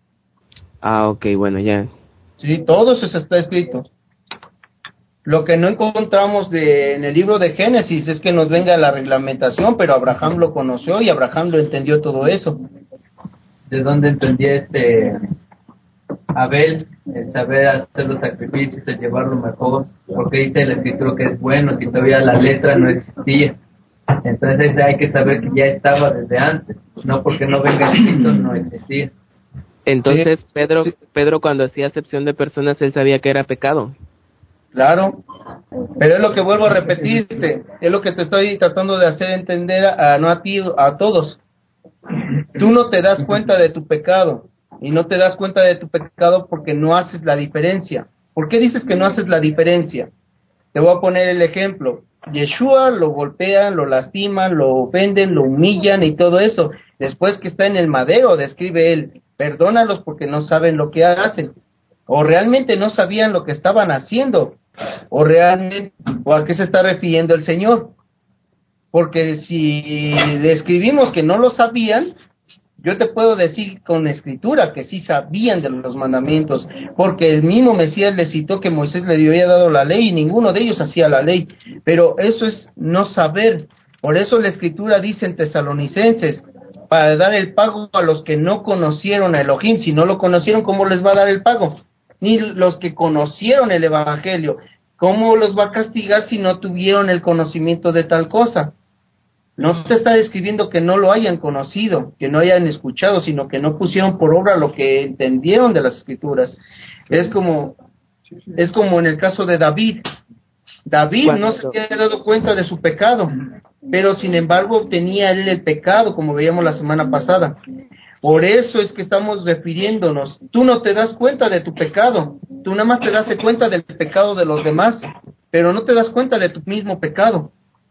Ah, ok, bueno, ya. Sí, todo eso está escrito. Lo que no encontramos de, en el libro de Génesis es que nos venga la reglamentación, pero Abraham lo conoció y Abraham lo entendió todo eso. ¿De dónde entendía este Abel el saber hacer los sacrificios, el llevarlo mejor? Porque dice el escritura que es bueno, si todavía la letra no existía. Entonces hay que saber que ya estaba desde antes, no porque no venga escrito no existía. Entonces, Sí, Pedro, sí. Pedro cuando hacía acepción de personas, él sabía que era pecado. Claro, pero es lo que vuelvo a repetirte, es lo que te estoy tratando de hacer entender, a, a no a ti, a todos. Tú no te das cuenta de tu pecado, y no te das cuenta de tu pecado porque no haces la diferencia. ¿Por qué dices que no haces la diferencia? Te voy a poner el ejemplo. Yeshua lo golpean, lo lastiman, lo ofenden, lo humillan y todo eso. Después que está en el madero, describe él, perdónalos porque no saben lo que hacen. O realmente no sabían lo que estaban haciendo. O realmente, o a qué se está refiriendo el Señor. Porque si describimos que no lo sabían, Yo te puedo decir con escritura que sí sabían de los mandamientos, porque el mismo Mesías le citó que Moisés le había dado la ley y ninguno de ellos hacía la ley, pero eso es no saber. Por eso la escritura dice en Tesalonicenses, para dar el pago a los que no conocieron a Elohim. Si no lo conocieron, ¿cómo les va a dar el pago? Ni los que conocieron el evangelio, ¿cómo los va a castigar si no tuvieron el conocimiento de tal cosa? No te está describiendo que no lo hayan conocido, que no hayan escuchado, sino que no pusieron por obra lo que entendieron de las escrituras. Es como, es como en el caso de David. David no se había dado cuenta de su pecado, pero sin embargo tenía él el pecado, como veíamos la semana pasada. Por eso es que estamos refiriéndonos. Tú no te das cuenta de tu pecado, tú nada más te das cuenta del pecado de los demás, pero no te das cuenta de tu mismo pecado.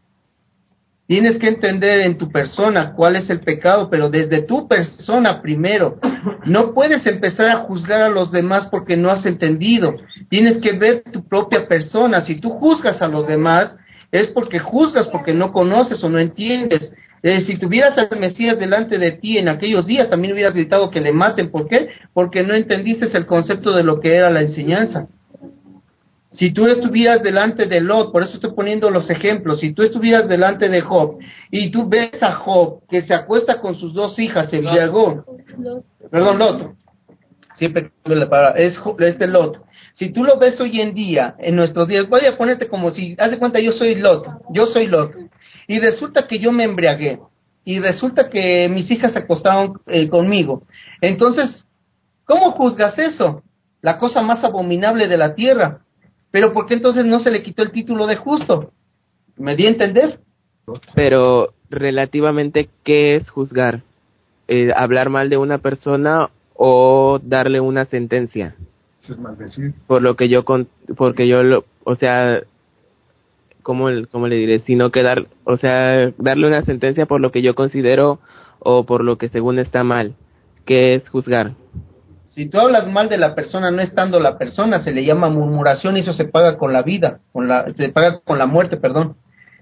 Tienes que entender en tu persona cuál es el pecado, pero desde tu persona primero. No puedes empezar a juzgar a los demás porque no has entendido. Tienes que ver tu propia persona. Si tú juzgas a los demás, es porque juzgas porque no conoces o no entiendes. Eh, si tuvieras al Mesías delante de ti en aquellos días, también hubieras gritado que le maten. ¿Por qué? Porque no entendiste el concepto de lo que era la enseñanza. Si tú estuvieras delante de Lot, por eso estoy poniendo los ejemplos, si tú estuvieras delante de Job y tú ves a Job que se acuesta con sus dos hijas, se embriagó, perdón, Lot, siempre cambio la palabra, es este Lot. Si tú lo ves hoy en día, en nuestros días, voy a ponerte como si, haz de cuenta, yo soy Lot, yo soy Lot, y resulta que yo me embriagué, y resulta que mis hijas se acostaron eh, conmigo. Entonces, ¿cómo juzgas eso? La cosa más abominable de la tierra. Pero ¿por qué entonces no se le quitó el título de justo? ¿Me di a entender? Pero relativamente, ¿qué es juzgar? Eh, ¿Hablar mal de una persona o darle una sentencia? Eso es maldecir. Por lo que yo, con, porque yo, lo, o sea, ¿cómo, cómo le diré? Sino que dar, o sea, darle una sentencia por lo que yo considero o por lo que según está mal. ¿Qué es juzgar? Si tú hablas mal de la persona no estando la persona, se le llama murmuración y eso se paga con la vida, con la, se paga con la muerte, perdón.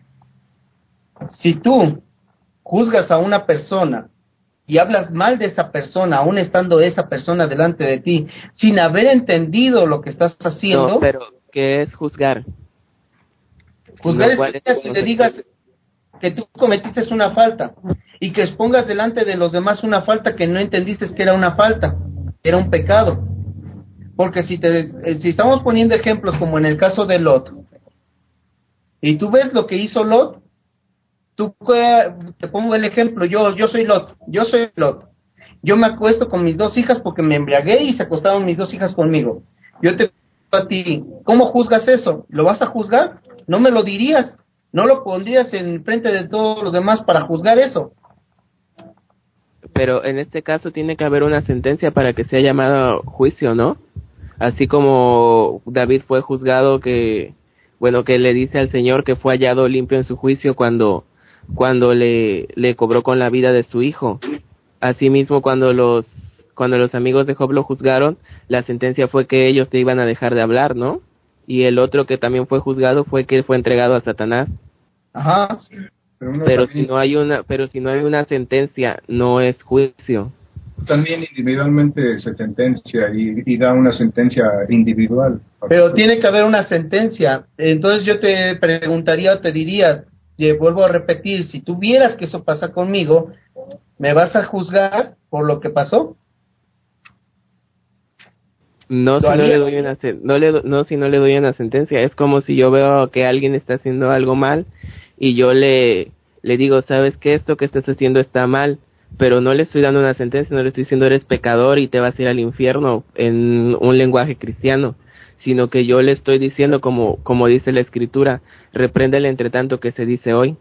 Si tú juzgas a una persona y hablas mal de esa persona, aún estando esa persona delante de ti, sin haber entendido lo que estás haciendo... No, pero ¿qué es juzgar? Juzgar no, es que si le digas que tú cometiste una falta y que expongas delante de los demás una falta que no entendiste que era una falta. Era un pecado, porque si te si estamos poniendo ejemplos como en el caso de Lot, y tú ves lo que hizo Lot, tú te pongo el ejemplo, yo yo soy Lot, yo soy Lot, yo me acuesto con mis dos hijas porque me embriagué y se acostaron mis dos hijas conmigo. Yo te pregunto a ti, ¿cómo juzgas eso? ¿Lo vas a juzgar? No me lo dirías, no lo pondrías en frente de todos los demás para juzgar eso. Pero en este caso tiene que haber una sentencia para que sea llamado juicio, ¿no? Así como David fue juzgado que, bueno, que le dice al Señor que fue hallado limpio en su juicio cuando, cuando le, le cobró con la vida de su hijo. Asimismo, cuando los, cuando los amigos de Job lo juzgaron, la sentencia fue que ellos te iban a dejar de hablar, ¿no? Y el otro que también fue juzgado fue que fue entregado a Satanás. Ajá. Pero, uno pero también, si no hay una pero si no hay una sentencia no es juicio. También individualmente se sentencia y, y da una sentencia individual. Pero tiene que haber una sentencia. Entonces yo te preguntaría o te diría, y vuelvo a repetir, si tú vieras que eso pasa conmigo, ¿me vas a juzgar por lo que pasó? No si no le doy una no le no si no le doy una sentencia. Es como si yo veo que alguien está haciendo algo mal y yo le le digo, sabes que esto que estás haciendo está mal, pero no le estoy dando una sentencia, no le estoy diciendo eres pecador y te vas a ir al infierno en un lenguaje cristiano, sino que yo le estoy diciendo como como dice la escritura, repréndele entre tanto que se dice hoy.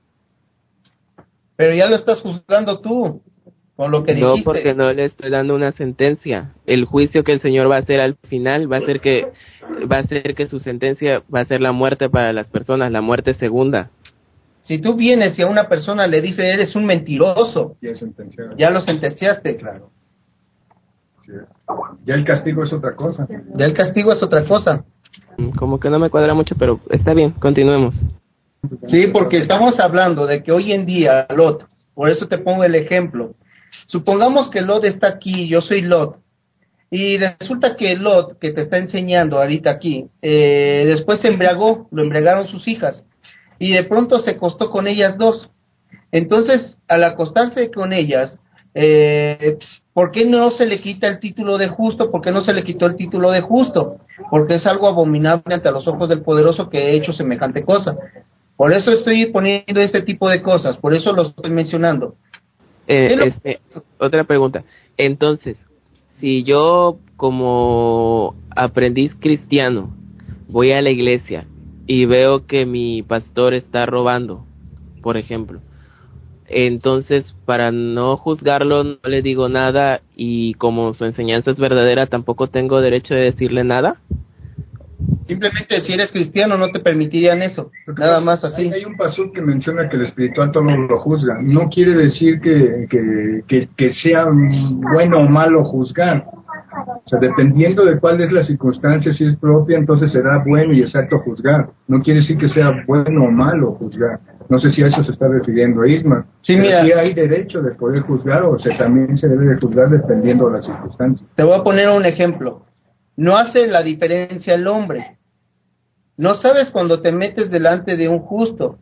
Pero ya lo estás juzgando tú con lo que no, dijiste. No, porque no le estoy dando una sentencia. El juicio que el Señor va a hacer al final va a ser que va a ser que su sentencia va a ser la muerte para las personas, la muerte segunda. Si tú vienes y a una persona le dices eres un mentiroso, ya, ya lo sentenciaste, claro. Sí es. Ya el castigo es otra cosa. Ya el castigo es otra cosa. Como que no me cuadra mucho, pero está bien, continuemos. Sí, porque estamos hablando de que hoy en día, Lot, por eso te pongo el ejemplo, Supongamos que Lot está aquí, yo soy Lot, y resulta que Lot, que te está enseñando ahorita aquí, eh, después se embriagó, lo embriagaron sus hijas, y de pronto se acostó con ellas dos. Entonces, al acostarse con ellas, eh, ¿por qué no se le quita el título de justo? ¿Por qué no se le quitó el título de justo? Porque es algo abominable ante los ojos del poderoso que he hecho semejante cosa. Por eso estoy poniendo este tipo de cosas, por eso lo estoy mencionando. Eh, lo... este, otra pregunta. Entonces, si yo como aprendiz cristiano voy a la iglesia y veo que mi pastor está robando, por ejemplo, entonces para no juzgarlo no le digo nada, y como su enseñanza es verdadera tampoco tengo derecho de decirle nada. Simplemente si eres cristiano no te permitirían eso, nada más así. Hay, hay un pasuk que menciona que el espiritual todo lo juzga. No quiere decir que, que, que, que sea bueno o malo juzgar. O sea, dependiendo de cuál es la circunstancia, si es propia, entonces será bueno y exacto juzgar. No quiere decir que sea bueno o malo juzgar. No sé si a eso se está refiriendo Isma. Sí, pero mira, sí hay derecho de poder juzgar, o sea, también se debe de juzgar dependiendo de las circunstancias. Te voy a poner un ejemplo. No hace la diferencia el hombre. No sabes cuando te metes delante de un justo.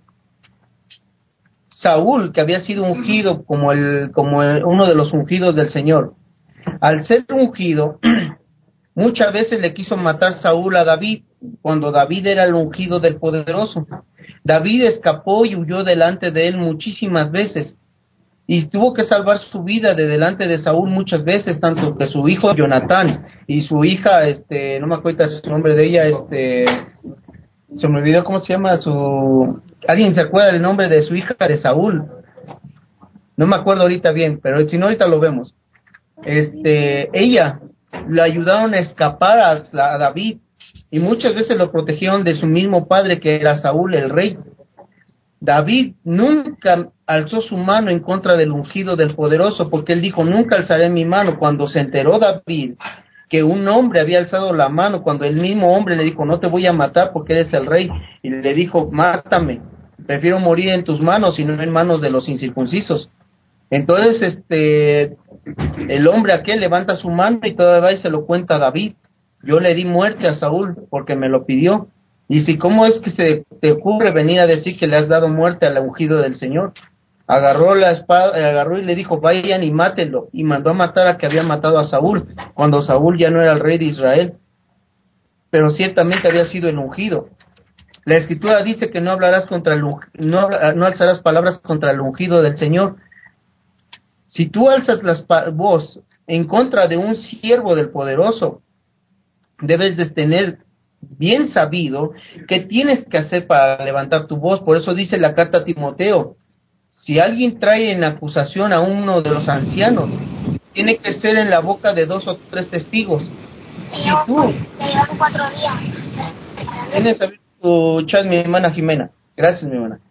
Saúl, que había sido ungido como el como el, uno de los ungidos del Señor, al ser ungido, muchas veces le quiso matar Saúl a David, cuando David era el ungido del poderoso. David escapó y huyó delante de él muchísimas veces, y tuvo que salvar su vida de delante de Saúl muchas veces, tanto que su hijo Jonatán y su hija, este, no me acuerdo su nombre de ella, este, se me olvidó cómo se llama su, alguien se acuerda del nombre de su hija de Saúl, no me acuerdo ahorita bien, pero si no ahorita lo vemos. Este, ella le ayudaron a escapar a, a David, y muchas veces lo protegieron de su mismo padre, que era Saúl el rey. David nunca alzó su mano en contra del ungido del poderoso, porque él dijo, nunca alzaré mi mano. Cuando se enteró David que un hombre había alzado la mano, cuando el mismo hombre le dijo, no te voy a matar porque eres el rey, y le dijo, mátame, prefiero morir en tus manos y no en manos de los incircuncisos. Entonces, este, el hombre aquel levanta su mano y todavía se lo cuenta a David, yo le di muerte a Saúl porque me lo pidió. Y si, ¿cómo es que se te ocurre venir a decir que le has dado muerte al ungido del Señor? Agarró la espada, agarró y le dijo, vayan y mátenlo, y mandó a matar a que había matado a Saúl, cuando Saúl ya no era el rey de Israel, pero ciertamente había sido el ungido. La Escritura dice que no hablarás contra el, no, no alzarás palabras contra el ungido del Señor. Si tú alzas la voz en contra de un siervo del poderoso, debes de tener bien sabido qué tienes que hacer para levantar tu voz. Por eso dice la carta a Timoteo, si alguien trae en acusación a uno de los ancianos, tiene que ser en la boca de dos o tres testigos. Si tú tienes que saber tu chat, mi hermana Jimena, gracias mi hermana,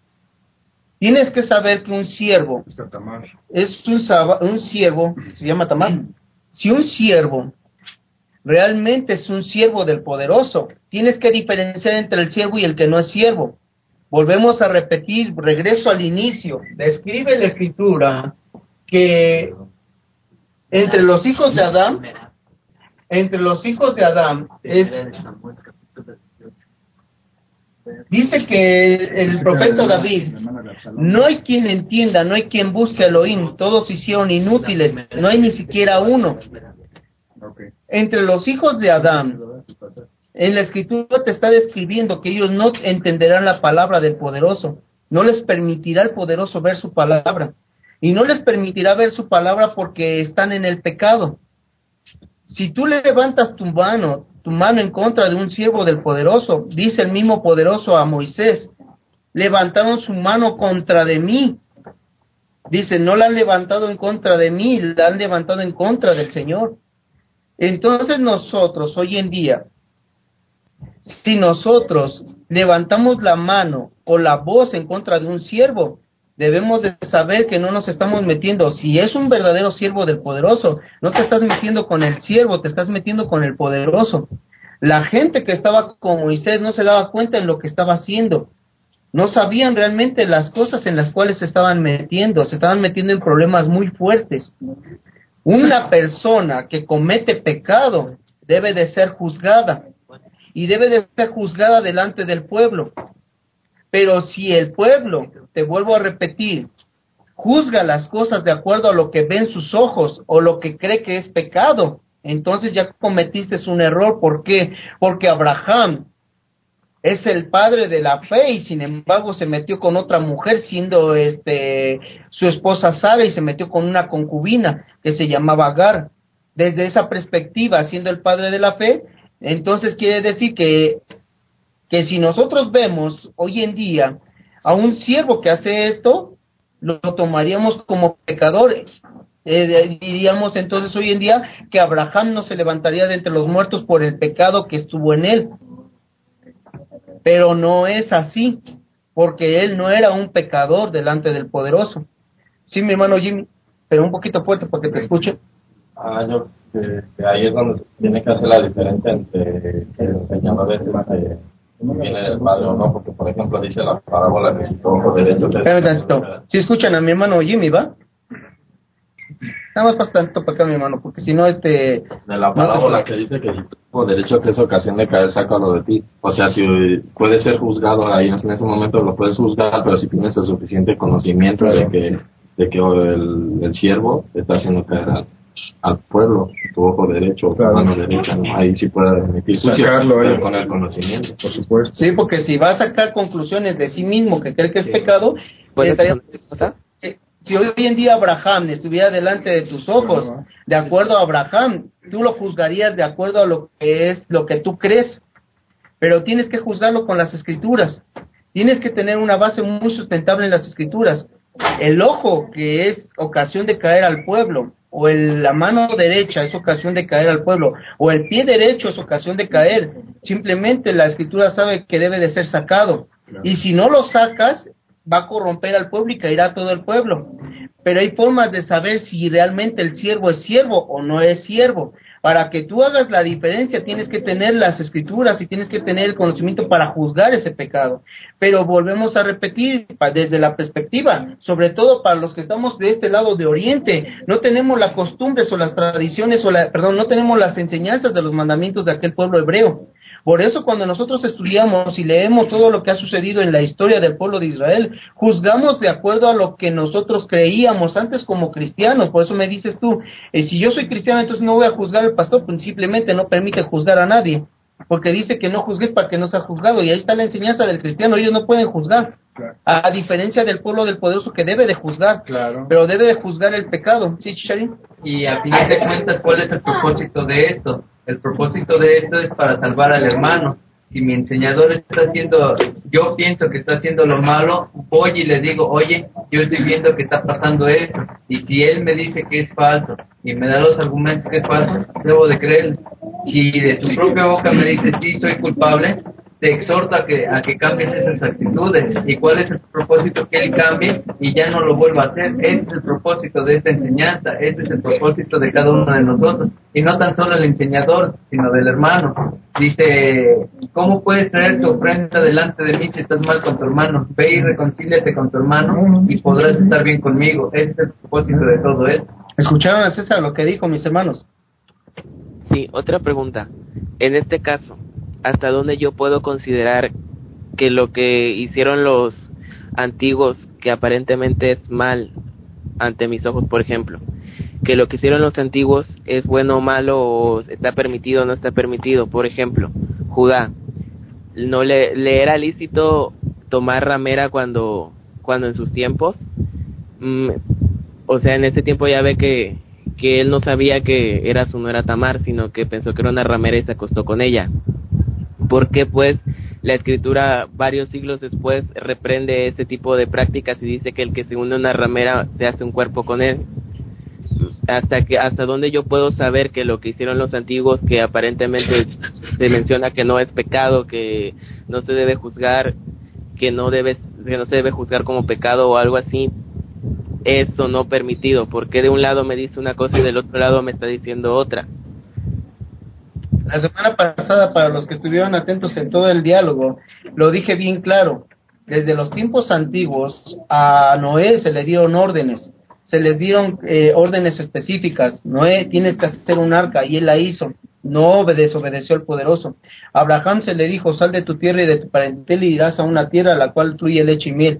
tienes que saber que un siervo es un, un siervo, se llama Tamar. Si un siervo realmente es un siervo del poderoso, tienes que diferenciar entre el siervo y el que no es siervo. Volvemos a repetir, regreso al inicio, describe la Escritura que entre los hijos de Adán, entre los hijos de Adán, es, dice que el profeta David, no hay quien entienda, no hay quien busque a Elohim, todos se hicieron inútiles, no hay ni siquiera uno. Entre los hijos de Adán, en la Escritura te está describiendo que ellos no entenderán la palabra del poderoso, no les permitirá el poderoso ver su palabra, y no les permitirá ver su palabra porque están en el pecado. Si tú levantas tu mano, tu mano en contra de un siervo del poderoso, dice el mismo poderoso a Moisés, levantaron su mano contra de mí. Dice, no la han levantado en contra de mí, la han levantado en contra del Señor. Entonces nosotros hoy en día, si nosotros levantamos la mano o la voz en contra de un siervo, debemos de saber que no nos estamos metiendo. Si es un verdadero siervo del poderoso, no te estás metiendo con el siervo, te estás metiendo con el poderoso. La gente que estaba con Moisés no se daba cuenta en lo que estaba haciendo. no sabían realmente las cosas en las cuales se estaban metiendo, se estaban metiendo en problemas muy fuertes. Una persona que comete pecado debe de ser juzgada, y debe de ser juzgada delante del pueblo. Pero si el pueblo, te vuelvo a repetir, juzga las cosas de acuerdo a lo que ven sus ojos o lo que cree que es pecado, entonces ya cometiste un error. ¿Por qué? Porque Abraham es el padre de la fe y sin embargo se metió con otra mujer siendo este su esposa Sara, y se metió con una concubina que se llamaba Agar. Desde esa perspectiva, siendo el padre de la fe, entonces quiere decir que que si nosotros vemos hoy en día a un siervo que hace esto, lo tomaríamos como pecadores. Eh, diríamos entonces hoy en día que Abraham no se levantaría de entre los muertos por el pecado que estuvo en él. Pero no es así, porque él no era un pecador delante del Poderoso. Sí, mi hermano Jimmy, pero un poquito fuerte para que te escuchen. Ah, yo, que, que ahí es donde se tiene que hacer la diferencia entre que el enseñador es este, viene del padre o no, porque por ejemplo dice la parábola que si todo derecho es... Si escuchan a mi hermano Jimmy, ¿va? Nada más pasa tanto para acá, mi hermano, porque si no, este... De la parábola no te... que dice que si tuvo derecho que es ocasión de caer, sácalo de ti. O sea, si puede ser juzgado ahí en ese momento, lo puedes juzgar, pero si tienes el suficiente conocimiento claro. de que de que el, el siervo está haciendo caer al, al pueblo, tu ojo derecho o tu claro. mano derecha, ¿no? Ahí sí puede admitir sacarlo pero con el conocimiento, por supuesto. Sí, porque si va a sacar conclusiones de sí mismo que cree que es sí. pecado, pues estaría... Si hoy en día Abraham estuviera delante de tus ojos, de acuerdo a Abraham, tú lo juzgarías de acuerdo a lo que es, lo que tú crees, pero tienes que juzgarlo con las escrituras, tienes que tener una base muy sustentable en las escrituras. El ojo, que es ocasión de caer al pueblo, o el, la mano derecha es ocasión de caer al pueblo, o el pie derecho es ocasión de caer, simplemente la escritura sabe que debe de ser sacado, y si no lo sacas, va a corromper al pueblo y caerá todo el pueblo. Pero hay formas de saber si realmente el siervo es siervo o no es siervo. Para que tú hagas la diferencia tienes que tener las escrituras y tienes que tener el conocimiento para juzgar ese pecado. Pero volvemos a repetir desde la perspectiva, sobre todo para los que estamos de este lado de Oriente, no tenemos las costumbres o las tradiciones o la, perdón, no tenemos las enseñanzas de los mandamientos de aquel pueblo hebreo. Por eso cuando nosotros estudiamos y leemos todo lo que ha sucedido en la historia del pueblo de Israel, juzgamos de acuerdo a lo que nosotros creíamos antes como cristianos. Por eso me dices tú, eh, si yo soy cristiano, entonces no voy a juzgar al pastor, pues simplemente no permite juzgar a nadie, porque dice que no juzgues para que no seas juzgado, y ahí está la enseñanza del cristiano, ellos no pueden juzgar. Claro. A diferencia del pueblo del poderoso que debe de juzgar, claro. pero debe de juzgar el pecado. ¿Sí, Chicharín? Y a final de cuentas, ¿cuál es el propósito de esto? El propósito de esto es para salvar al hermano. Si mi enseñador está haciendo, yo pienso que está haciendo lo malo, voy y le digo, oye, yo estoy viendo que está pasando esto, y si él me dice que es falso, y me da los argumentos que es falso, debo de creerle. Si de su propia boca me dice, sí, soy culpable, te exhorto a que, a que cambies esas actitudes. ¿Y cuál es el propósito? Que él cambie y ya no lo vuelva a hacer. Ese es el propósito de esta enseñanza, ese es el propósito de cada uno de nosotros, y no tan solo el enseñador, sino del hermano. Dice, ¿cómo puedes traer tu ofrenda delante de mí si estás mal con tu hermano? Ve y reconcíliate con tu hermano y podrás estar bien conmigo. Ese es el propósito de todo esto. ¿Escucharon a César lo que dijo, mis hermanos? Sí, otra pregunta. En este caso, ¿hasta dónde yo puedo considerar que lo que hicieron los antiguos, que aparentemente es mal ante mis ojos, por ejemplo, que lo que hicieron los antiguos es bueno o malo, o está permitido o no está permitido? Por ejemplo, Judá, ¿no le, le era lícito tomar ramera cuando, cuando en sus tiempos? Mm, o sea, en ese tiempo ya ve que, que él no sabía que era su nuera Tamar, sino que pensó que era una ramera y se acostó con ella. Porque pues la escritura varios siglos después reprende este tipo de prácticas y dice que el que se une a una ramera se hace un cuerpo con él? Hasta que hasta dónde yo puedo saber que lo que hicieron los antiguos, que aparentemente se menciona que no es pecado, que no se debe juzgar, que no debe que no se debe juzgar como pecado o algo así, eso no permitido? Porque de un lado me dice una cosa y del otro lado me está diciendo otra. La semana pasada, para los que estuvieron atentos en todo el diálogo, lo dije bien claro. desde los tiempos antiguos a Noé se le dieron órdenes, se les dieron eh, órdenes específicas. Noé, tienes que hacer un arca, y él la hizo. No desobedeció al poderoso. A Abraham se le dijo, sal de tu tierra y de tu parentela y irás a una tierra a la cual fluye leche y miel.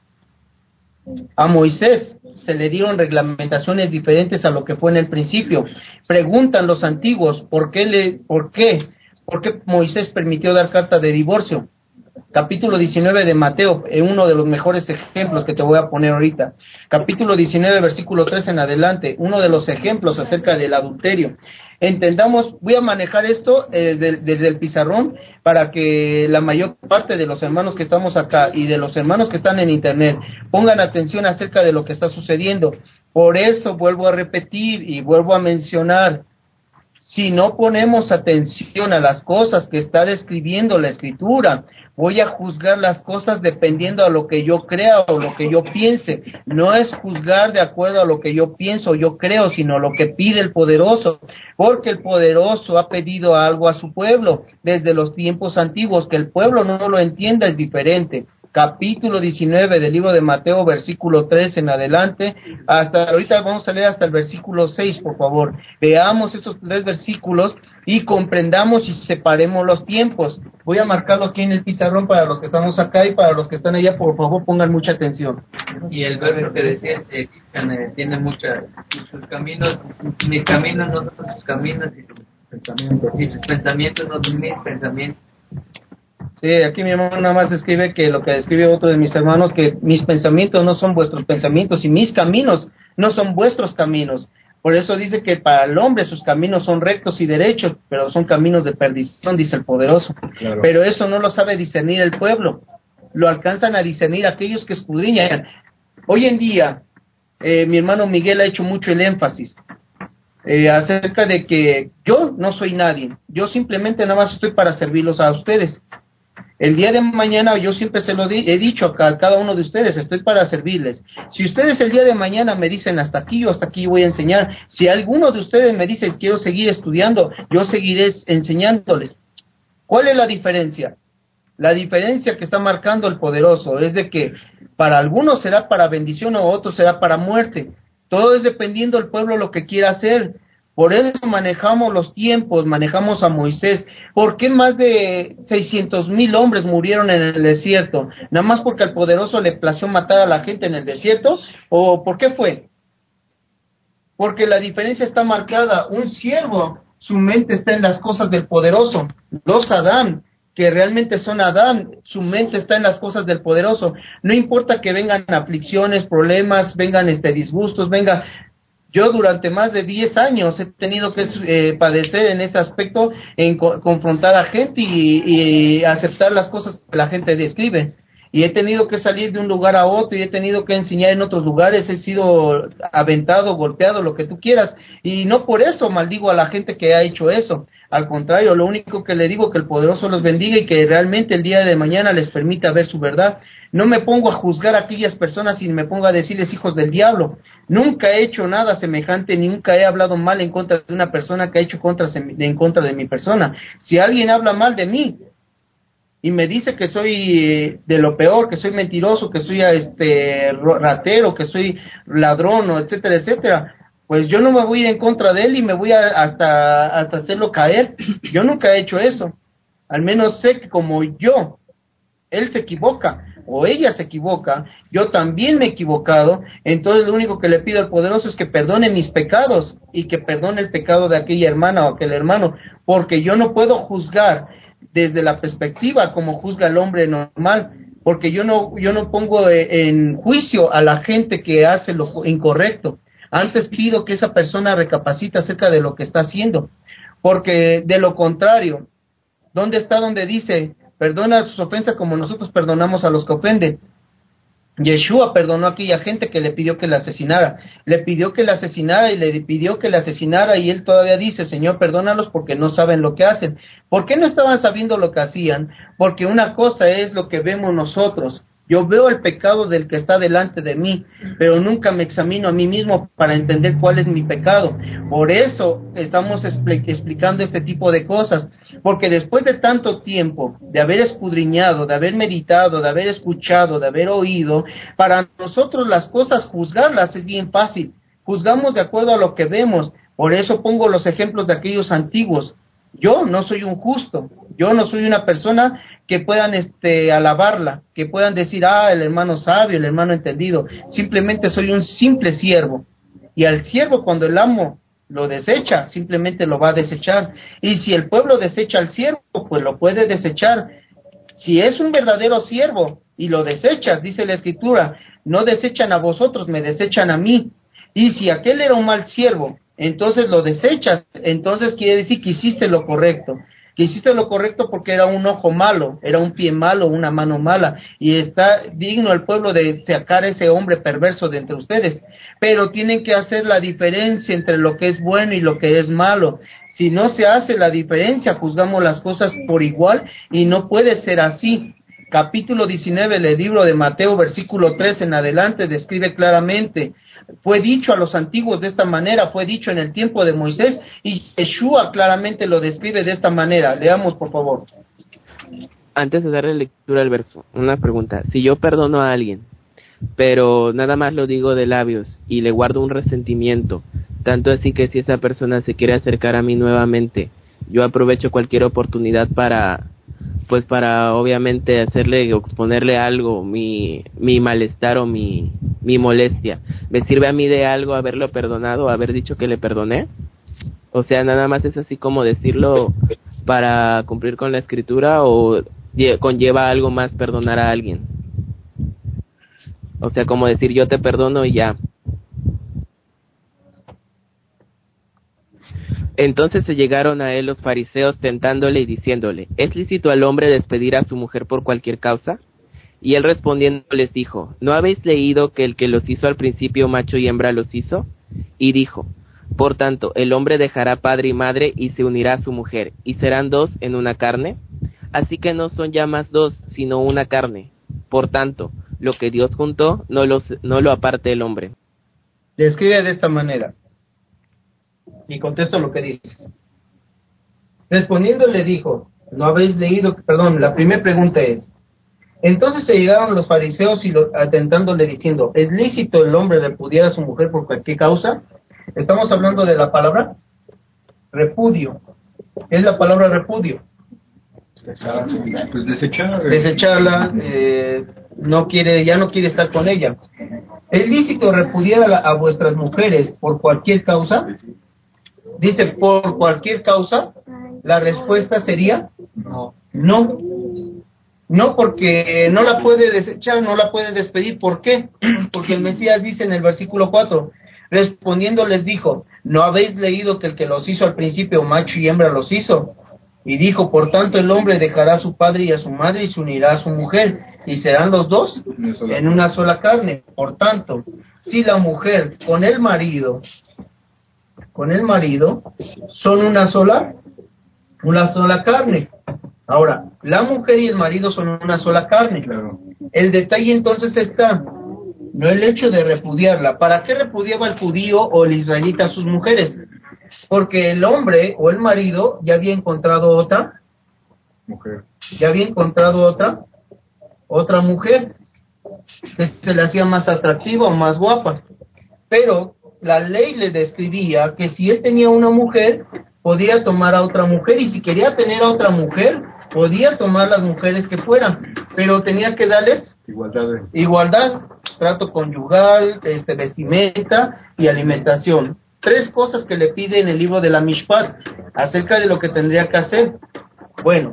A Moisés se le dieron reglamentaciones diferentes a lo que fue en el principio. Preguntan los antiguos, ¿por qué le, por qué, por qué Moisés permitió dar carta de divorcio? Capítulo diecinueve de Mateo, es uno de los mejores ejemplos que te voy a poner ahorita. Capítulo diecinueve, versículo tres en adelante, uno de los ejemplos acerca del adulterio. Entendamos, voy a manejar esto eh, de, desde el pizarrón para que la mayor parte de los hermanos que estamos acá y de los hermanos que están en internet pongan atención acerca de lo que está sucediendo. Por eso vuelvo a repetir y vuelvo a mencionar, si no ponemos atención a las cosas que está describiendo la Escritura, voy a juzgar las cosas dependiendo a lo que yo crea o lo que yo piense. No es juzgar de acuerdo a lo que yo pienso o yo creo, sino lo que pide el poderoso. Porque el poderoso ha pedido algo a su pueblo desde los tiempos antiguos. Que el pueblo no lo entienda es diferente. Capítulo diecinueve del libro de Mateo, versículo tres en adelante, hasta ahorita vamos a leer hasta el versículo seis, por favor. Veamos esos tres versículos y comprendamos y separemos los tiempos. Voy a marcarlo aquí en el pizarrón para los que estamos acá y para los que están allá, por favor pongan mucha atención. Y el verso que decía, eh, tiene muchas, sus caminos, mis caminos no son sus caminos y sus pensamientos, y sus pensamientos no son mis pensamientos. Sí, aquí mi hermano nada más escribe que lo que escribe otro de mis hermanos, que mis pensamientos no son vuestros pensamientos y mis caminos no son vuestros caminos. Por eso dice que para el hombre sus caminos son rectos y derechos, pero son caminos de perdición, dice el poderoso. Claro. Pero eso no lo sabe discernir el pueblo, lo alcanzan a discernir aquellos que escudriñan. Hoy en día, eh, mi hermano Miguel ha hecho mucho el énfasis eh, acerca de que yo no soy nadie, yo simplemente nada más estoy para servirlos a ustedes. El día de mañana, yo siempre se lo di, he dicho a cada uno de ustedes, estoy para servirles. Si ustedes el día de mañana me dicen hasta aquí, yo hasta aquí voy a enseñar. Si alguno de ustedes me dice quiero seguir estudiando, yo seguiré enseñándoles. ¿Cuál es la diferencia? La diferencia que está marcando el poderoso es de que para algunos será para bendición o otros será para muerte. Todo es dependiendo del pueblo lo que quiera hacer. Por eso manejamos los tiempos, manejamos a Moisés. ¿Por qué más de seiscientos mil hombres murieron en el desierto? ¿Nada más porque al poderoso le plació matar a la gente en el desierto? ¿O por qué fue? Porque la diferencia está marcada. Un siervo, su mente está en las cosas del poderoso. Los Adán, que realmente son Adán, su mente está en las cosas del poderoso. No importa que vengan aflicciones, problemas, vengan este disgustos, venga... Yo durante más de diez años he tenido que eh, padecer en ese aspecto, en co- confrontar a gente y, y aceptar las cosas que la gente describe. Y he tenido que salir de un lugar a otro y he tenido que enseñar en otros lugares, he sido aventado, golpeado, lo que tú quieras. Y no por eso maldigo a la gente que ha hecho eso. Al contrario, lo único que le digo es que el poderoso los bendiga y que realmente el día de mañana les permita ver su verdad. No me pongo a juzgar a aquellas personas y me pongo a decirles hijos del diablo. Nunca he hecho nada semejante, nunca he hablado mal en contra de una persona que ha hecho contra, en contra de mi persona. Si alguien habla mal de mí y me dice que soy de lo peor, que soy mentiroso, que soy este ratero, que soy ladrón, etcétera, etcétera, pues yo no me voy a ir en contra de él y me voy a hasta, hasta hacerlo caer. Yo nunca he hecho eso. Al menos sé que como yo, él se equivoca o ella se equivoca, yo también me he equivocado, entonces lo único que le pido al poderoso es que perdone mis pecados y que perdone el pecado de aquella hermana o aquel hermano, porque yo no puedo juzgar desde la perspectiva como juzga el hombre normal, porque yo no, yo no pongo en juicio a la gente que hace lo incorrecto. Antes pido que esa persona recapacite acerca de lo que está haciendo, porque de lo contrario, ¿dónde está donde dice, perdona sus ofensas como nosotros perdonamos a los que ofenden? Yeshua perdonó a aquella gente que le pidió que la asesinara, le pidió que la asesinara y le pidió que la asesinara y él todavía dice, Señor, perdónalos porque no saben lo que hacen. ¿Por qué no estaban sabiendo lo que hacían? Porque una cosa es lo que vemos nosotros Yo veo el pecado del que está delante de mí, pero nunca me examino a mí mismo para entender cuál es mi pecado. Por eso estamos expl- explicando este tipo de cosas, porque después de tanto tiempo, de haber escudriñado, de haber meditado, de haber escuchado, de haber oído, para nosotros las cosas juzgarlas es bien fácil. Juzgamos de acuerdo a lo que vemos. Por eso pongo los ejemplos de aquellos antiguos. Yo no soy un justo, yo no soy una persona que puedan este alabarla, que puedan decir, ah, el hermano sabio, el hermano entendido. Simplemente soy un simple siervo. Y al siervo, cuando el amo lo desecha, simplemente lo va a desechar. Y si el pueblo desecha al siervo, pues lo puede desechar. Si es un verdadero siervo y lo desechas, dice la Escritura, no desechan a vosotros, me desechan a mí. Y si aquel era un mal siervo, entonces lo desechas, entonces quiere decir que hiciste lo correcto, que hiciste lo correcto porque era un ojo malo, era un pie malo, una mano mala, y está digno el pueblo de sacar a ese hombre perverso de entre ustedes, pero tienen que hacer la diferencia entre lo que es bueno y lo que es malo. Si no se hace la diferencia, juzgamos las cosas por igual, y no puede ser así. Capítulo diecinueve del libro de Mateo, versículo tres en adelante, describe claramente. Fue dicho a los antiguos de esta manera, fue dicho en el tiempo de Moisés, y Yeshua claramente lo describe de esta manera. Leamos, por favor. Antes de darle lectura al verso, una pregunta. Si yo perdono a alguien, pero nada más lo digo de labios y le guardo un resentimiento, tanto así que si esa persona se quiere acercar a mí nuevamente, yo aprovecho cualquier oportunidad para, pues para obviamente hacerle o exponerle algo, mi, mi malestar o mi, mi molestia. ¿Me sirve a mí de algo haberlo perdonado, haber dicho que le perdoné? O sea, nada más es así como decirlo para cumplir con la Escritura, o conlleva algo más perdonar a alguien. O sea, como decir yo te perdono y ya. Entonces se llegaron a él los fariseos tentándole y diciéndole, ¿es lícito al hombre despedir a su mujer por cualquier causa? Y él respondiendo les dijo, ¿no habéis leído que el que los hizo al principio macho y hembra los hizo? Y dijo, por tanto, el hombre dejará padre y madre y se unirá a su mujer, y serán dos en una carne. Así que no son ya más dos, sino una carne. Por tanto, lo que Dios juntó, no, los, no lo aparte el hombre. Describe de esta manera. Y contesto lo que dices. Respondiendo le dijo, ¿no habéis leído? Perdón, la primera pregunta es, entonces se llegaron los fariseos y lo, atentándole diciendo, ¿es lícito el hombre repudiar a su mujer por cualquier causa? Estamos hablando de la palabra repudio. Es la palabra repudio. Pues desecharla. Desecharla, eh, no quiere, ya no quiere estar con ella. ¿Es lícito repudiar a, la, a vuestras mujeres por cualquier causa? Dice, por cualquier causa. La respuesta sería no. No. No, porque no la puede desechar, no la puede despedir. ¿Por qué? Porque el Mesías dice en el versículo cuatro, respondiendo les dijo, ¿no habéis leído que el que los hizo al principio macho y hembra los hizo? Y dijo, por tanto el hombre dejará a su padre y a su madre y se unirá a su mujer, y serán los dos en una sola carne. Por tanto, si la mujer con el marido, con el marido, son una sola, una sola carne. Ahora, la mujer y el marido son una sola carne. Claro. El detalle entonces está, no el hecho de repudiarla. ¿Para qué repudiaba el judío o el israelita a sus mujeres? Porque el hombre o el marido ya había encontrado otra mujer, ya había encontrado otra, otra mujer que se le hacía más atractiva o más guapa. Pero la ley le describía que si él tenía una mujer, podía tomar a otra mujer, y si quería tener a otra mujer, podía tomar las mujeres que fueran, pero tenía que darles igualdad, de... igualdad, trato conyugal, este, vestimenta y alimentación. Tres cosas que le pide en el libro de la Mishpat acerca de lo que tendría que hacer. Bueno,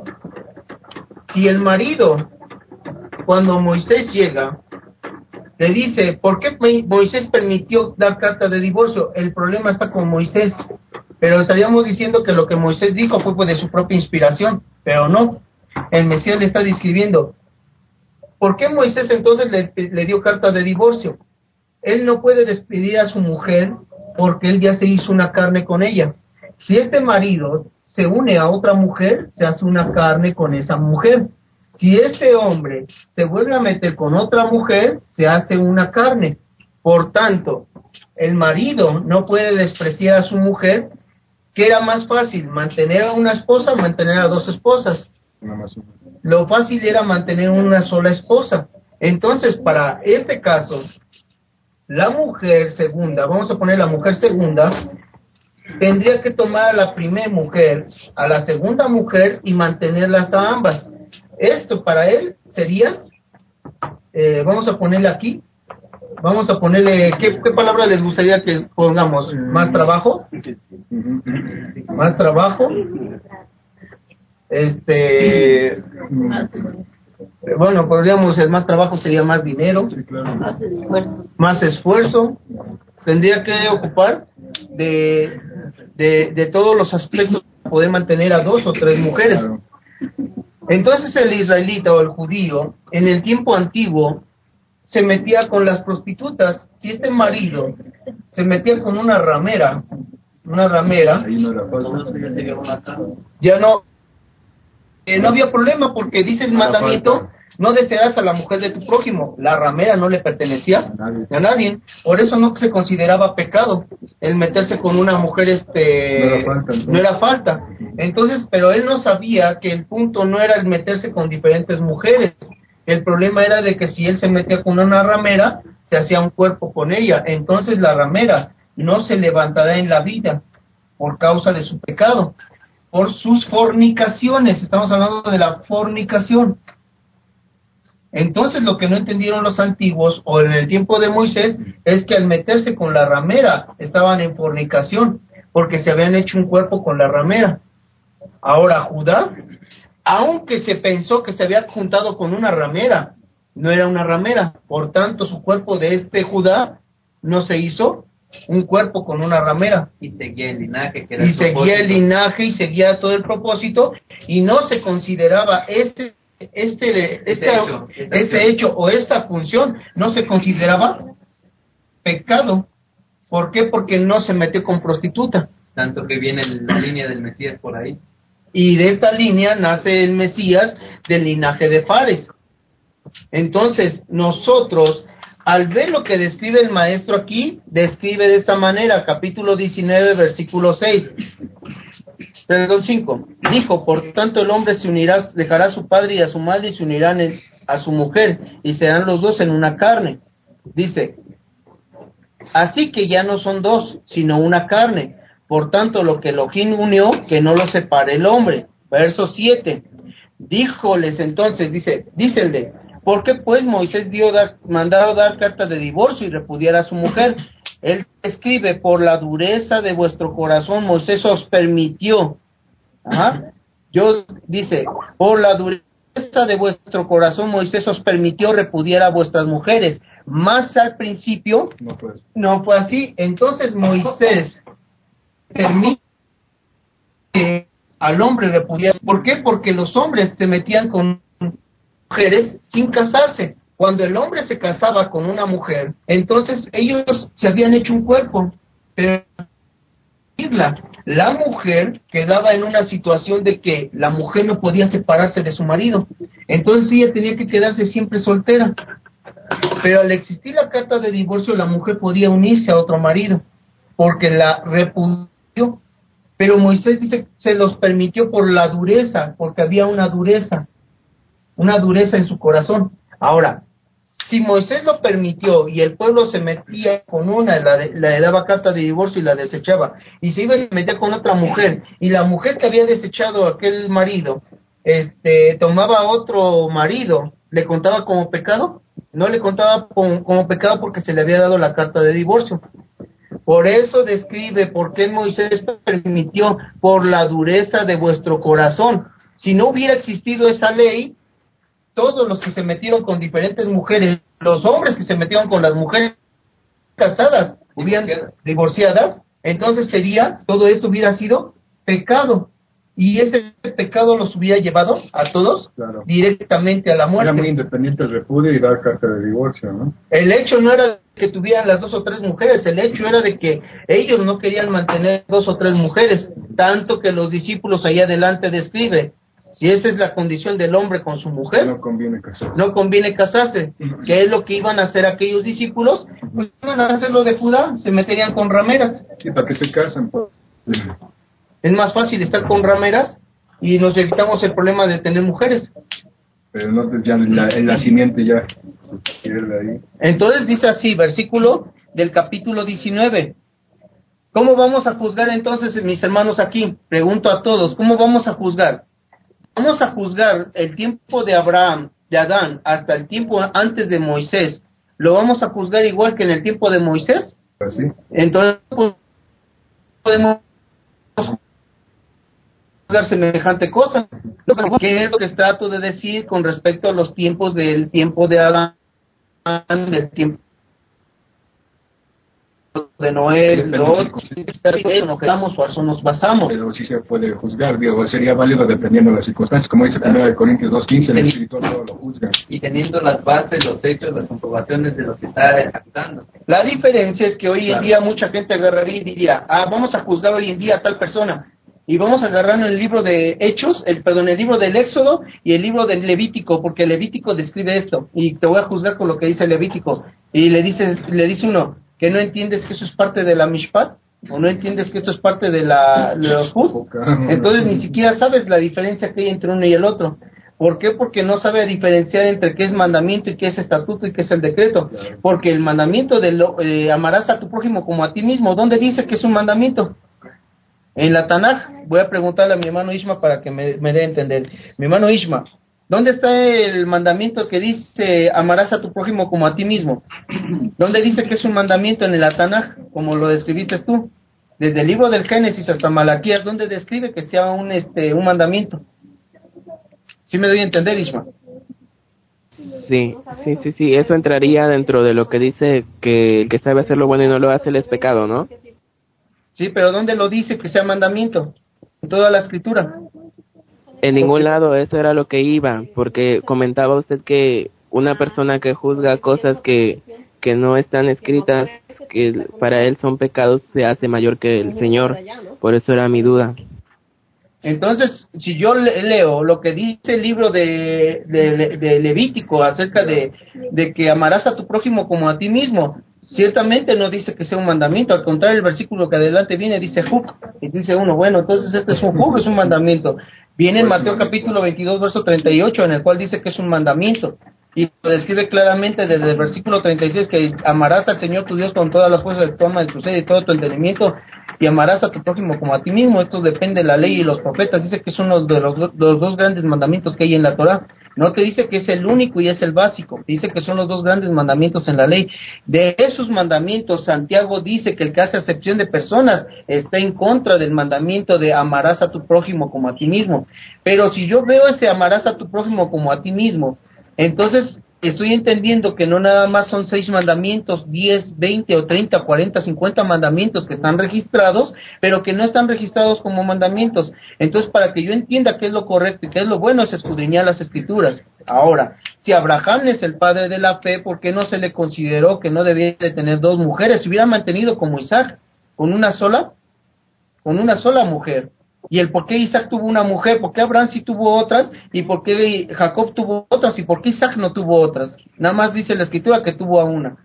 si el marido, cuando Moisés llega, le dice, ¿por qué Moisés permitió dar carta de divorcio? El problema está con Moisés, pero estaríamos diciendo que lo que Moisés dijo fue pues de su propia inspiración, pero no. El Mesías le está describiendo, ¿por qué Moisés entonces le, le dio carta de divorcio? Él no puede despedir a su mujer porque él ya se hizo una carne con ella. Si este marido se une a otra mujer, se hace una carne con esa mujer. Si este hombre se vuelve a meter con otra mujer, se hace una carne. Por tanto, el marido no puede despreciar a su mujer. ¿Qué era más fácil? ¿Mantener a una esposa o mantener a dos esposas? Lo fácil era mantener una sola esposa. Entonces, para este caso, la mujer segunda, vamos a poner la mujer segunda, tendría que tomar a la primera mujer, a la segunda mujer y mantenerlas a ambas. Esto para él sería, eh, vamos a ponerle aquí, vamos a ponerle, ¿qué, ¿qué palabra les gustaría que pongamos? ¿Más trabajo? ¿Más trabajo? Este, bueno, podríamos, el más trabajo sería más dinero, más esfuerzo, tendría que ocupar de, de, de todos los aspectos para poder mantener a dos o tres mujeres. Entonces el israelita o el judío, en el tiempo antiguo, se metía con las prostitutas. Si este marido se metía con una ramera, una ramera, ya no, eh, no había problema, porque dice el mandamiento, no desearás a la mujer de tu prójimo. La ramera no le pertenecía a nadie, por eso no se consideraba pecado el meterse con una mujer, este, no era falta, no era falta. Entonces, pero él no sabía que el punto no era el meterse con diferentes mujeres. El problema era de que si él se metía con una ramera, se hacía un cuerpo con ella. Entonces la ramera no se levantará en la vida por causa de su pecado, por sus fornicaciones. Estamos hablando de la fornicación. Entonces lo que no entendieron los antiguos, o en el tiempo de Moisés, es que al meterse con la ramera estaban en fornicación, porque se habían hecho un cuerpo con la ramera. Ahora Judá, aunque se pensó que se había juntado con una ramera, no era una ramera, por tanto su cuerpo de este Judá no se hizo un cuerpo con una ramera. Y seguía el linaje, que era y el seguía propósito. el linaje y seguía todo el propósito, y no se consideraba este este este, Este hecho, esta este acción. hecho o esta función, no se consideraba pecado. ¿Por qué? Porque no se metió con prostituta. Tanto que viene la línea del Mesías por ahí. Y de esta línea nace el Mesías del linaje de Fares. Entonces, nosotros, al ver lo que describe el maestro aquí, describe de esta manera, capítulo diecinueve, versículo seis. Perdón, cinco. Dijo, por tanto el hombre se unirá, dejará a su padre y a su madre y se unirán en- a su mujer, y serán los dos en una carne. Dice, así que ya no son dos, sino una carne. Por tanto, lo que Elohim unió, que no lo separe el hombre. Verso siete. Díjoles entonces, dice, dícenle, ¿por qué pues Moisés dio dar, mandado dar carta de divorcio y repudiar a su mujer? Él escribe, por la dureza de vuestro corazón Moisés os permitió. Ajá. Yo, dice, por la dureza de vuestro corazón Moisés os permitió repudiar a vuestras mujeres. Más al principio No fue. no fue así. Entonces Moisés permite que al hombre repudiar. ¿Por qué? Porque los hombres se metían con mujeres sin casarse. Cuando el hombre se casaba con una mujer, entonces ellos se habían hecho un cuerpo, pero la mujer quedaba en una situación de que la mujer no podía separarse de su marido, entonces ella tenía que quedarse siempre soltera. Pero al existir la carta de divorcio, la mujer podía unirse a otro marido, porque la repudió. Pero Moisés dice, se los permitió por la dureza, porque había una dureza, una dureza en su corazón. Ahora, si Moisés lo permitió y el pueblo se metía con una, la de, le daba carta de divorcio y la desechaba, y se iba y se metía con otra mujer, y la mujer que había desechado a aquel marido, este, tomaba otro marido, ¿le contaba como pecado? No le contaba como, como pecado, porque se le había dado la carta de divorcio. Por eso describe por qué Moisés permitió, por la dureza de vuestro corazón. Si no hubiera existido esa ley, todos los que se metieron con diferentes mujeres, los hombres que se metieron con las mujeres casadas, hubieran divorciadas, entonces sería, todo esto hubiera sido pecado. Y ese pecado los hubiera llevado a todos, claro, directamente a la muerte. Era muy independiente el repudio y dar carta de divorcio, ¿no? El hecho no era que tuvieran las dos o tres mujeres, el hecho era de que ellos no querían mantener dos o tres mujeres, tanto que los discípulos allá adelante describe, Si esa es la condición del hombre con su mujer, no conviene casarse. No conviene casarse. ¿Qué es lo que iban a hacer aquellos discípulos? Pues iban a hacer lo de Judá, se meterían con rameras. ¿Y para qué se casan? Es más fácil estar con rameras y nos evitamos el problema de tener mujeres. Pero no, pues ya la, el nacimiento ya se pierde ahí. Entonces dice así, versículo del capítulo diecinueve. ¿Cómo vamos a juzgar entonces, mis hermanos, aquí? Pregunto a todos, ¿cómo vamos a juzgar? Vamos a juzgar el tiempo de Abraham, de Adán, hasta el tiempo antes de Moisés. ¿Lo vamos a juzgar igual que en el tiempo de Moisés? ¿Así? Entonces podemos juzgar semejante cosa. ¿Qué es lo que trato de decir con respecto a los tiempos del tiempo de Adán, del tiempo de Noé, Lot, en lo que damos o eso nos basamos? Pero sí se puede juzgar, digo, sería válido dependiendo de las circunstancias, como dice primero de Corintios dos quince, el escritor todo lo juzga. Y teniendo las bases, los hechos, las comprobaciones de lo que está jactando. La diferencia es que hoy en día mucha gente agarraría y diría, ah, vamos a juzgar hoy en día a tal persona, y vamos a agarrar el libro de Hechos, el perdón, el libro del Éxodo y el libro del Levítico, porque el Levítico describe esto, y te voy a juzgar con lo que dice el Levítico, y le dice, le dice uno, que no entiendes que eso es parte de la Mishpat, o no entiendes que esto es parte de la de los Hud, entonces ni siquiera sabes la diferencia que hay entre uno y el otro. ¿Por qué? Porque no sabe diferenciar entre qué es mandamiento y qué es estatuto y qué es el decreto. Porque el mandamiento de lo, eh, amarás a tu prójimo como a ti mismo, ¿dónde dice que es un mandamiento? En la Tanaj. Voy a preguntarle a mi hermano Ishma para que me, me dé a entender. Mi hermano Ishma, ¿dónde está el mandamiento que dice amarás a tu prójimo como a ti mismo? ¿Dónde dice que es un mandamiento en el Tanaj, como lo describiste tú? Desde el libro del Génesis hasta Malaquías, ¿dónde describe que sea un este un mandamiento? ¿Sí me doy a entender, Ishma? Sí, sí, sí, sí, eso entraría dentro de lo que dice que el que sabe hacer lo bueno y no lo hace, le es pecado, ¿no? Sí, pero ¿dónde lo dice que sea mandamiento? En toda la escritura. En ningún lado, eso era lo que iba, porque comentaba usted que una persona que juzga cosas que, que no están escritas, que para él son pecados, se hace mayor que el Señor, por eso era mi duda. Entonces, si yo le- leo lo que dice el libro de, de, de Levítico acerca de, de que amarás a tu prójimo como a ti mismo, ciertamente no dice que sea un mandamiento, al contrario, el versículo que adelante viene dice juk, y dice uno, bueno, entonces este es un juk, es un mandamiento. Viene en Mateo capítulo veintidós, verso treinta y ocho, en el cual dice que es un mandamiento, y lo describe claramente desde el versículo treinta y seis, que amarás al Señor tu Dios con todas las fuerzas de tu alma, de tu ser y todo tu entendimiento, y amarás a tu prójimo como a ti mismo. Esto depende de la ley y los profetas. Dice que es uno de los, los dos grandes mandamientos que hay en la Torah. No te dice que es el único y es el básico, dice que son los dos grandes mandamientos en la ley. De esos mandamientos, Santiago dice que el que hace acepción de personas está en contra del mandamiento de amarás a tu prójimo como a ti mismo. Pero si yo veo ese amarás a tu prójimo como a ti mismo, entonces estoy entendiendo que no nada más son seis mandamientos, diez, veinte o treinta, cuarenta, cincuenta mandamientos que están registrados, pero que no están registrados como mandamientos. Entonces, para que yo entienda qué es lo correcto y qué es lo bueno, es escudriñar las escrituras. Ahora, si Abraham es el padre de la fe, ¿por qué no se le consideró que no debía de tener dos mujeres? Se hubiera mantenido como Isaac, con una sola, con una sola mujer. Y el por qué Isaac tuvo una mujer, por qué Abraham sí tuvo otras, y por qué Jacob tuvo otras, y por qué Isaac no tuvo otras. Nada más dice la escritura que tuvo a una.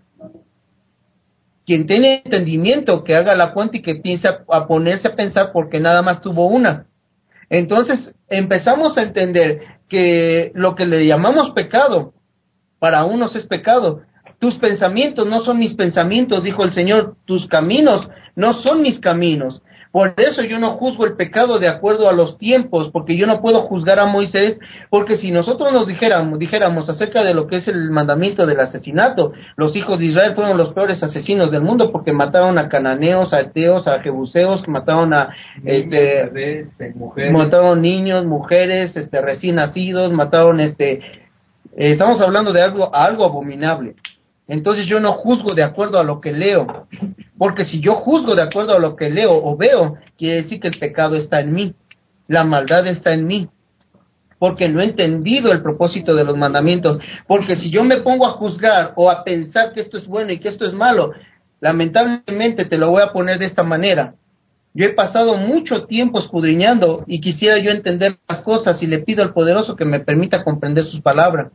Quien tiene entendimiento, que haga la cuenta y que piense a, a ponerse a pensar porque nada más tuvo una. Entonces empezamos a entender que lo que le llamamos pecado, para unos es pecado. Tus pensamientos no son mis pensamientos, dijo el Señor, tus caminos no son mis caminos. Por eso yo no juzgo el pecado de acuerdo a los tiempos, porque yo no puedo juzgar a Moisés, porque si nosotros nos dijéramos, dijéramos acerca de lo que es el mandamiento del asesinato, los hijos de Israel fueron los peores asesinos del mundo porque mataron a cananeos, a heteos, a jebuseos, que mataron a este, bebés, mujeres. mataron niños, mujeres, este recién nacidos, mataron este eh, estamos hablando de algo algo abominable. Entonces yo no juzgo de acuerdo a lo que leo, porque si yo juzgo de acuerdo a lo que leo o veo, quiere decir que el pecado está en mí, la maldad está en mí, porque no he entendido el propósito de los mandamientos. Porque si yo me pongo a juzgar o a pensar que esto es bueno y que esto es malo, lamentablemente te lo voy a poner de esta manera. Yo he pasado mucho tiempo escudriñando y quisiera yo entender las cosas y le pido al Poderoso que me permita comprender sus palabras.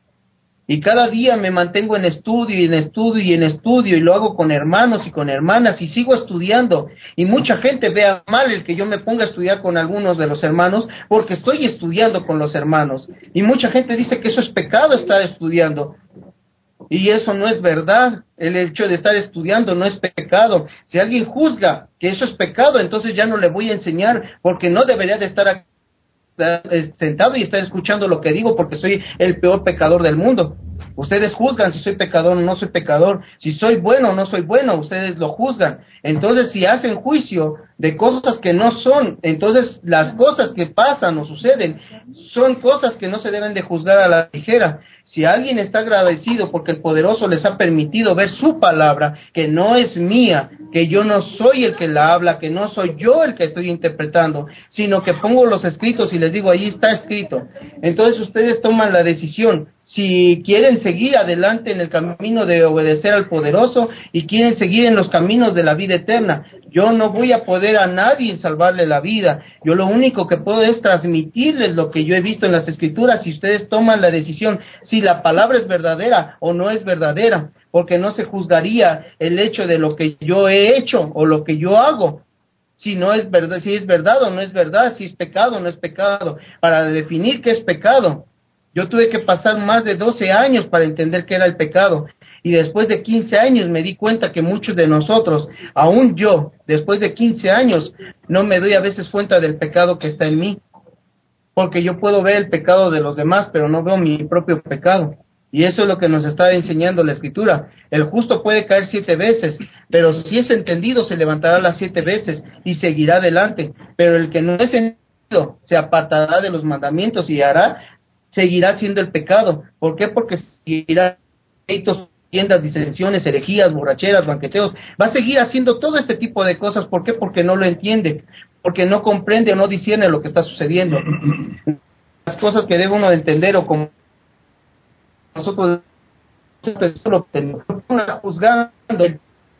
Y cada día me mantengo en estudio y en estudio y en estudio y lo hago con hermanos y con hermanas y sigo estudiando. Y mucha gente vea mal el que yo me ponga a estudiar con algunos de los hermanos porque estoy estudiando con los hermanos. Y mucha gente dice que eso es pecado estar estudiando. Y eso no es verdad. El hecho de estar estudiando no es pecado. Si alguien juzga que eso es pecado, entonces ya no le voy a enseñar porque no debería de estar aquí sentado y estar escuchando lo que digo porque soy el peor pecador del mundo. Ustedes juzgan si soy pecador o no soy pecador, si soy bueno o no soy bueno, ustedes lo juzgan. Entonces, si hacen juicio de cosas que no son, entonces las cosas que pasan o suceden son cosas que no se deben de juzgar a la ligera. Si alguien está agradecido porque el Poderoso les ha permitido ver su palabra, que no es mía, que yo no soy el que la habla, que no soy yo el que estoy interpretando, sino que pongo los escritos y les digo, ahí está escrito. Entonces ustedes toman la decisión, si quieren seguir adelante en el camino de obedecer al Poderoso y quieren seguir en los caminos de la vida eterna. Yo no voy a poder a nadie salvarle la vida. Yo lo único que puedo es transmitirles lo que yo he visto en las Escrituras y ustedes toman la decisión si la palabra es verdadera o no es verdadera, porque no se juzgaría el hecho de lo que yo he hecho o lo que yo hago. Si no es verdad, si es verdad o no es verdad, si es pecado o no es pecado, para definir qué es pecado. Yo tuve que pasar más de doce años para entender qué era el pecado. Y después de quince años me di cuenta que muchos de nosotros, aún yo, después de quince años, no me doy a veces cuenta del pecado que está en mí. Porque yo puedo ver el pecado de los demás, pero no veo mi propio pecado. Y eso es lo que nos está enseñando la Escritura. El justo puede caer siete veces, pero si es entendido se levantará las siete veces y seguirá adelante. Pero el que no es entendido se apartará de los mandamientos y hará, seguirá siendo el pecado. ¿Por qué? Porque seguirá pleitos, tiendas, disensiones, herejías, borracheras, banqueteos. Va a seguir haciendo todo este tipo de cosas. ¿Por qué? Porque no lo entiende, porque no comprende o no discierne lo que está sucediendo. Las cosas que debe uno de entender, o como nosotros solo tenemos juzgando el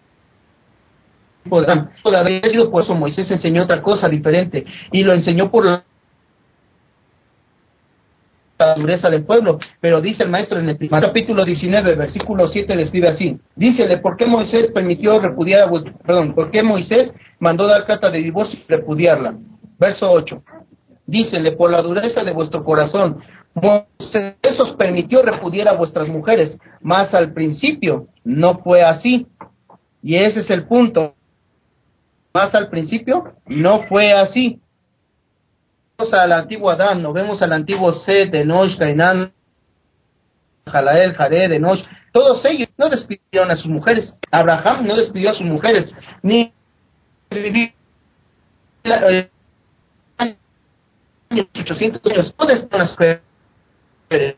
por eso Moisés enseñó otra cosa diferente y lo enseñó por la la dureza del pueblo, pero dice el maestro en el primer capítulo diecinueve, versículo siete, le escribe así, dícele, ¿por qué Moisés permitió repudiar a vuestro, perdón, por qué Moisés mandó dar carta de divorcio y repudiarla? Verso ocho, dícele, por la dureza de vuestro corazón, Moisés os permitió repudiar a vuestras mujeres, mas al principio no fue así, y ese es el punto, más al principio no fue así. Al antiguo Adán, nos vemos al antiguo Set, Enosh, Cainán, Jalael, Jared, Enosh, todos ellos no despidieron a sus mujeres. Abraham no despidió a sus mujeres, ni vivió eh, ochocientos años, todas las mujeres.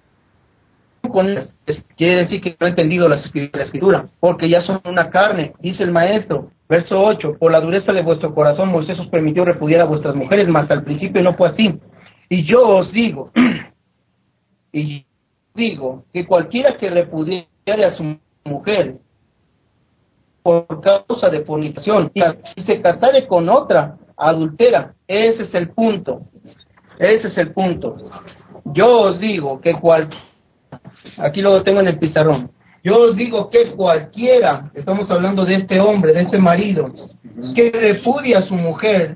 Quiere decir que no he entendido la escritura, porque ya son una carne, dice el maestro. Verso ocho, por la dureza de vuestro corazón Moisés os permitió repudiar a vuestras mujeres, mas al principio no fue así. Y yo os digo, y digo, que cualquiera que repudiare a su mujer por causa de fornicación y se casare con otra adultera, ese es el punto, ese es el punto. Yo os digo que cualquiera, aquí lo tengo en el pizarrón, yo os digo que cualquiera, estamos hablando de este hombre, de este marido, que repudia a su mujer,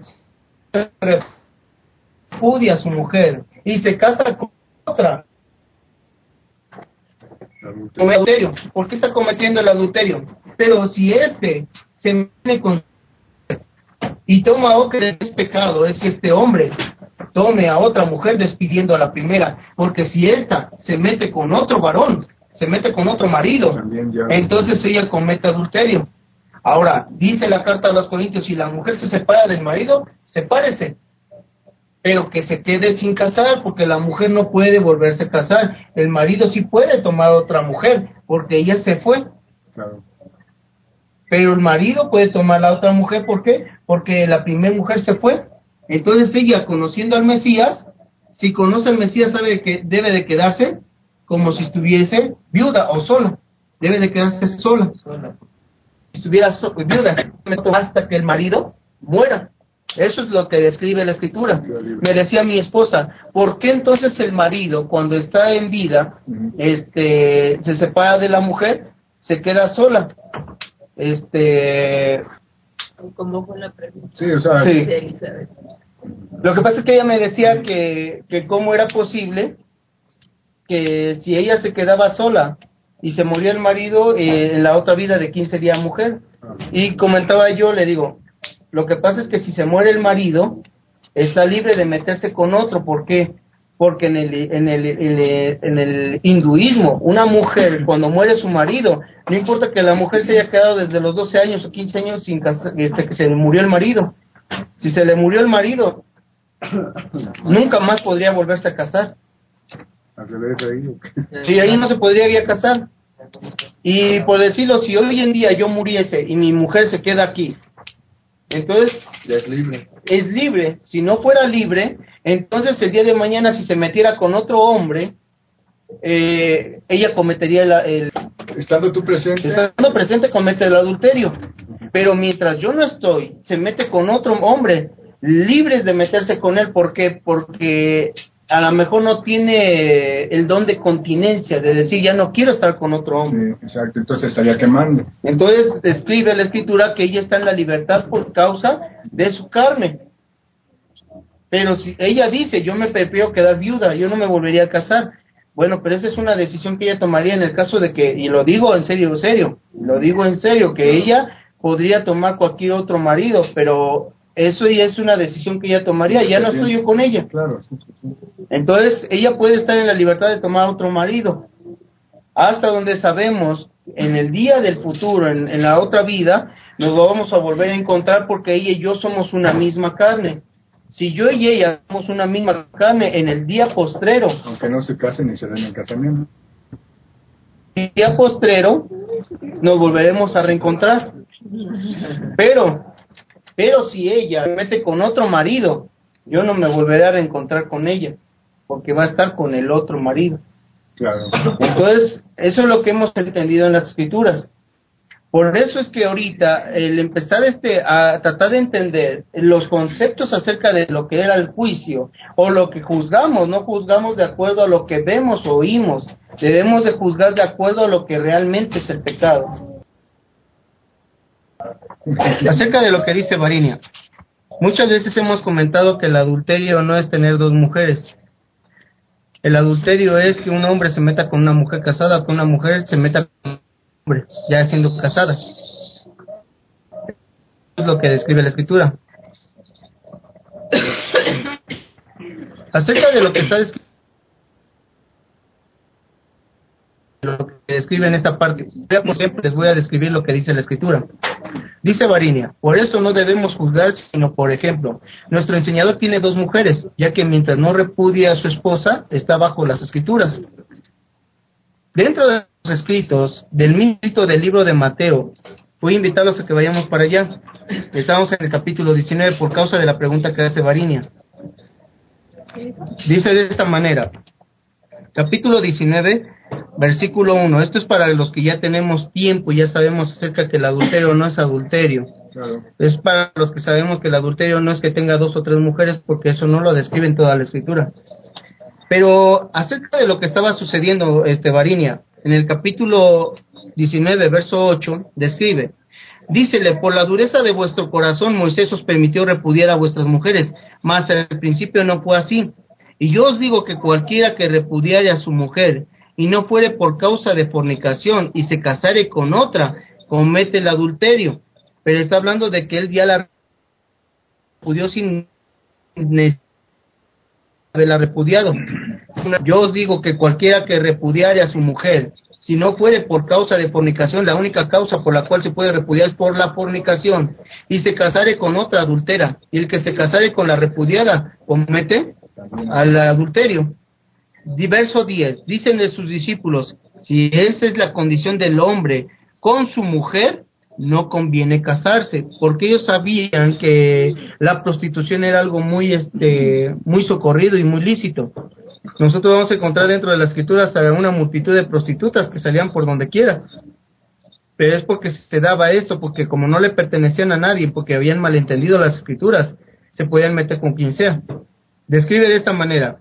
repudia a su mujer y se casa con otra, adulterio. ¿Por qué está cometiendo el adulterio? Pero si este se mete con y toma otro, es pecado, es que este hombre tome a otra mujer despidiendo a la primera, porque si esta se mete con otro varón, se mete con otro marido, entonces ella comete adulterio. Ahora, dice la carta a los Corintios, si la mujer se separa del marido, sepárese, pero que se quede sin casar, porque la mujer no puede volverse a casar. El marido sí puede tomar otra mujer, porque ella se fue. Claro. Pero el marido puede tomar la otra mujer, ¿por qué? Porque la primera mujer se fue. Entonces ella, conociendo al Mesías, si conoce al Mesías, sabe que debe de quedarse como si estuviese viuda o sola. Debe de quedarse sola. sola. Si estuviera so- viuda, hasta que el marido muera. Eso es lo que describe la escritura. Me decía mi esposa, ¿por qué entonces el marido, cuando está en vida, este, se separa de la mujer, se queda sola? Este, ¿Cómo fue la pregunta? Sí, o sea, sí. De Elizabeth. Lo que pasa es que ella me decía que, que cómo era posible que si ella se quedaba sola y se moría el marido, eh, en la otra vida, ¿de quién sería mujer? Y comentaba yo, le digo, lo que pasa es que si se muere el marido, está libre de meterse con otro. ¿Por qué? Porque en el, en el, en el, en el hinduismo, una mujer, cuando muere su marido, no importa que la mujer se haya quedado desde los doce años o quince años sin casar, este, que se le murió el marido. Si se le murió el marido, nunca más podría volverse a casar. al revés de ahí, ¿o qué? Sí, ahí no se podría ya casar. Y por decirlo, si hoy en día yo muriese y mi mujer se queda aquí, entonces Ya es libre. es libre. Si no fuera libre, entonces el día de mañana, si se metiera con otro hombre, eh, ella cometería el, el Estando tú presente. estando presente, comete el adulterio. Pero mientras yo no estoy, se mete con otro hombre, libres de meterse con él. ¿Por qué? Porque a lo mejor no tiene el don de continencia, de decir, ya no quiero estar con otro hombre. Sí, exacto, entonces estaría quemando. Entonces escribe la escritura que ella está en la libertad por causa de su carne. Pero si ella dice, yo me prefiero quedar viuda, yo no me volvería a casar. Bueno, pero esa es una decisión que ella tomaría en el caso de que, y lo digo en serio, serio, lo digo en serio, que ella podría tomar cualquier otro marido, pero eso ya es una decisión que ella tomaría, ya no estoy yo con ella. Claro, sí, sí, sí. Entonces, ella puede estar en la libertad de tomar otro marido, hasta donde sabemos, en el día del futuro, en, en la otra vida, nos lo vamos a volver a encontrar porque ella y yo somos una misma carne. Si yo y ella somos una misma carne, en el día postrero, Aunque no se casen ni se den el casamiento. el día postrero, nos volveremos a reencontrar. Pero, pero si ella se mete con otro marido, yo no me volveré a reencontrar con ella, porque va a estar con el otro marido. Claro. Entonces, eso es lo que hemos entendido en las escrituras. Por eso es que ahorita el empezar este a tratar de entender los conceptos acerca de lo que era el juicio o lo que juzgamos, no juzgamos de acuerdo a lo que vemos o oímos, debemos de juzgar de acuerdo a lo que realmente es el pecado. Acerca de lo que dice Varinia, muchas veces hemos comentado que el adulterio no es tener dos mujeres. El adulterio es que un hombre se meta con una mujer casada o que una mujer se meta con un hombre ya siendo casada. Es lo que describe la escritura. Acerca de lo que está descrito, lo que describe en esta parte, como siempre les voy a describir lo que dice la escritura. Dice Varinia, por eso no debemos juzgar, sino por ejemplo, nuestro enseñador tiene dos mujeres, ya que mientras no repudia a su esposa, está bajo las escrituras. Dentro de los escritos del mito del libro de Mateo, voy a invitarlos a que vayamos para allá. Estamos en el capítulo diecinueve por causa de la pregunta que hace Varinia. Dice de esta manera, capítulo diecinueve, versículo uno. Esto es para los que ya tenemos tiempo, ya sabemos acerca que el adulterio no es adulterio. Claro. Es para los que sabemos que el adulterio no es que tenga dos o tres mujeres, porque eso no lo describe en toda la escritura. Pero acerca de lo que estaba sucediendo, este Varinia, en el capítulo diecinueve, verso ocho, describe, dícele, por la dureza de vuestro corazón Moisés os permitió repudiar a vuestras mujeres, mas al principio no fue así. Y yo os digo que cualquiera que repudiare a su mujer, y no fuere por causa de fornicación, y se casare con otra, comete el adulterio. Pero está hablando de que él ya la repudió sin necesidad de haberla repudiado. Yo os digo que cualquiera que repudiare a su mujer, si no fuere por causa de fornicación, la única causa por la cual se puede repudiar es por la fornicación, y se casare con otra adultera, y el que se casare con la repudiada, comete al adulterio. Verso diez, dicen de sus discípulos, si esa es la condición del hombre con su mujer, no conviene casarse, porque ellos sabían que la prostitución era algo muy este muy socorrido y muy lícito. Nosotros vamos a encontrar dentro de la escritura hasta una multitud de prostitutas que salían por donde quiera. pero es porque se daba esto, porque como no le pertenecían a nadie, porque habían malentendido las escrituras, se podían meter con quien sea. Describe de esta manera.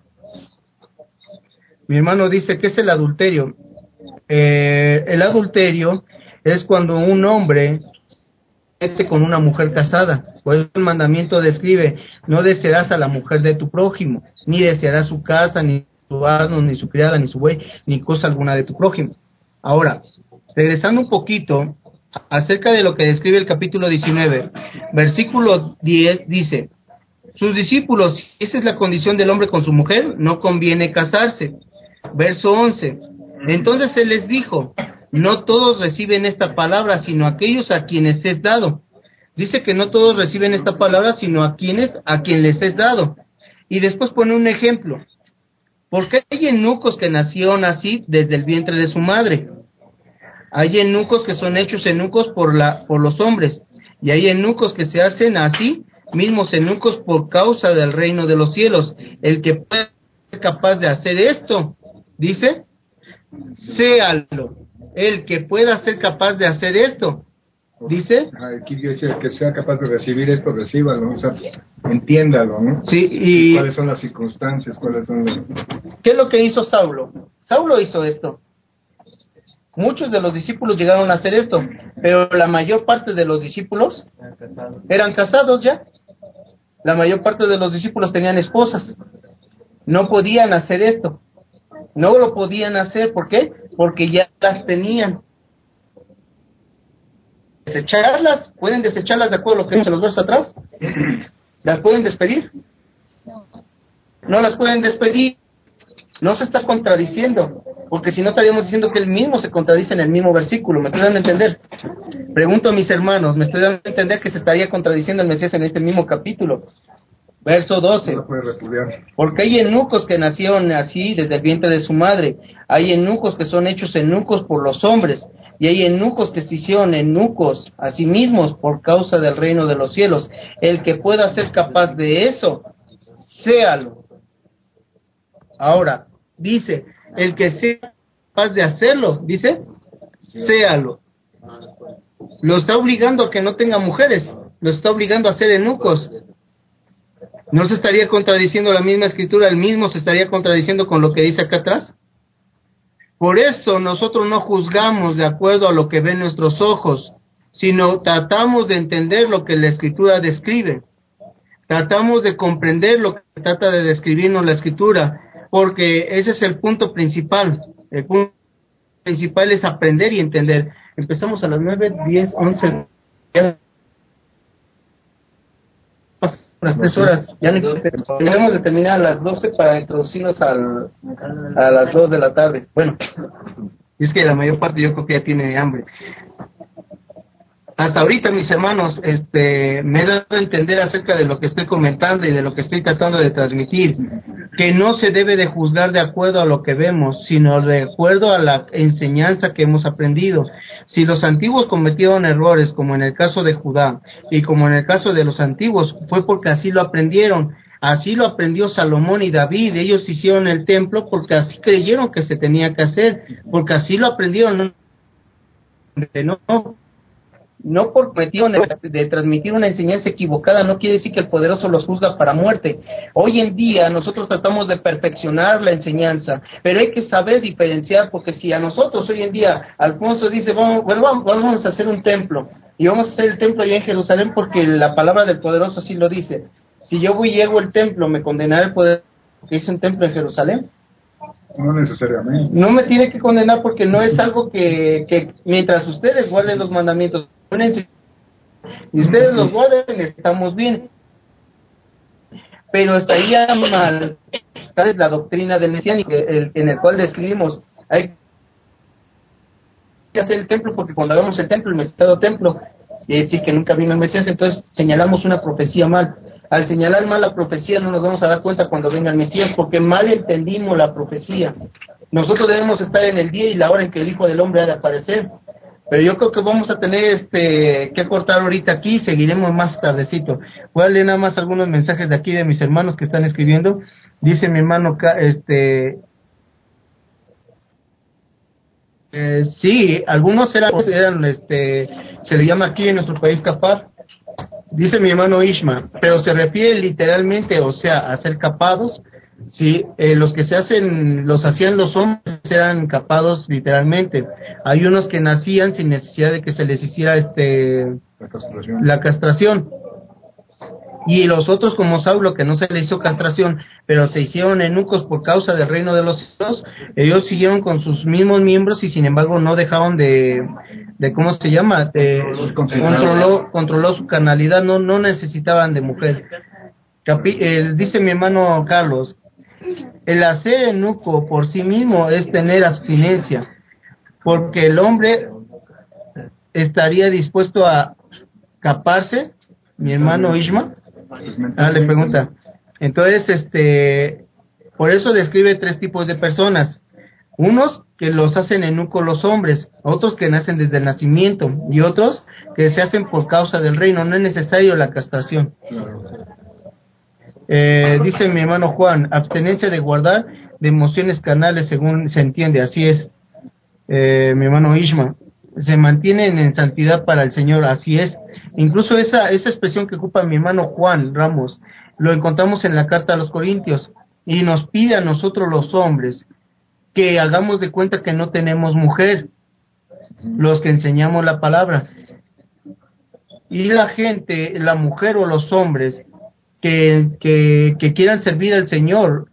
Mi hermano dice, ¿qué es el adulterio? Eh, el adulterio es cuando un hombre se mete con una mujer casada. Por eso el mandamiento describe, no desearás a la mujer de tu prójimo, ni desearás su casa, ni su asno, ni su criada, ni su buey, ni cosa alguna de tu prójimo. Ahora, regresando un poquito acerca de lo que describe el capítulo diecinueve, versículo diez dice, sus discípulos, esa es la condición del hombre con su mujer, no conviene casarse. Verso once, entonces él les dijo, no todos reciben esta palabra, sino aquellos a quienes es dado. Dice que no todos reciben esta palabra, sino a quienes, a quien les es dado. Y después pone un ejemplo. Porque hay eunucos que nacieron así desde el vientre de su madre. Hay eunucos que son hechos eunucos por la, por los hombres. Y hay eunucos que se hacen así, mismos eunucos por causa del reino de los cielos. El que pueda ser capaz de hacer esto, dice, séalo. El que pueda ser capaz de hacer esto, dice. Aquí dice que sea capaz de recibir esto, recíbalo, o sea, entiéndalo, ¿no? Sí, y, y cuáles son las circunstancias, cuáles son las... ¿Qué es lo que hizo Saulo? Saulo hizo esto. Muchos de los discípulos llegaron a hacer esto, pero la mayor parte de los discípulos eran casados ya. La mayor parte de los discípulos tenían esposas. No podían hacer esto. No lo podían hacer, ¿por qué? Porque ya las tenían. Desecharlas, pueden desecharlas de acuerdo a lo que vimos en los versos atrás. ¿Las pueden despedir? No las pueden despedir. No se está contradiciendo, porque si no estaríamos diciendo que él mismo se contradice en el mismo versículo. ¿Me estoy dando a entender? Pregunto a mis hermanos, ¿me estoy dando a entender que se estaría contradiciendo el Mesías en este mismo capítulo? Verso doce. No puede repudiar. Porque hay eunucos que nacieron así desde el vientre de su madre. Hay eunucos que son hechos eunucos por los hombres. Y hay eunucos que se hicieron eunucos a sí mismos por causa del reino de los cielos. El que pueda ser capaz de eso, séalo. Ahora, dice, el que sea capaz de hacerlo, dice, séalo. Lo está obligando a que no tenga mujeres. Lo está obligando a ser eunucos. ¿No se estaría contradiciendo la misma escritura? ¿El mismo se estaría contradiciendo con lo que dice acá atrás? Por eso nosotros no juzgamos de acuerdo a lo que ven nuestros ojos, sino tratamos de entender lo que la escritura describe. Tratamos de comprender lo que trata de describirnos la escritura, porque ese es el punto principal. El punto principal es aprender y entender. Empezamos a las nueve, diez, once... las tres horas, ya debemos de terminar a las doce para introducirnos al, a las dos de la tarde. Bueno, es que la mayor parte yo creo que ya tiene hambre. Hasta ahorita, mis hermanos, este, me he dado a entender acerca de lo que estoy comentando y de lo que estoy tratando de transmitir, que no se debe de juzgar de acuerdo a lo que vemos, sino de acuerdo a la enseñanza que hemos aprendido. Si los antiguos cometieron errores, como en el caso de Judá, y como en el caso de los antiguos, fue porque así lo aprendieron. Así lo aprendió Salomón y David. Ellos hicieron el templo porque así creyeron que se tenía que hacer, porque así lo aprendieron. No, no No por metido de transmitir una enseñanza equivocada no quiere decir que el poderoso los juzga para muerte. Hoy en día nosotros tratamos de perfeccionar la enseñanza, pero hay que saber diferenciar, porque si a nosotros hoy en día Alfonso dice, vamos, bueno, vamos, vamos a hacer un templo, y vamos a hacer el templo allá en Jerusalén porque la palabra del poderoso así lo dice. Si yo voy y llego el templo, ¿me condenará el poder porque hice un templo en Jerusalén? No necesariamente. No me tiene que condenar porque no es algo que, que mientras ustedes guarden los mandamientos y ustedes los guarden, estamos bien. Pero estaría mal la doctrina del mesiánico, el, en el cual describimos, hay que hacer el templo porque cuando hagamos el templo, el mesiado templo, y decir que nunca vino el Mesías, entonces señalamos una profecía mal. Al señalar mal la profecía no nos vamos a dar cuenta cuando venga el Mesías, porque mal entendimos la profecía. Nosotros debemos estar en el día y la hora en que el Hijo del Hombre ha de aparecer. Pero yo creo que vamos a tener este que cortar ahorita aquí, seguiremos más tardecito. Voy a leer nada más algunos mensajes de aquí de mis hermanos que están escribiendo. Dice mi hermano, este, Eh, sí, algunos eran, eran, este, se le llama aquí en nuestro país capar, dice mi hermano Ishma, pero se refiere literalmente, o sea, a ser capados. Sí, eh, los que se hacen, los hacían los hombres, eran capados literalmente. Hay unos que nacían sin necesidad de que se les hiciera este La castración. la castración. Y los otros, como Saulo, que no se le hizo castración, pero se hicieron eunucos por causa del reino de los cielos, ellos siguieron con sus mismos miembros y sin embargo no dejaron de, de ¿cómo se llama? De, controló, controló su carnalidad, no, no necesitaban de mujer. Capi, el, dice mi hermano Carlos, el hacer eunuco por sí mismo es tener abstinencia, porque el hombre estaría dispuesto a caparse, mi hermano Ishma. Ah, le pregunta. Entonces, este, por eso describe tres tipos de personas. Unos que los hacen eunucos los hombres, otros que nacen desde el nacimiento y otros que se hacen por causa del reino. No es necesario la castración. Eh, dice mi hermano Juan, abstenencia de guardar de emociones carnales, según se entiende, así es. Eh, mi hermano Ishma, se mantienen en santidad para el Señor, así es. Incluso esa esa expresión que ocupa mi hermano Juan Ramos, lo encontramos en la carta a los Corintios, y nos pide a nosotros los hombres que hagamos de cuenta que no tenemos mujer, los que enseñamos la palabra. Y la gente, la mujer o los hombres que, que, que quieran servir al Señor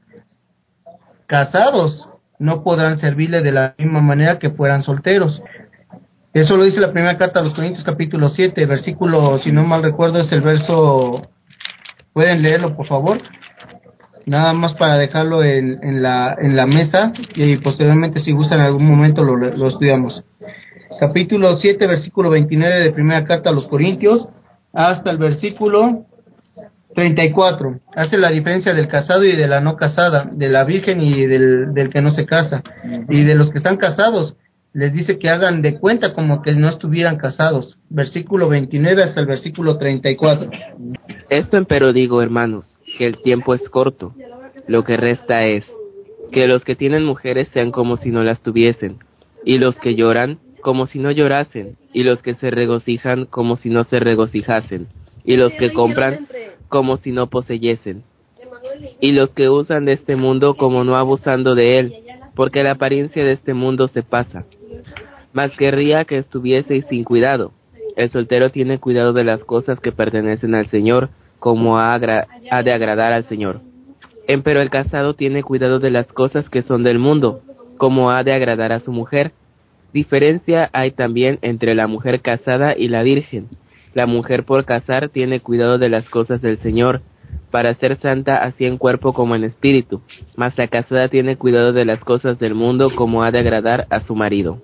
casados, no podrán servirle de la misma manera que fueran solteros. Eso lo dice la primera carta a los Corintios, capítulo siete, versículo, si no mal recuerdo, es el verso, pueden leerlo por favor, nada más para dejarlo en, en la en la mesa, y posteriormente si gustan en algún momento lo, lo estudiamos. Capítulo siete, versículo veintinueve de primera carta a los Corintios, hasta el versículo treinta y cuatro, hace la diferencia del casado y de la no casada, de la virgen y del, del que no se casa, y de los que están casados, les dice que hagan de cuenta como que no estuvieran casados, versículo veintinueve hasta el versículo treinta y cuatro. Esto empero digo, hermanos, que el tiempo es corto. Lo que resta es que los que tienen mujeres sean como si no las tuviesen, y los que lloran como si no llorasen, y los que se regocijan como si no se regocijasen, y los que compran como si no poseyesen, y los que usan de este mundo como no abusando de él, porque la apariencia de este mundo se pasa. Mas querría que estuvieseis sin cuidado. El soltero tiene cuidado de las cosas que pertenecen al Señor, como ha, agra- ha de agradar al Señor. Empero el casado tiene cuidado de las cosas que son del mundo, como ha de agradar a su mujer. Diferencia hay también entre la mujer casada y la virgen. La mujer por casar tiene cuidado de las cosas del Señor, para ser santa así en cuerpo como en espíritu, mas la casada tiene cuidado de las cosas del mundo, como ha de agradar a su marido.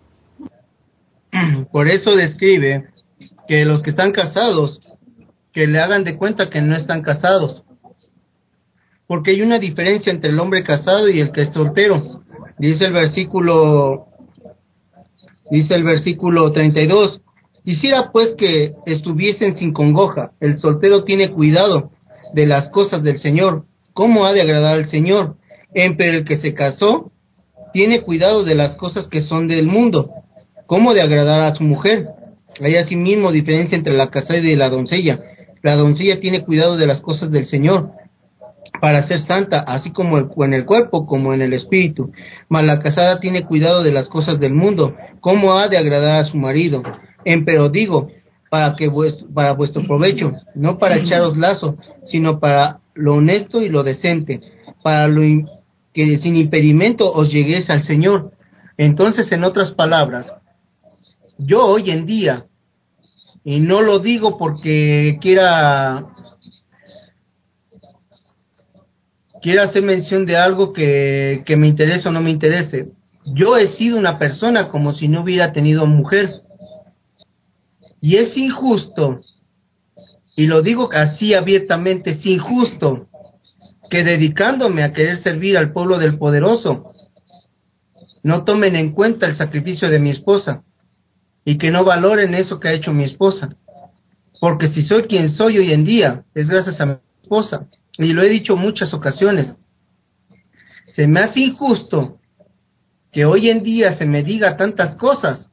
Por eso describe que los que están casados, que le hagan de cuenta que no están casados, porque hay una diferencia entre el hombre casado y el que es soltero. Dice el versículo, dice el versículo treinta y dos, quisiera pues que estuviesen sin congoja, el soltero tiene cuidado de las cosas del Señor, cómo ha de agradar al Señor, pero el que se casó tiene cuidado de las cosas que son del mundo, cómo de agradar a su mujer. Hay asimismo diferencia entre la casada y la doncella. La doncella tiene cuidado de las cosas del Señor, para ser santa, así como el, en el cuerpo como en el espíritu. Mas la casada tiene cuidado de las cosas del mundo, cómo ha de agradar a su marido. Empero digo, para que vuestro, para vuestro provecho, no para echaros lazo, sino para lo honesto y lo decente, para lo in, que sin impedimento os lleguéis al Señor. Entonces, en otras palabras, yo hoy en día, y no lo digo porque quiera quiera hacer mención de algo que, que me interese o no me interese, yo he sido una persona como si no hubiera tenido mujer, y es injusto, y lo digo así abiertamente, es injusto que dedicándome a querer servir al pueblo del poderoso no tomen en cuenta el sacrificio de mi esposa y que no valoren eso que ha hecho mi esposa, porque si soy quien soy hoy en día es gracias a mi esposa, y lo he dicho muchas ocasiones. Se me hace injusto que hoy en día se me diga tantas cosas,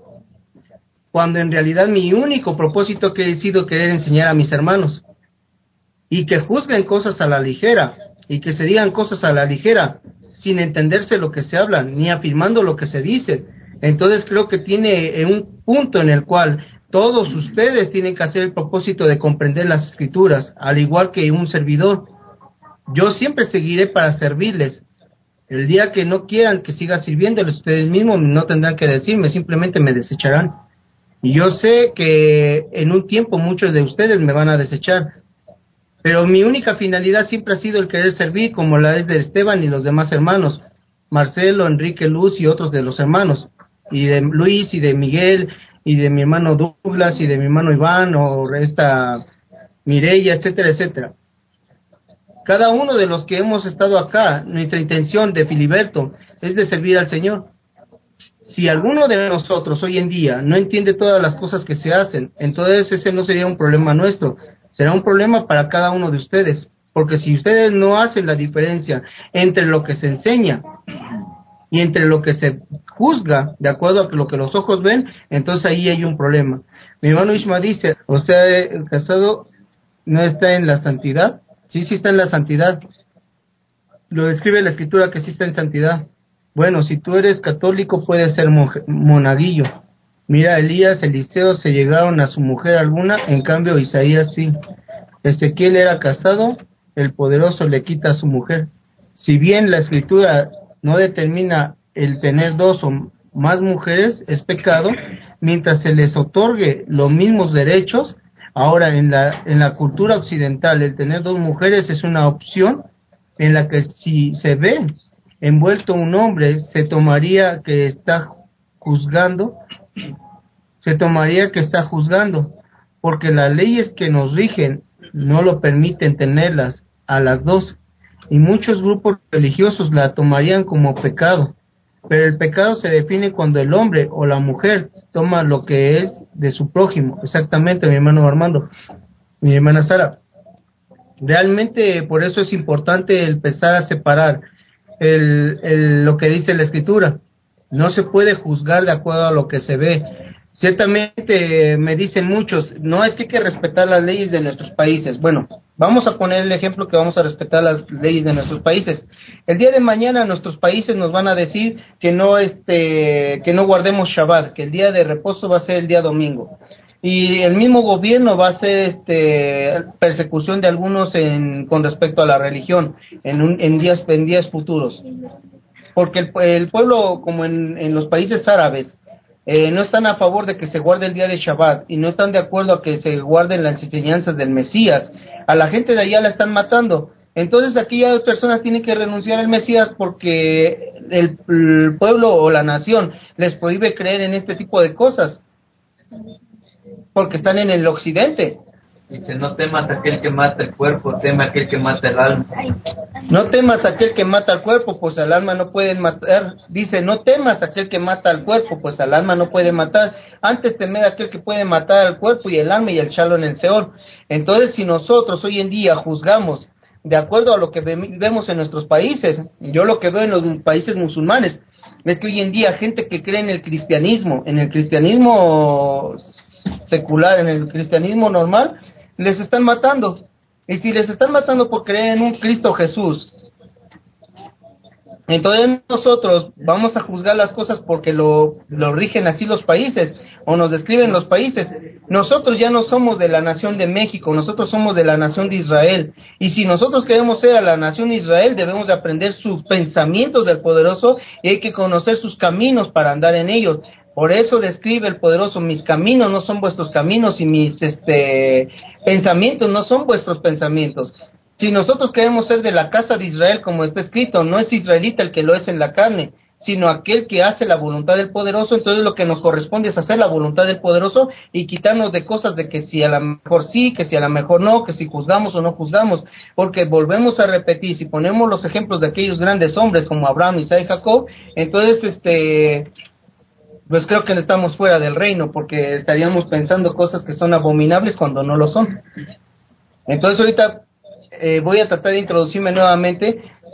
cuando en realidad mi único propósito que he sido querer enseñar a mis hermanos, y que juzguen cosas a la ligera, y que se digan cosas a la ligera, sin entenderse lo que se habla, ni afirmando lo que se dice. Entonces creo que tiene un punto en el cual todos ustedes tienen que hacer el propósito de comprender las escrituras, al igual que un servidor. Yo siempre seguiré para servirles. El día que no quieran que siga sirviéndoles, ustedes mismos no tendrán que decirme, simplemente me desecharán. Y yo sé que en un tiempo muchos de ustedes me van a desechar, pero mi única finalidad siempre ha sido el querer servir, como la es de Esteban y los demás hermanos, Marcelo, Enrique, Luz y otros de los hermanos, y de Luis y de Miguel y de mi hermano Douglas y de mi hermano Iván o esta Mireya, etcétera, etcétera. Cada uno de los que hemos estado acá, nuestra intención de Filiberto es de servir al Señor. Si alguno de nosotros hoy en día no entiende todas las cosas que se hacen, entonces ese no sería un problema nuestro, será un problema para cada uno de ustedes, porque si ustedes no hacen la diferencia entre lo que se enseña y entre lo que se juzga, de acuerdo a lo que los ojos ven, entonces ahí hay un problema. Mi hermano Ishma dice, o sea, el casado no está en la santidad. Sí, sí está en la santidad. Lo describe la escritura que sí está en santidad. Bueno, si tú eres católico, puedes ser monje, monaguillo. Mira, Elías, Eliseo se llegaron a su mujer alguna, en cambio Isaías sí. Ezequiel era casado, el poderoso le quita a su mujer. Si bien la escritura no determina el tener dos o más mujeres, es pecado, mientras se les otorgue los mismos derechos. Ahora, en la en la cultura occidental, el tener dos mujeres es una opción en la que si se ve envuelto un hombre, se tomaría que está juzgando, se tomaría que está juzgando, porque las leyes que nos rigen no lo permiten tenerlas a las dos, y muchos grupos religiosos la tomarían como pecado. Pero el pecado se define cuando el hombre o la mujer toma lo que es de su prójimo. Exactamente, mi hermano Armando, mi hermana Sara. Realmente por eso es importante empezar a separar el, el, lo que dice la escritura. No se puede juzgar de acuerdo a lo que se ve. Ciertamente me dicen muchos, no, es que hay que respetar las leyes de nuestros países. Bueno, vamos a poner el ejemplo que vamos a respetar las leyes de nuestros países. El día de mañana nuestros países nos van a decir que no este que no guardemos Shabbat, que el día de reposo va a ser el día domingo. Y el mismo gobierno va a hacer este persecución de algunos en con respecto a la religión en un, en días en días futuros. Porque el, el pueblo, como en, en los países árabes, Eh, no están a favor de que se guarde el día de Shabbat y no están de acuerdo a que se guarden las enseñanzas del Mesías. A la gente de allá la están matando. Entonces aquí ya personas tienen que renunciar al Mesías porque el, el pueblo o la nación les prohíbe creer en este tipo de cosas porque están en el occidente. Dice, no temas a aquel que mata el cuerpo, teme a aquel que mata el alma. No temas a aquel que mata al cuerpo, pues al alma no pueden matar. Dice, no temas a aquel que mata al cuerpo, pues al alma no puede matar. Antes temed a aquel que puede matar al cuerpo y el alma y echarlo en el Seol. Entonces, si nosotros hoy en día juzgamos de acuerdo a lo que vemos en nuestros países, yo lo que veo en los países musulmanes, es que hoy en día gente que cree en el cristianismo, en el cristianismo secular, en el cristianismo normal, les están matando. Y si les están matando por creer en un Cristo Jesús, entonces nosotros vamos a juzgar las cosas porque lo, lo rigen así los países o nos describen los países. Nosotros ya no somos de la nación de México, nosotros somos de la nación de Israel. Y si nosotros queremos ser a la nación de Israel, debemos de aprender sus pensamientos del poderoso y hay que conocer sus caminos para andar en ellos. Por eso describe el poderoso, mis caminos no son vuestros caminos y mis este pensamientos no son vuestros pensamientos. Si nosotros queremos ser de la casa de Israel, como está escrito, no es israelita el que lo es en la carne, sino aquel que hace la voluntad del poderoso. Entonces lo que nos corresponde es hacer la voluntad del poderoso y quitarnos de cosas de que si a lo mejor sí, que si a lo mejor no, que si juzgamos o no juzgamos, porque volvemos a repetir, si ponemos los ejemplos de aquellos grandes hombres como Abraham, Isaac y Jacob, entonces este... pues creo que estamos fuera del reino, porque estaríamos pensando cosas que son abominables cuando no lo son. Entonces ahorita eh, voy a tratar de introducirme nuevamente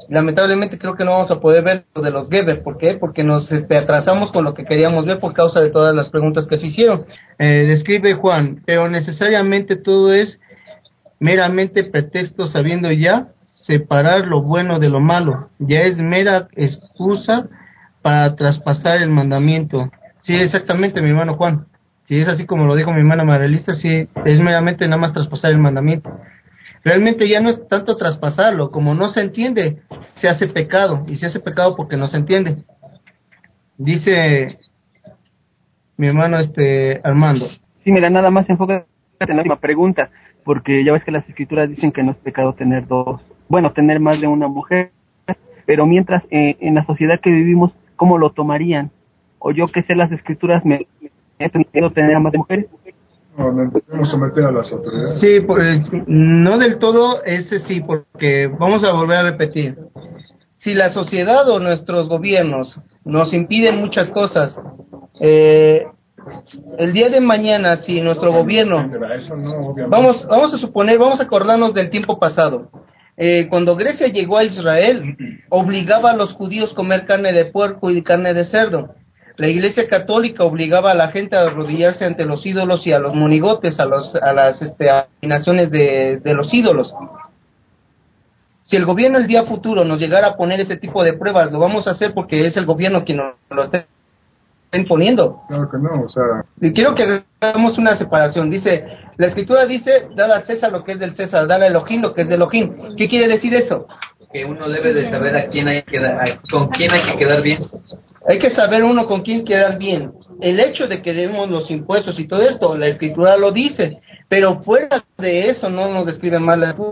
lamentablemente creo que no vamos a poder ver lo de los Geber. ¿Por qué? Porque nos este, atrasamos con lo que queríamos ver por causa de todas las preguntas que se hicieron. Eh, describe Juan, pero necesariamente todo es meramente pretexto, sabiendo ya separar lo bueno de lo malo. Ya es mera excusa para traspasar el mandamiento. Sí, exactamente, mi hermano Juan. Si es así como lo dijo mi hermana Marelista, sí, es meramente nada más traspasar el mandamiento. Realmente ya no es tanto traspasarlo, como no se entiende, se hace pecado, y se hace pecado porque no se entiende. Dice mi hermano este Armando. Sí, mira, nada más enfócate en la última pregunta, porque ya ves que las escrituras dicen que no es pecado tener dos, bueno, tener más de una mujer, pero mientras eh, en la sociedad que vivimos, ¿cómo lo tomarían? O yo que sé las escrituras, me he tenido tener a más de mujeres. No, no debemos someter a las autoridades. Sí, pues no del todo, ese sí, porque vamos a volver a repetir. Si la sociedad o nuestros gobiernos nos impiden muchas cosas, eh, el día de mañana, si nuestro gobierno, vamos, vamos a suponer, vamos a acordarnos del tiempo pasado. Eh, cuando Grecia llegó a Israel, obligaba a los judíos a comer carne de puerco y carne de cerdo. La Iglesia Católica obligaba a la gente a arrodillarse ante los ídolos y a los monigotes, a, los, a las este, abominaciones de, de los ídolos. Si el gobierno el día futuro nos llegara a poner ese tipo de pruebas, lo vamos a hacer porque es el gobierno quien nos lo está imponiendo. Claro que no, o sea... Y quiero que hagamos una separación. Dice, la Escritura dice, dale a César lo que es del César, dale a Elohim lo que es de Elohim. ¿Qué quiere decir eso? Que uno debe de saber a quién hay que dar, a, con quién hay que quedar bien. Hay que saber uno con quién quedar bien. El hecho de que debemos los impuestos y todo esto, la Escritura lo dice, pero fuera de eso no nos describe mal la Escritura.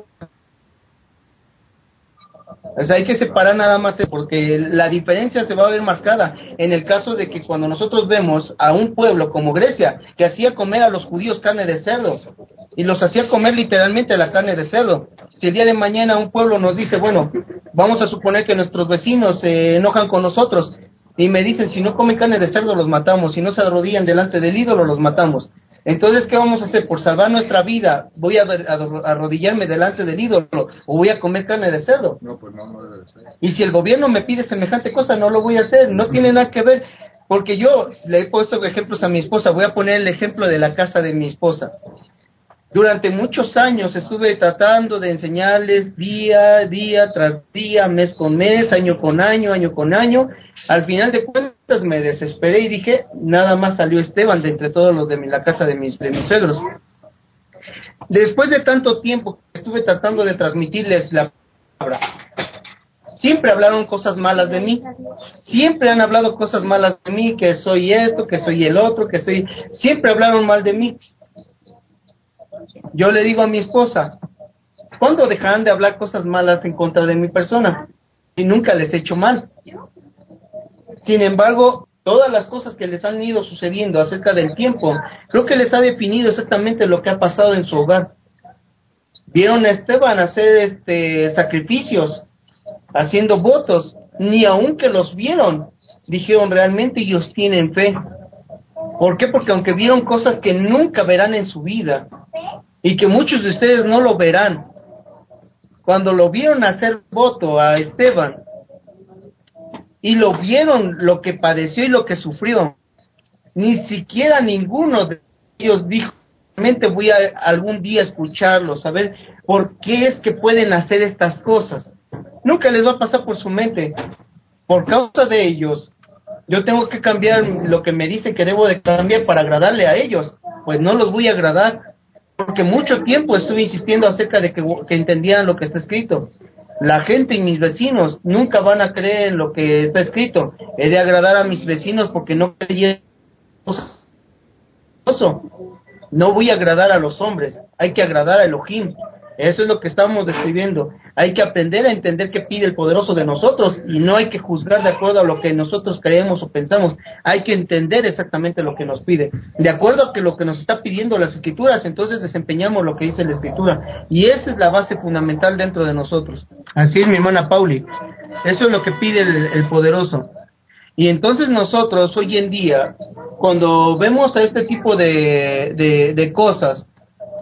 O sea, hay que separar nada más, porque la diferencia se va a ver marcada en el caso de que cuando nosotros vemos a un pueblo como Grecia, que hacía comer a los judíos carne de cerdo, y los hacía comer literalmente la carne de cerdo. Si el día de mañana un pueblo nos dice, bueno, vamos a suponer que nuestros vecinos se enojan con nosotros, y me dicen, si no comen carne de cerdo los matamos, si no se arrodillan delante del ídolo los matamos. Entonces, ¿qué vamos a hacer? Por salvar nuestra vida, ¿voy a, a, a arrodillarme delante del ídolo o voy a comer carne de cerdo? No, pues no, no debe ser. Y si el gobierno me pide semejante cosa, no lo voy a hacer, no tiene nada que ver, porque yo le he puesto ejemplos a mi esposa, voy a poner el ejemplo de la casa de mi esposa. Durante muchos años estuve tratando de enseñarles día, día tras día, mes con mes, año con año, año con año. Al final de cuentas me desesperé y dije, nada más salió Esteban de entre todos los de mi, la casa de mis, de mis suegros. Después de tanto tiempo que estuve tratando de transmitirles la palabra, siempre hablaron cosas malas de mí, siempre han hablado cosas malas de mí, que soy esto, que soy el otro, que soy... Siempre hablaron mal de mí. Yo le digo a mi esposa, ¿cuándo dejarán de hablar cosas malas en contra de mi persona? Y nunca les he hecho mal. Sin embargo, todas las cosas que les han ido sucediendo acerca del tiempo, creo que les ha definido exactamente lo que ha pasado en su hogar. Vieron a Esteban hacer este sacrificios, haciendo votos, ni aun que los vieron, dijeron realmente ellos tienen fe. ¿Por qué? Porque aunque vieron cosas que nunca verán en su vida, y que muchos de ustedes no lo verán, cuando lo vieron hacer voto a Esteban, y lo vieron lo que padeció y lo que sufrió, ni siquiera ninguno de ellos dijo, realmente voy a algún día escucharlos, saber por qué es que pueden hacer estas cosas. Nunca les va a pasar por su mente. Por causa de ellos, yo tengo que cambiar lo que me dicen que debo de cambiar para agradarle a ellos. Pues no los voy a agradar, porque mucho tiempo estuve insistiendo acerca de que, que entendieran lo que está escrito. La gente y mis vecinos nunca van a creer en lo que está escrito. He de agradar a mis vecinos porque no creyeron. No voy a agradar a los hombres, hay que agradar a Elohim. Eso es lo que estamos describiendo. Hay que aprender a entender qué pide el poderoso de nosotros, y no hay que juzgar de acuerdo a lo que nosotros creemos o pensamos. Hay que entender exactamente lo que nos pide. De acuerdo a que lo que nos está pidiendo las escrituras, entonces desempeñamos lo que dice la escritura. Y esa es la base fundamental dentro de nosotros. Así es, mi hermana Pauli. Eso es lo que pide el, el poderoso. Y entonces nosotros hoy en día, cuando vemos a este tipo de, de, de cosas,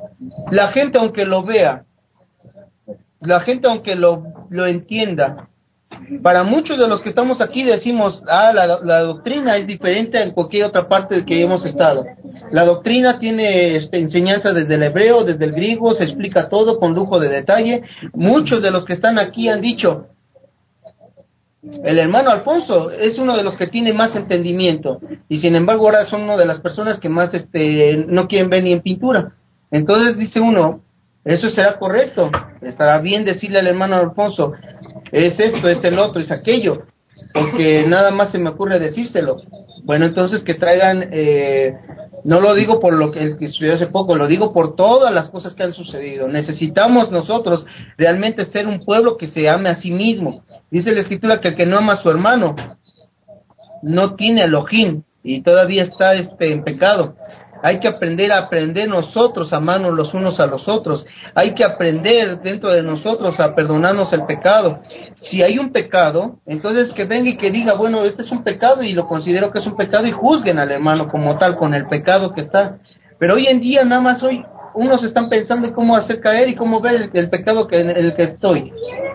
la gente aunque lo vea, la gente aunque lo, lo entienda, Para muchos de los que estamos aquí decimos, ah, la, la doctrina es diferente en cualquier otra parte de que hemos estado. La doctrina tiene este, enseñanza desde el hebreo, desde el griego, se explica todo con lujo de detalle. Muchos de los que están aquí han dicho, el hermano Alfonso es uno de los que tiene más entendimiento, y sin embargo ahora son una de las personas que más este, no quieren ver ni en pintura. Entonces dice uno, eso será correcto, estará bien decirle al hermano Alfonso, es esto, es el otro, es aquello, porque nada más se me ocurre decírselo. Bueno, entonces que traigan, eh, no lo digo por lo que, que estudió hace poco, lo digo por todas las cosas que han sucedido. Necesitamos nosotros realmente ser un pueblo que se ame a sí mismo. Dice la Escritura que el que no ama a su hermano no tiene Elohim y todavía está este en pecado. Hay que aprender a aprender nosotros a amarnos los unos a los otros. Hay que aprender dentro de nosotros a perdonarnos el pecado. Si hay un pecado, entonces que venga y que diga, bueno, este es un pecado y lo considero que es un pecado, y juzguen al hermano como tal con el pecado que está. Pero hoy en día nada más hoy unos están pensando en cómo hacer caer y cómo ver el, el pecado que, en el que estoy.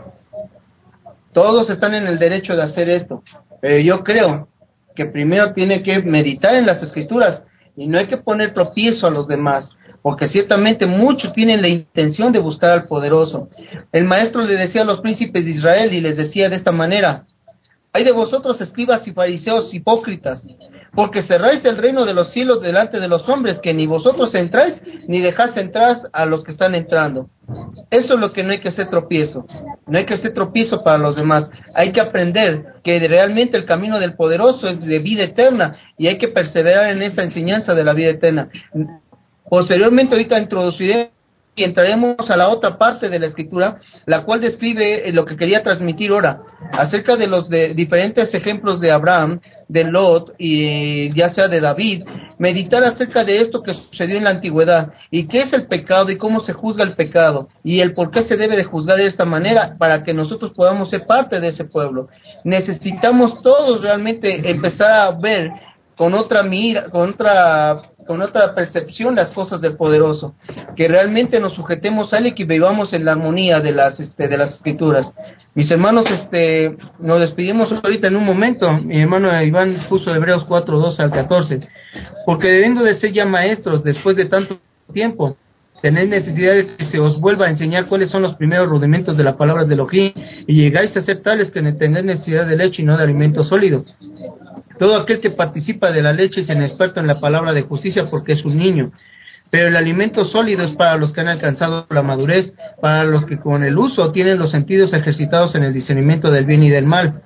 Todos están en el derecho de hacer esto, pero yo creo que primero tiene que meditar en las Escrituras. Y no hay que poner tropiezo a los demás, porque ciertamente muchos tienen la intención de buscar al poderoso. El maestro le decía a los príncipes de Israel y les decía de esta manera, hay de vosotros escribas y fariseos hipócritas, porque cerráis el reino de los cielos delante de los hombres, que ni vosotros entráis, ni dejáis entrar a los que están entrando. Eso es lo que no hay que hacer tropiezo. No hay que hacer tropiezo para los demás. Hay que aprender que realmente el camino del poderoso es de vida eterna, y hay que perseverar en esa enseñanza de la vida eterna. Posteriormente, ahorita introduciré y entraremos a la otra parte de la Escritura, la cual describe lo que quería transmitir ahora, acerca de los de diferentes ejemplos de Abraham, de Lot y ya sea de David. Meditar acerca de esto que sucedió en la antigüedad, y qué es el pecado y cómo se juzga el pecado, y el por qué se debe de juzgar de esta manera, para que nosotros podamos ser parte de ese pueblo. Necesitamos todos realmente empezar a ver con otra mira, con otra con otra percepción las cosas del poderoso, que realmente nos sujetemos a él y que vivamos en la armonía de las este, de las Escrituras. Mis hermanos, este nos despedimos ahorita en un momento. Mi hermano Iván puso Hebreos cuatro, dos al catorce, porque debiendo de ser ya maestros después de tanto tiempo, tenéis necesidad de que se os vuelva a enseñar cuáles son los primeros rudimentos de las palabras de Elohim, y llegáis a ser tales que tenéis necesidad de leche y no de alimento sólido. Todo aquel que participa de la leche es inexperto en la palabra de justicia, porque es un niño. Pero el alimento sólido es para los que han alcanzado la madurez, para los que con el uso tienen los sentidos ejercitados en el discernimiento del bien y del mal.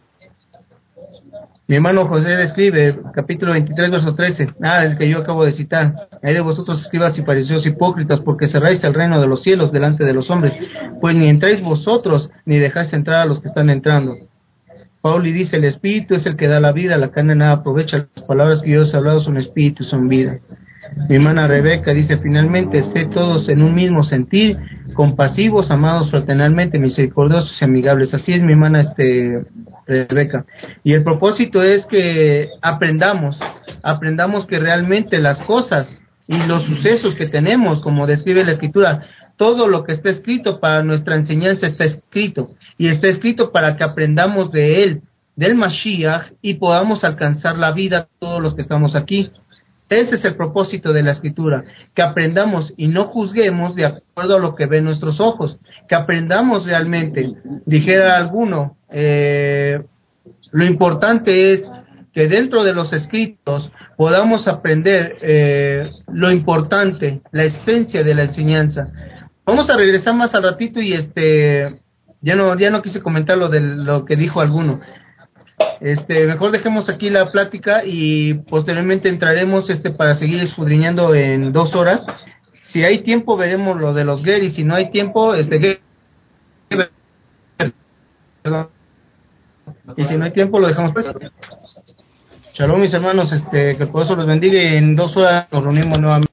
Mi hermano José describe, capítulo veintitrés, verso trece, ah, el que yo acabo de citar. Hay de vosotros escribas y fariseos hipócritas, porque cerráis el reino de los cielos delante de los hombres, pues ni entráis vosotros, ni dejáis entrar a los que están entrando. Pauli dice, el espíritu es el que da la vida, la carne nada aprovecha. Las palabras que yo os he hablado son espíritu, son vida. Mi hermana Rebeca dice, finalmente, sed todos en un mismo sentir, compasivos, amados fraternalmente, misericordiosos y amigables. Así es, mi hermana este Rebeca. Y el propósito es que aprendamos, aprendamos que realmente las cosas y los sucesos que tenemos, como describe la Escritura, todo lo que está escrito para nuestra enseñanza está escrito, y está escrito para que aprendamos de él, del Mashiach, y podamos alcanzar la vida todos los que estamos aquí. Ese es el propósito de la Escritura, que aprendamos y no juzguemos de acuerdo a lo que ven nuestros ojos, que aprendamos realmente. Dijera alguno, eh, lo importante es que dentro de los escritos podamos aprender eh, lo importante, la esencia de la enseñanza. Vamos a regresar más al ratito y este ya no ya no quise comentar lo de lo que dijo alguno. Este, mejor dejemos aquí la plática y posteriormente entraremos este para seguir escudriñando en dos horas. Si hay tiempo veremos lo de los ger, y si no hay tiempo, este perdón. Y si no hay tiempo lo dejamos pues. Shalom mis hermanos, este que el poderoso los bendiga, y en dos horas nos reunimos nuevamente.